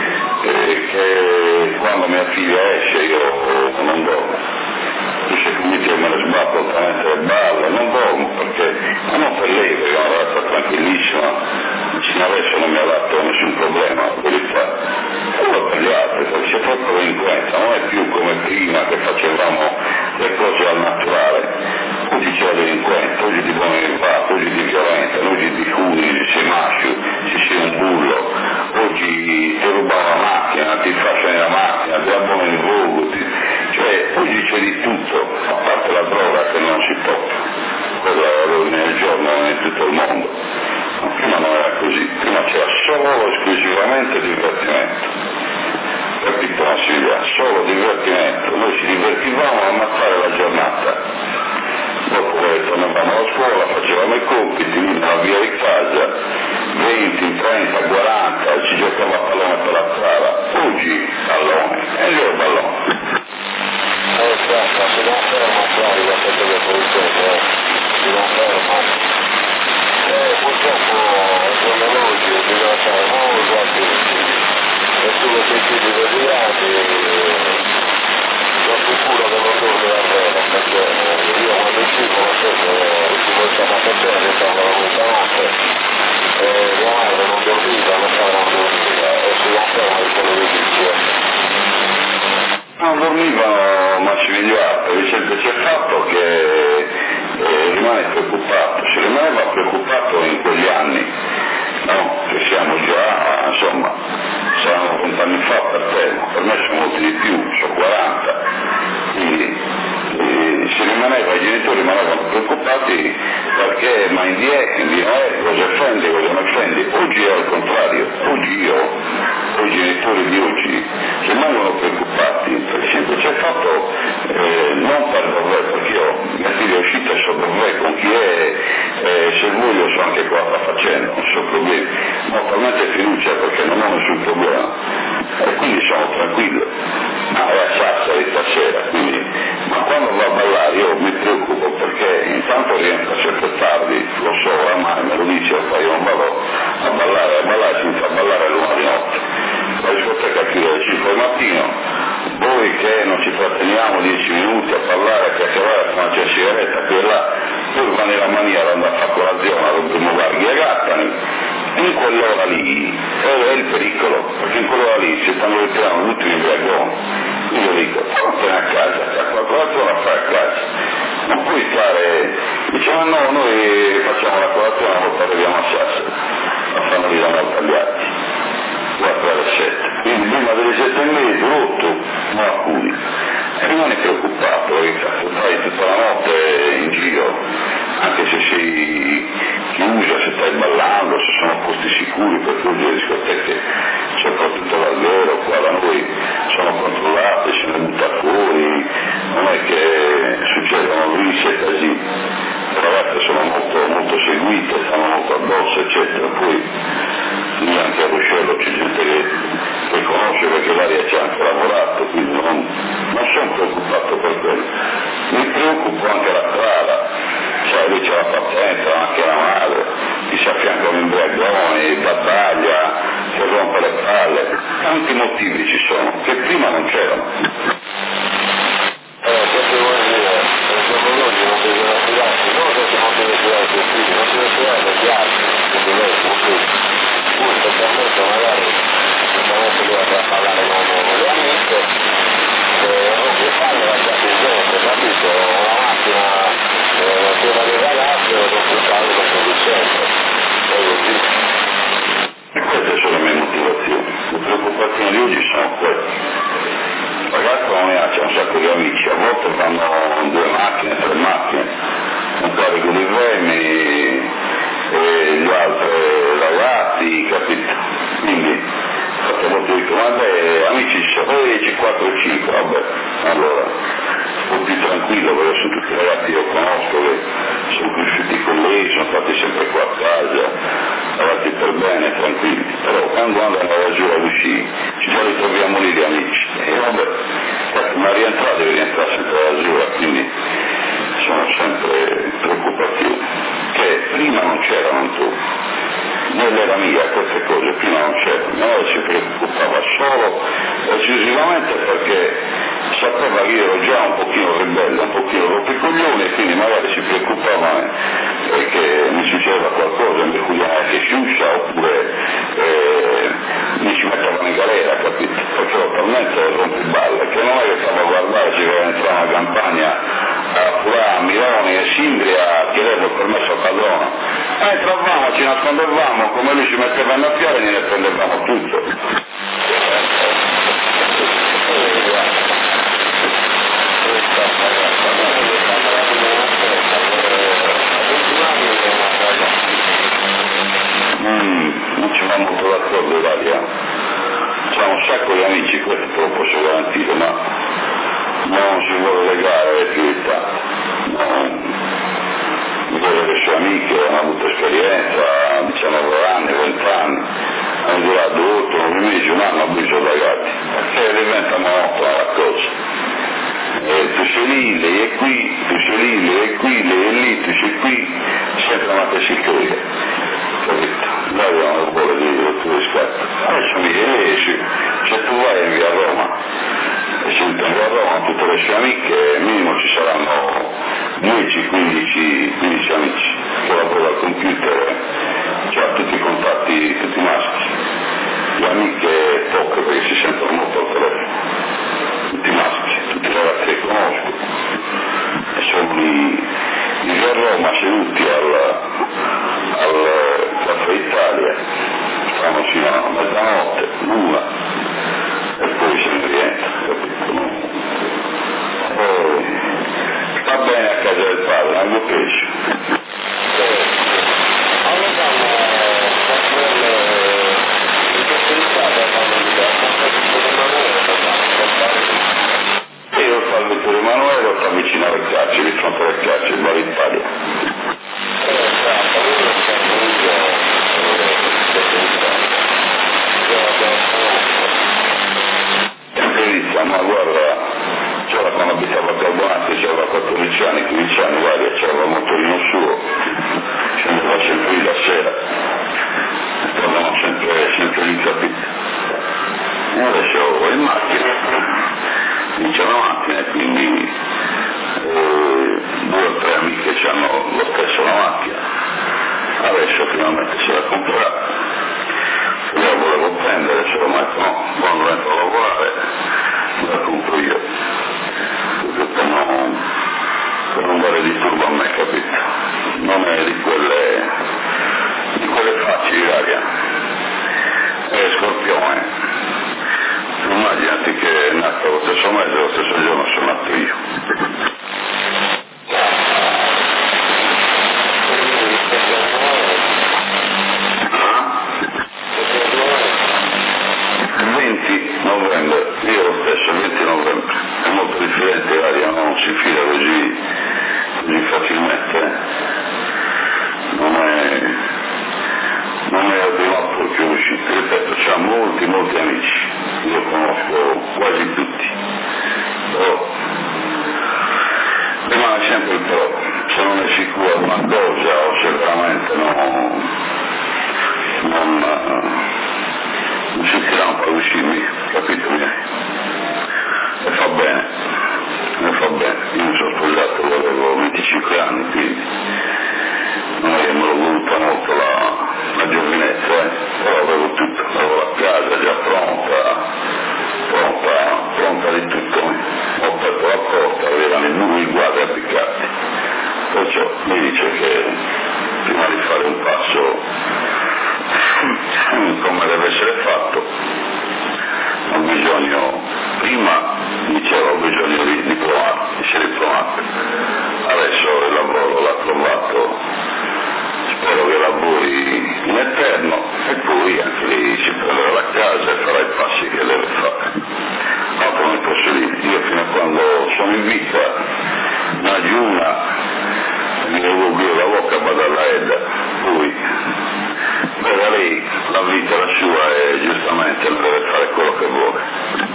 che quando mia figlia esce io non dormo. Tu sei convinto che me ne sbatto altamente le balle, non dormo perché, ma non per lei, perché è una ragazza tranquillissima, fino adesso non mi ha dato nessun problema, la verità. Solo per gli altri, perché c'è troppa delinquenza, non è più come prima che facevamo le cose al naturale. Oggi c'è la delinquenza, oggi ti buoni in fatto, oggi ti violenta, oggi ti fuggi, sei maschio, sei un bullo, oggi ti rubano la macchina, ti fasciano la macchina, ti abbonano il vogo, cioè oggi c'è di tutto, a parte la droga che non si tocca, quella è l'ordine del giorno in tutto il mondo. Ma prima non era così, prima c'era solo esclusivamente divertimento. Capito Silvia? Solo divertimento, noi ci divertivamo a ammazzare la giornata. Dopo tornavamo alla scuola, facevamo i compiti, nella via di casa, 20, 30, 40, ci giocava a pallone per la strada. Oggi pallone, e io il pallone. Certo, si non ferma fuori da questo che produce, si non ferma. Purtroppo il giorno d'oggi bisogna stare molto attenti e sulle sentite deviati sono sicuro che non dorme davvero perché io quando uscivo lo so che si voltava a capire arrivava la mezzanotte e mia madre non dormiva, non stava non dormiva e si conferma di quello che dice. Non dormivano ma ci vegliava, per il semplice fatto che rimane preoccupato, si rimaneva preoccupato in quegli anni, no? Che siamo già, insomma, saranno 20 anni fa per te, ma per me sono molti di più, sono 40, quindi si rimaneva, i genitori rimanevano preoccupati perché ma cosa offende, cosa non offende. Oggi è al contrario, oggi i genitori di oggi rimangono preoccupati per il semplice fatto non per dover, perché mia figlia è uscita so dover con chi è, se voglio so anche cosa sta facendo, non so problemi, ma per me c'è fiducia perché non ho nessun problema e quindi sono tranquillo. Ma è a Sassari stasera, quindi, ma quando va a ballare io mi preoccupo perché intanto rientra sempre tardi, lo so oramai, me lo dice, poi io non vado a ballare senza ballare all'una di notte. La discoteca chiude alle 5 del mattino, voi che non ci tratteniamo 10 minuti a parlare, a chiacchierare, a fare una sigaretta qui e là, poi va nella maniera andare a fare colazione, rompiamo varghi e gattani, in quell'ora lì è il pericolo, perché in quell'ora lì si stanno ritirando tutti gli ubriaconi. Io dico, vattene a casa, a colazione a fare a casa, non puoi stare, diciamo no, noi facciamo la colazione, ma poi arriviamo a Sassari, a fanno lì la notte agli atti, 4 alle 7, quindi prima delle 7:30 rotto, non accudi. E rimane preoccupato, perché cazzo fai tutta la notte sicuri per tutte le discoteche, soprattutto l'Alvero, qua da noi sono controllate, se ne butta fuori, non è che succedono risse e casini. Le ragazze sono molto seguite, stanno molto addosso, eccetera. Poi lì anche a Ruscello c'è gente che conosce perché l'aria ci ha anche lavorato, quindi non sono preoccupato per quello. Mi preoccupo anche la strada, cioè lì c'è la pazienza, anche la madre, chi si affianca un imbriagone, battaglia, si rompe le palle, tanti motivi ci sono, che prima non c'erano. Questo vuol dire, il giorno d'oggi non bisogna fidarsi, non perché non deve fidarsi i figli, non deve fidarsi gli altri, quindi lei pur specialmente magari giustamente deve parlare con le amiche, non può fare la gente, capito? Una macchina piena di ragazze non può fare con conducente, è così. E queste sono le mie motivazioni, le preoccupazioni di oggi sono queste. Il ragazzo non ne ha, c'è un sacco di amici, a volte fanno 2 macchine, 3 macchine, un carico di remi e gli altri ragazzi, capito? Quindi a volte dico, vabbè, amici ci sono 10, 4, 5, vabbè, allora un po' più tranquillo perché sono tutti ragazzi che io conosco, che sono cresciuti con lei, sono stati sempre qua a casa, avanti per bene, tranquilli, però quando andano giù a uscire ci ritroviamo lì di amici e vabbè, ma rientrare deve rientrare sempre alla giura, quindi sono sempre preoccupazioni che prima non c'erano tu. Nell'era mia queste cose prima non c'erano, noi si preoccupava solo esclusivamente perché sapeva che io ero già un pochino ribelle, un pochino rompicoglione e quindi magari si preoccupava che mi succedeva qualcosa, mi cugliava che sciuscia oppure mi ci mettevano in galera, capito? Perché ero talmente rompiballe che non è che stavo a guardare se voleva entrare una campagna a Fulà, a Miloni e Sindria a chiedere il permesso al padrone. Entravamo, ci nascondevamo, come lui ci metteva in affare e ne prendevamo tutto. Non ci va molto d'accordo Ilaria, c'è un sacco di amici, questo te lo posso garantire, ma non si vuole legare più di tanto. Le sue amiche hanno avuto esperienza, 19 anni, 20 anni, hanno durato 8, 9 mesi, un anno, hanno bisogno ragazzi, perché diventa monotona la cosa. Tu sei lì, lei è qui, tu sei lì, lei è qui, lei è lì, tu sei qui, sempre una tessitura, capito? Lei non vuole dire tu riscatto. Adesso mi riesci, se tu vai in via Roma, e se in via Roma tutte le sue amiche, minimo ci saranno 10, 15 amici che lavorano al computer, cioè tutti i contatti, tutti maschi, le amiche poche perché si sentono molto al telefono, tutti maschi, tutti i ragazzi che conosco, e sono lì a Roma seduti al Caffè Italia, stanno fino a mezzanotte, l'una, e poi se ne rientra, capito? Va bene a casa del padre, hanno pesce. Io ho fatto Vittorio Emanuele, ho fatto vicino alle carceri, di fronte alle carceri, in Bar Italia. Ma guarda, c'era quando abitava a Carbonate, c'era 14 anni, 15 anni, guarda, c'era il motorino suo, scendeva sempre lì la sera, tornavano sempre lì, capito? E adesso ho in macchina, c'è una macchina e quindi 2 o 3 amiche hanno lo stesso la macchina, adesso finalmente se la comprerà, io la volevo prendere, se lo metto, no, quando entro a lavorare la compro io, perché per non dare disturbo a me, capito? Non è di quelle facili l'aria, è Scorpione, immaginati che è nato lo stesso mese, lo stesso giorno sono nato io. uscirmi, capito miei? E fa bene, io mi sono sposato, avevo 25 anni, quindi non è che me l'ho voluta molto la giovinezza, però avevo tutto, avevo la casa già pronta di tutto, ho aperto la porta, avevano i guardi appiccati, perciò mi dice che prima di fare un passo come deve essere fatto ho bisogno, prima dicevo ho bisogno di essere diplomato, adesso il lavoro l'ha trovato, spero che lavori in eterno e poi anche lì si prenderà la casa e farà i passi che deve fare. Altro non posso dire, io fino a quando sono in vita ne aggiunga mi devo dire la bocca vado alla Edda, poi beh, lei la vita è la sua e giustamente non deve fare quello che vuole.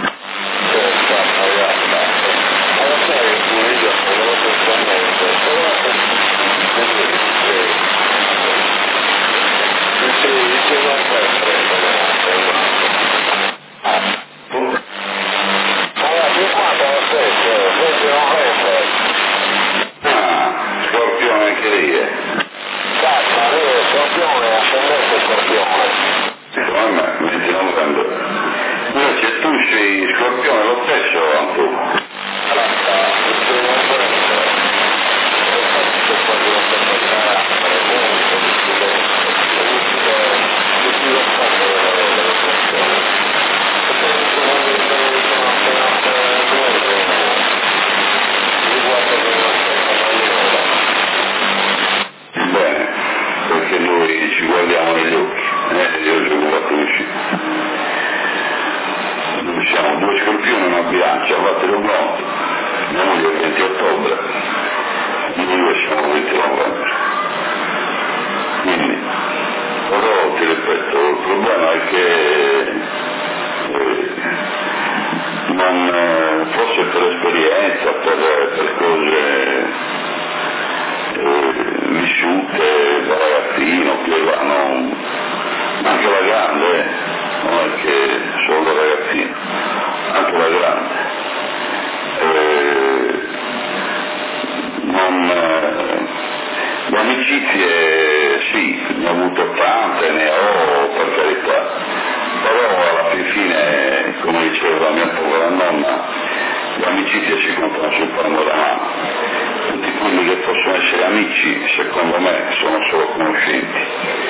Scorpione anche lei è? Scorpione, ascendente Scorpione. Mamma, mi stai notando. Invece tu sei Scorpione lo stesso, Antonio? Bene, perché noi ci guardiamo negli occhi, io ci ho guardato uscire. Noi siamo due scorpioni e una bilancia, fatelo pronto, mia moglie è il 20 ottobre, noi due siamo il 20 novembre. Quindi, però ti ripeto, il problema è che non, forse per esperienza, per cose vissute da ragazzino, che vanno, anche la grande, non è che solo da ragazzino, anche la grande. Le amicizie sì, ne ho avuto tante, ne ho per carità, però alla fine, come diceva la mia povera nonna, le amicizie si contano sul palmo della mano. Tutti quelli che possono essere amici, secondo me, sono solo conoscenti,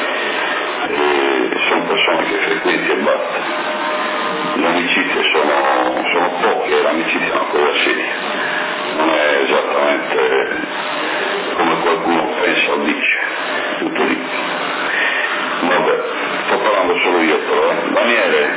sono persone che frequenti e basta. Le amicizie sono poche, l'amicizia è una cosa seria, non è esattamente come qualcuno pensa o dice, tutto lì. Vabbè, sto parlando solo io però, Daniele,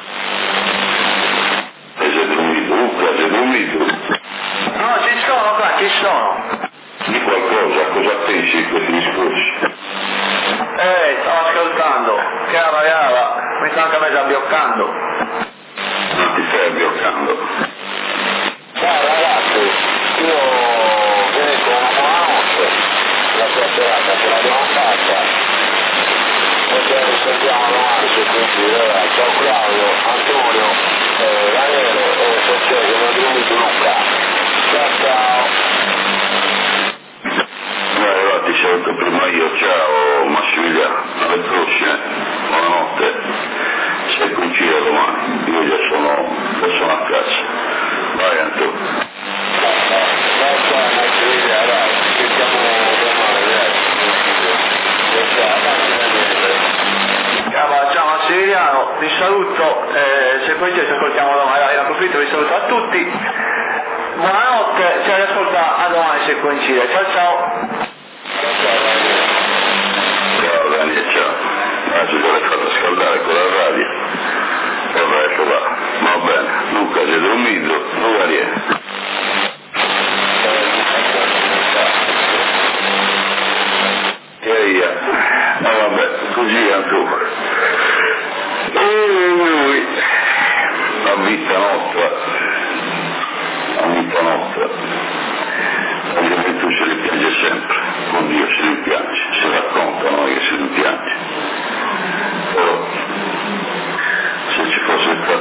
sei dormito, Luca, sei dormito? No, ci sono qua, ci sono. Di qualcosa, cosa pensi di questi discorsi? Stavo ascoltando, chiara, mi stanno anche a me già abbioccando. Non ti stai abbioccando? Ragazzi, io vieni con una buonanotte, la tua serata ce l'abbiamo fatta, e ci risentiamo domani su Quintile. Ciao Claudio, Antonio, Daniele e Sofia che non dimmi Luca. Ciao. Allora ti saluto prima io, ciao Massimiliano, alle prossime, buonanotte, sei Quintile domani, io già sono a casa, vai Antonio. Ciao Massimiliano, vi saluto, se poi ci ascoltiamo domani, ne approfitto, vi saluto a tutti, buonanotte, ci ascolta a domani se coincide, ciao. Ciao Daniele, ciao. Oggi te l'hai fatto scaldare con la radio. E vai, ecco là. Va bene. Luca, sei dormito? Dove vieni? Vabbè, così anche tu. E lui, la vita nostra, ovviamente tu se li piange sempre, con Dio se li piange, si racconta noi che se li piange, però se ci fosse il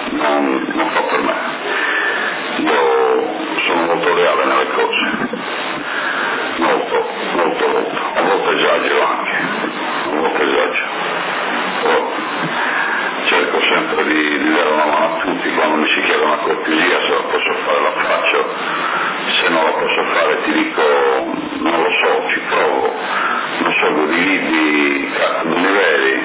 non fa per me. Io sono molto leale nelle cose, molto, a volte esagero anche, però cerco sempre di dare una mano a tutti. Quando mi si chiede una cortesia, se la posso fare la faccio, se non la posso fare ti dico non lo so, ci provo, non so, dividi due livelli,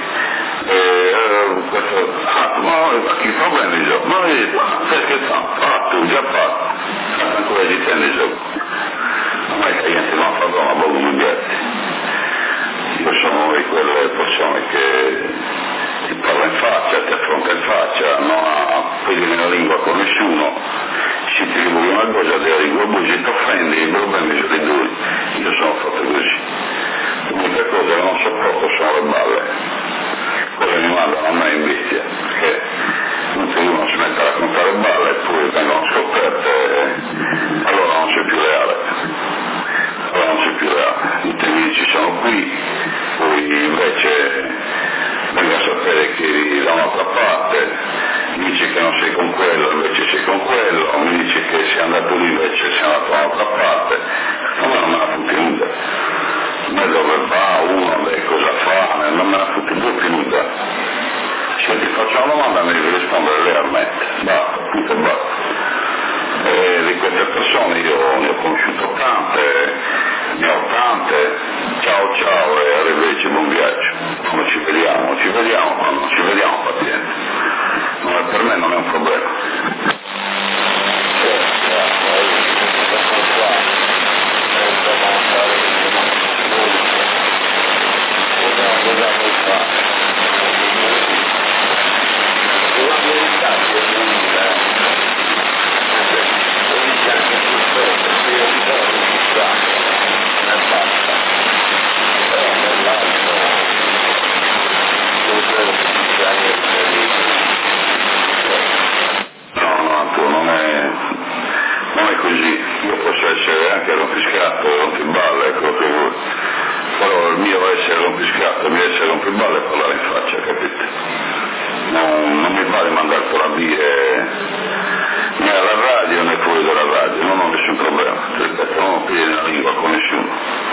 ma chi problemi il gioco? Perché fatto, già fatto, ancora esistendo il gioco. A me che niente non fa una bolla di biglietti. Io sono di quelle persone che ti parla in faccia, ti affronta in faccia, non ha quelli nella lingua con nessuno. Se ti rivolgi una cosa della lingua bugia ti offendi, i problemi sono i due. Io sono fatto così. L'unica cosa che non sopporto sono le balle. Quelle mi mandano a me in bestia, perché uno si mette a raccontare balle e poi vengono scoperte e allora non sei più leale. I tuoi amici sono qui, poi invece vengono a sapere che eri da un'altra parte, mi dici che non sei con quello, invece sei con quello, mi dici che sei andato lì, invece sei andato da un'altra parte, ma non me la fotti nuda. Ma dove va uno, cosa fa, non me la fotti più nuda. Se ti faccio una domanda mi devi rispondere lealmente, basta, tutto e basta. E di queste persone io ne ho conosciuto tante, ciao e arrivederci, buon viaggio. Quando ci vediamo, quando non ci vediamo pazienza. Per me non è un problema. Non è così, io posso essere anche rompiscatto, rompiballe, quello che vuoi, però il mio essere rompiscatto, il mio essere rompiballe è parlare in faccia, capite? Non mi vale mandare per dire né alla radio né fuori dalla radio, non ho nessun problema, ripeto, non ho piedi nella lingua con nessuno.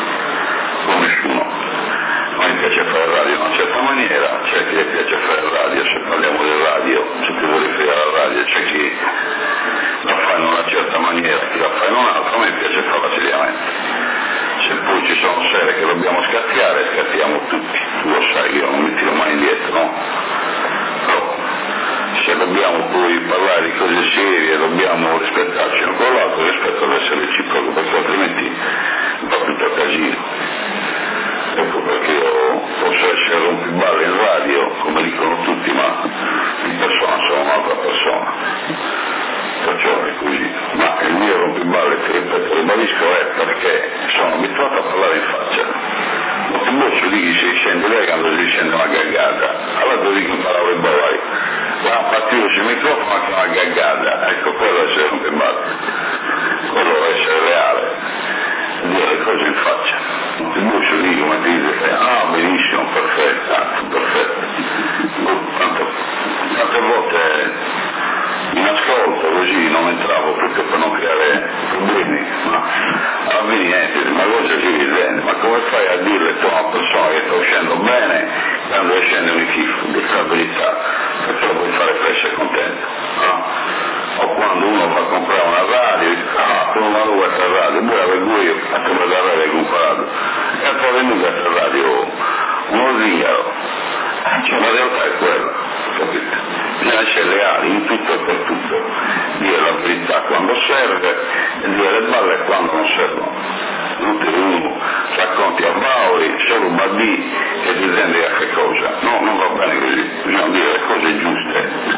A me piace fare il radio in una certa maniera, c'è chi piace fare il radio, se parliamo del radio, se ti vuoi riferire alla radio, c'è chi la fa in una certa maniera, chi la fa in un'altra, a me piace farla seriamente. Se poi ci sono sere che dobbiamo scattiamo tutti, tu lo sai, io non mi tiro mai indietro, no? Però se dobbiamo poi parlare di cose serie, dobbiamo rispettarci uno con l'altro, rispetto ad essere reciproco, perché altrimenti va tutto a casino. Ecco perché io posso essere rompiballe in radio, come dicono tutti, ma di persona sono un'altra persona. Perciò è così. Ma il mio rompiballe, ti ripeto, ribadisco, è perché sono abituato a parlare in faccia. Non ti posso dire che si scende lei quando si scende una gaggata. Allora tu dico in parole bovai. Va a partire sul microfono anche una gaggata. Ecco, quello è essere rompiballe. Quello è essere leale. Dire le cose in faccia. Non ti posso dire come dire, benissimo, perfetto. Tante volte in ascolto così non entravo proprio per non creare problemi, ma alla fine niente, una cosa si ritiene, ma come fai a dirle tu a una persona che sta uscendo bene quando scende un schifo di stabilità, perché lo puoi fare per essere contento, no? O quando uno va a comprare una radio e dice, tu non vado a questa radio, poi la vengo io a comprare la radio che ho comprato, e a poi vengo a questa radio uno zingaro, la realtà è quella, capite? Bisogna essere leali in tutto e per tutto, dire la verità quando serve e dire le balle quando non servono. Inutile uno racconti a Bauri, solo Badì e dipende a che cosa. No, non va bene così, bisogna dire le cose giuste.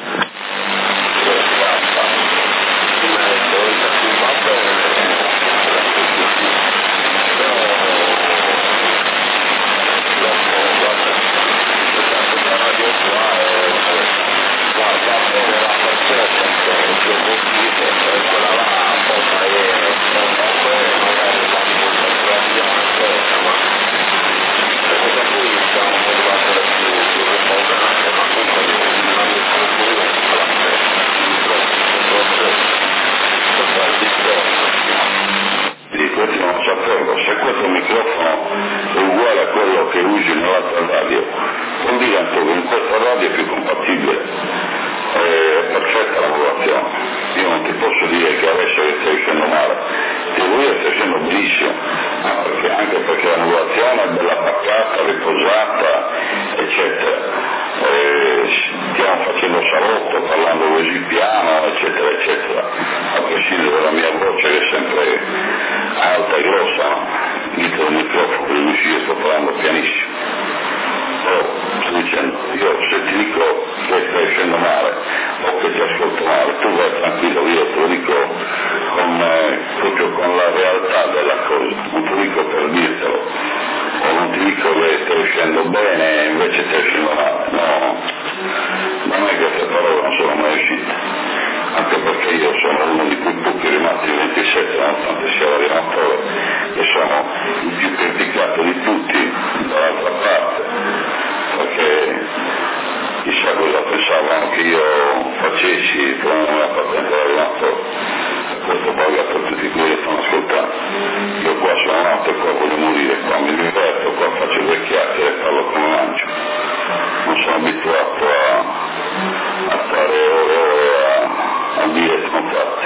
benissimo, anche perché la modulazione è bella pacata, riposata, eccetera. Stiamo facendo salotto, parlando così piano, eccetera, eccetera, a prescindere dalla mia voce che è sempre alta e grossa, dietro il microfono per uscire sto parlando pianissimo. Però sto dicendo, io se ti dico che stai uscendo male o che ti ascolto male, tu vai tranquillo, io te lo dico proprio con la realtà della cosa, non te lo dico per dirtelo, o non ti dico che stai uscendo bene e invece stai uscendo male, no, non è che queste parole non sono mai uscite, anche perché io sono uno di quei pochi rimasti 27, nonostante sia l'allenatore, e sono il più criticato di tutti dall'altra parte, perché chissà cosa pensavano che io facessi con una patente dall'allenatore. Questo paga per tutti quelli che stanno ascoltando. Io qua sono nato e qua voglio morire, qua mi diverto, qua faccio due chiacchiere e parlo come mangio. Non sono abituato a stare ore e ore a dire scontate.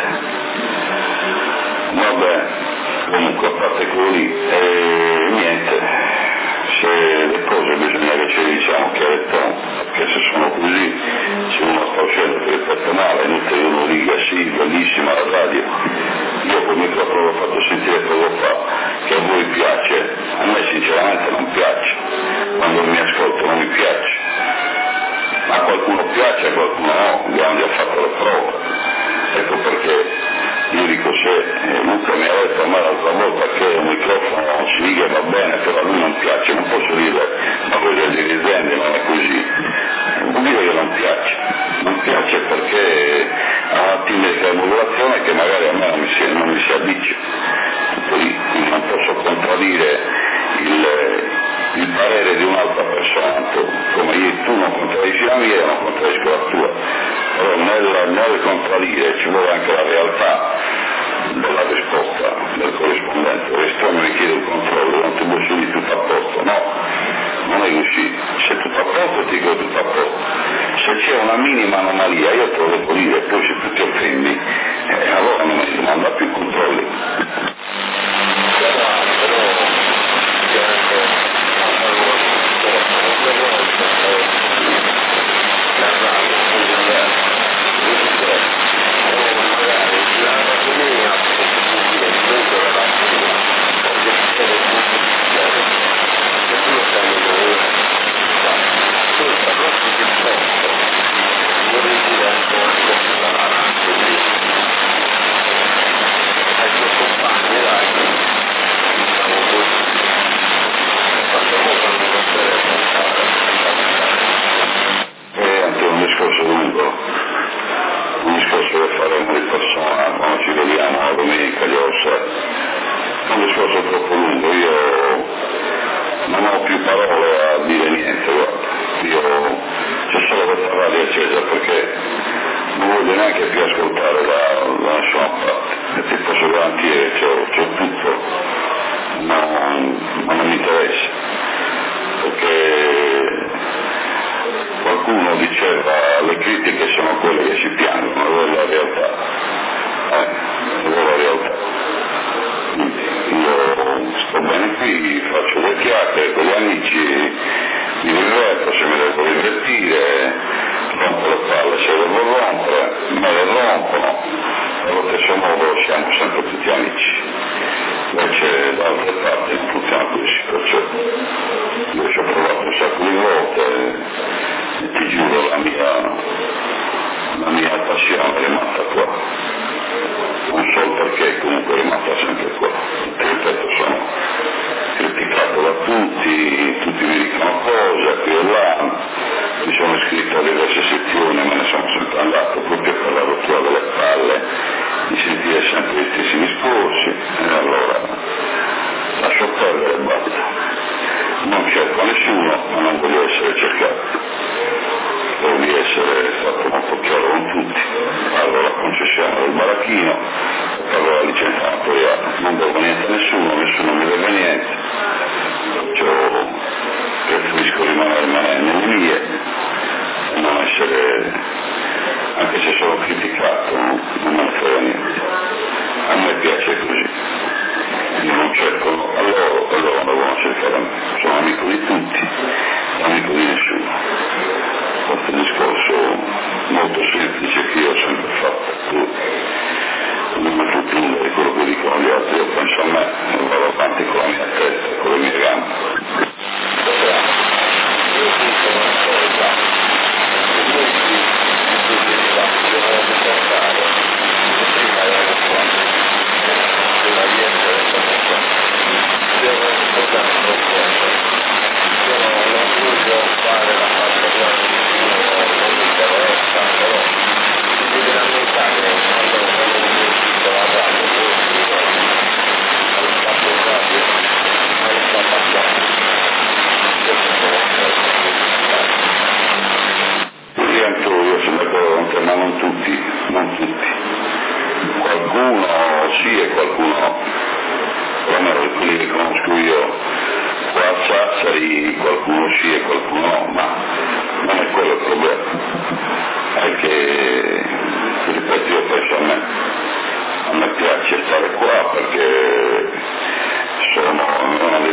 Vabbè, comunque a parte quello lì, niente, se le cose bisogna che ce le diciamo chiarettone, perché se sono così, se uno sta uscendo per il petto male, è inutile uno dica sì, bellissima la radio. Io col microfono l'ho fatto sentire poco fa, che a voi piace, a me sinceramente non piace, quando mi ascolto non mi piace, ma a qualcuno piace, a qualcuno no, abbiamo già fatto la prova, ecco perché io dico se Luca mi ha detto a me l'altra volta che un microfono si dice va bene, però a lui non piace, non posso dire ma cosa di Risende non è così, vuol dire che non piace perché ha una timida modulazione che magari a me non mi si addice, quindi non posso contraddire il parere di un'altra persona, come tu non contraddici la mia e io non contraddisco la tua, però nel contraddire ci vuole anche la realtà della risposta del corrispondente. Il restone mi chiede il controllo, non ti posso dire tutto a posto, no, non è così, se tutto a posto ti dico tutto a posto, se c'è una minima anomalia io te lo devo dire, poi se tu ti offendi allora non mi si manda più controlli. fare a me, sono amico di tutti, amico di nessuno. Questo è un discorso molto semplice che io ho sempre fatto. Non mi tutto di quello che dicono gli altri, io penso a me e vado avanti con la mia testa, con le mie gambe. Io dico una cosa, molti di questi rifatti devono ricordare che prima erano qua, prima di essere stati qua, devono ricordare un qualcosa. Io non voglio fare la faccia blanca, non mi interessa, però si deve lamentare quando la radio, allo stato radio, allo stato attuale. Io sono d'accordo con te, ma non tutti. Qualcuno sì e qualcuno no. Almeno quelli che conosco io qua a Sassari, qualcuno sì e qualcuno no, ma non è quello il problema. È che, ripeto, io penso a me piace stare qua perché sono un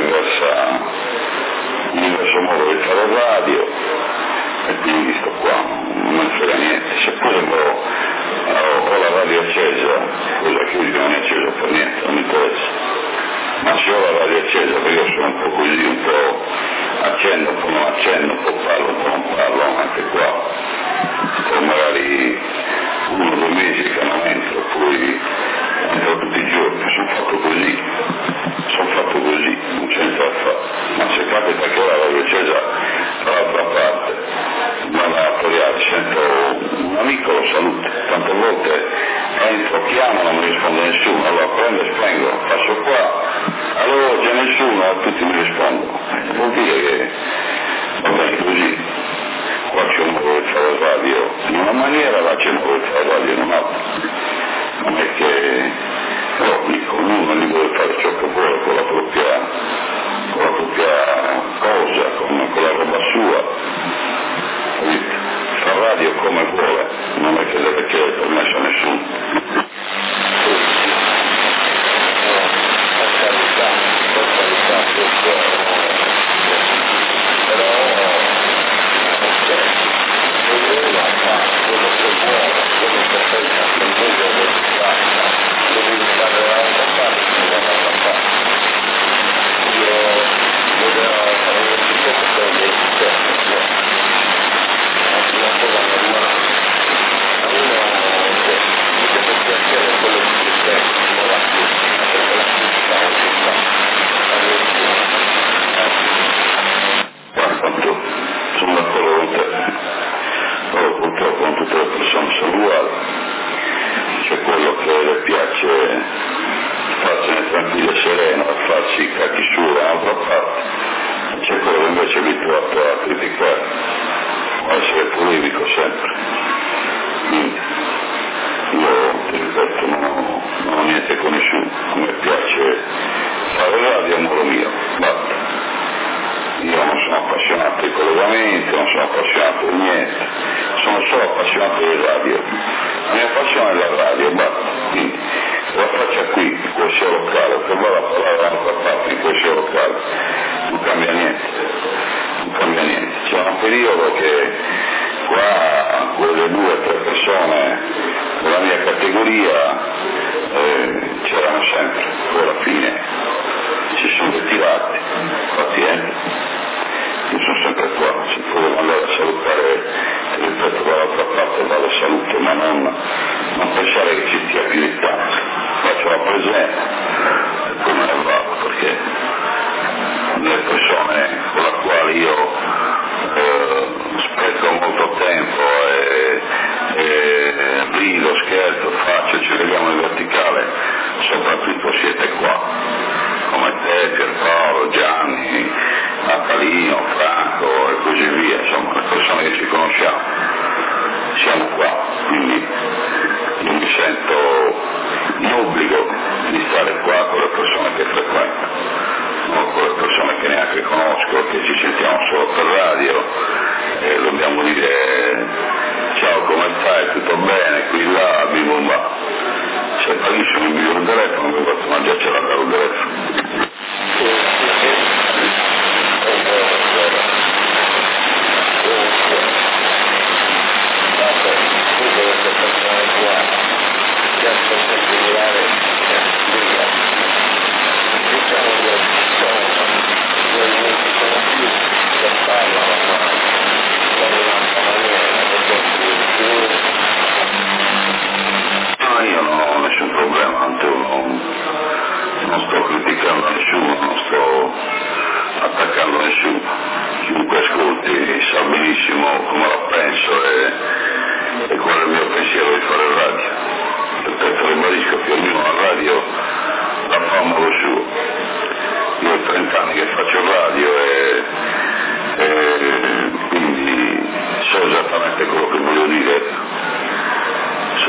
diverso modo di fare radio e quindi sto qua, non me ne frega niente. Se poi ho la radio accesa, quella che non è accesa per niente, non mi interessa. Ma se ho la radio accesa, perché io sono un po' così, un po' accendo, un po' non accendo, un po' parlo, un po' non parlo, anche qua. Sto magari 1 o 2 mesi che non entro, poi entro tutti i giorni, sono fatto così, non c'è niente da fare. Ma se capita che ho la radio accesa dall'altra parte, vado a Toriare, sento un amico, lo saluto, tante volte entro, chiamo, non mi risponde nessuno, allora prendo e spengo, passo qua, allora c'è nessuno, e tutti mi rispondono. Vuol dire che va bene così, qua c'è un modo di fare radio in una maniera, là c'è un modo di fare radio in un'altra. Non è che, però dico, uno li vuole fare ciò che vuole con la propria cosa, con la roba sua. Fa radio come vuole, non è che deve chiedere permesso a nessuno. Sì,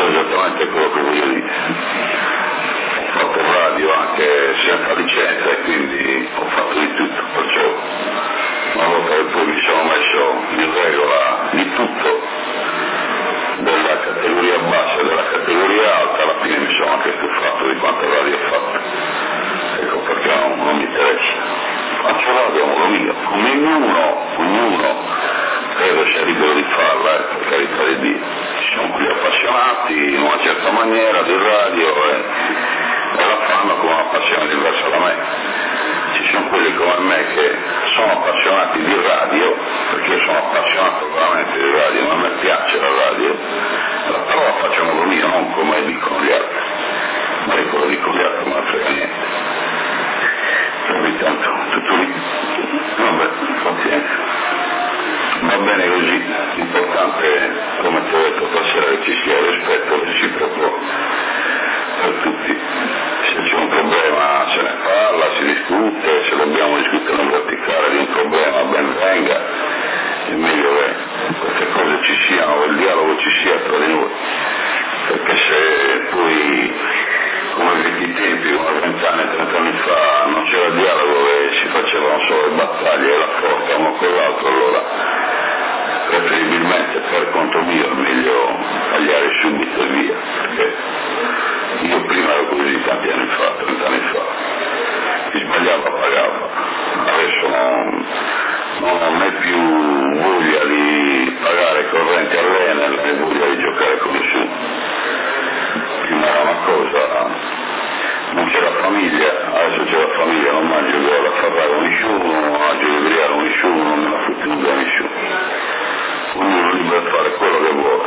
so esattamente quello che voglio dire. Ho fatto radio anche senza licenza e quindi ho fatto di tutto, perciò una volta che poi mi sono messo in regola di tutto, della categoria bassa e della categoria alta, alla fine mi sono anche stufato di quanto radio ho fatto. Ecco perché non mi interessa. Faccio radio, amore mio, come ognuno credo sia libero di farla, per carità di Dio. Ci sono qui appassionati in una certa maniera di radio e la fanno con una passione diversa da me. Ci sono quelli come me che sono appassionati di radio, perché io sono appassionato veramente di radio, ma a me piace la radio, però la faccio a modo mio, non come dicono gli altri. Ma io quello dico gli altri non me ne frega niente. Quindi tanto, tutto lì. Vabbè, pazienza. Va bene così, l'importante è, come ti ho detto stasera, che ci sia rispetto reciproco per tutti. Se c'è un problema se ne parla, si discute, se dobbiamo discutere in verticale di un problema ben venga, il meglio è queste cose ci siano, il dialogo ci sia tra di noi, perché se poi come vecchi tempi, come 20 anni, 30 anni fa non c'era dialogo e si facevano solo le battaglie e la forza uno con l'altro, allora preferibilmente per conto mio è meglio tagliare subito e via, perché io prima ero così tanti anni fa, 30 anni fa, chi sbagliava pagava, adesso non ho né più voglia di pagare corrente all'Enel né voglia di giocare con nessuno. Prima era una cosa, non c'era famiglia, adesso c'è la famiglia, non mangio da parlare con nessuno, non mangio di brillare con nessuno, non me la fottuno da nessuno. Ognuno è libero di fare quello che vuole.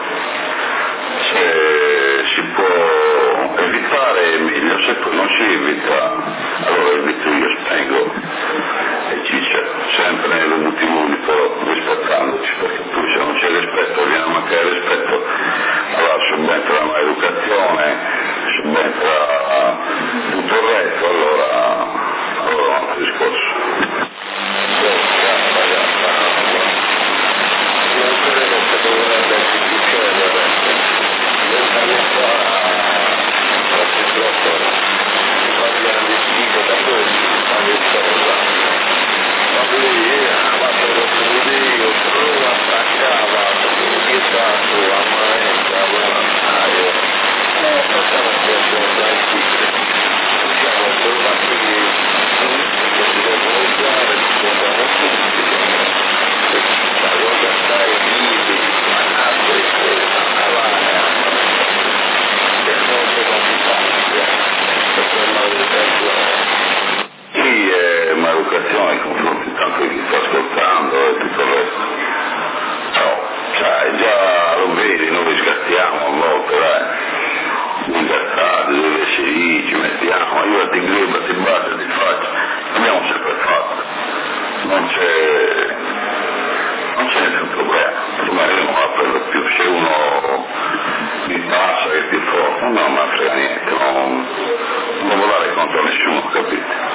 Se si può evitare è meglio, se poi non si evita, allora evito io, spengo e ciccia, sempre nei dovuti modi, però rispettandoci, perché poi se non c'è rispetto, viene a mancare rispetto, allora subentra la maleducazione, subentra tutto il resto, allora un altro discorso. Nei confronti tanto di chi sta ascoltando e tutto il resto, però già lo vedi, noi riscattiamo a volte, riscattati, dove ci mettiamo, io ti grido, ti bacio, ti faccio, l'abbiamo sempre fatto, non c'è nessun problema, prima io non la prendo più, se uno mi passa che è più forte, non mi frega niente, non devo dare conto a nessuno, capite?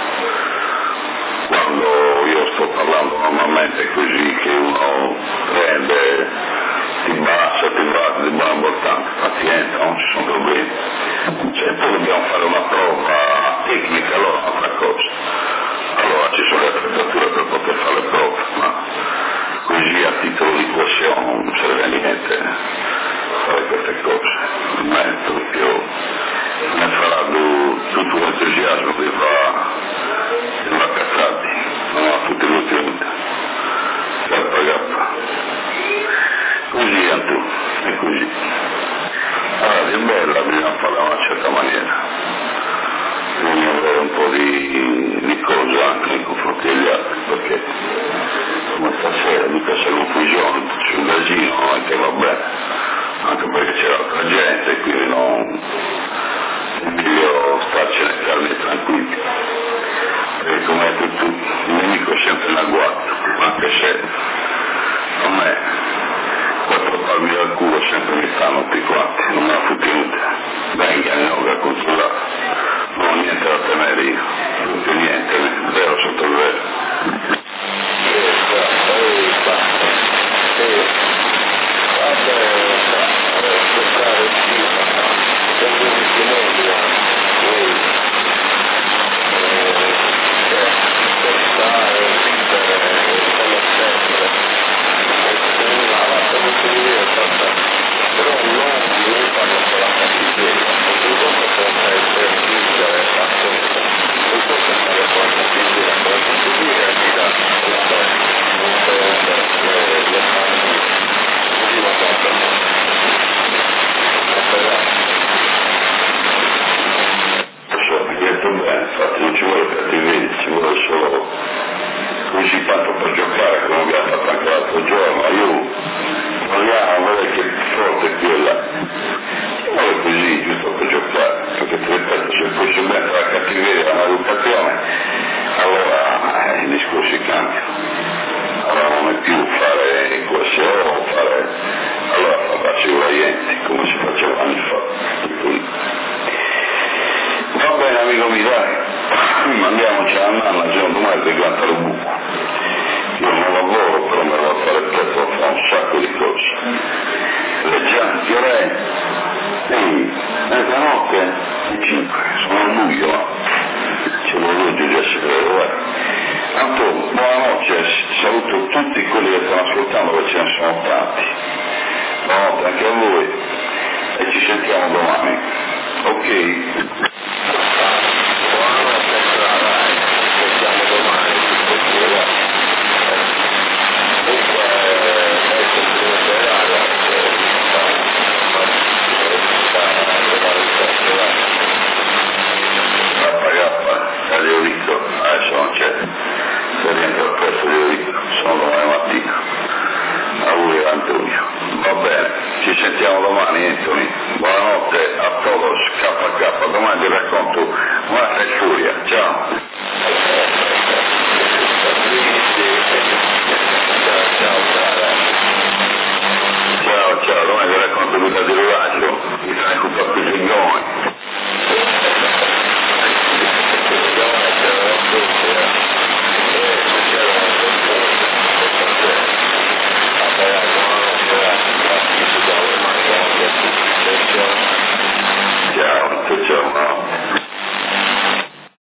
Quando io sto parlando normalmente così che uno prende, ti bassa, ti va, di buona importanza, pazienza, non ci sono problemi. Poi dobbiamo fare una prova tecnica, allora un'altra cosa. Allora ci sono le attrezzature per poter fare le prove, ma così a titolo di coesione non serve a niente fare queste cose. Il metodo più ne farà tutto l'entusiasmo che fa cazzati, non ha tutti gli utenti, gappa. Così tu, è così. Allora è bella, bisogna farla in una certa maniera, bisogna avere un po' di cosa anche nei confronti degli altri, perché come stasera di questa confusione sul casino non è che va bene, anche perché c'è altra gente, quindi non è meglio starcene calmi e tranquilli. E come hai detto tu, il nemico è sempre in agguato, anche se a me 4 palmi al culo sempre mi stanno tutti quanti, non me la fottuta, venga in yoga a controllare, non ho niente da temere io, tutto niente, vero sotto il vero. l'altro giorno, io proviamo a vedere che forte è quella. Ma è così, giusto per giocare, perché ti ripeto, se poi si mette la cattiveria, la maleducazione, allora i discorsi cambiano. Allora non è più fare il corso, allora farci voglienti, come si faceva anni fa. Va bene amico mio, dai, andiamoci a Nanna, giorno domani che canta il buco. Io non lavoro, però me lo devo fare presto, a fare un sacco di cose. Leggiamo, che ora è? Sì, mezzanotte, le 5, sono al buio, ce l'ho avuto già essere, tanto buonanotte, saluto tutti quelli che stanno ascoltando, perché ce ne sono tanti. Buonanotte anche a voi e ci sentiamo domani. Ok?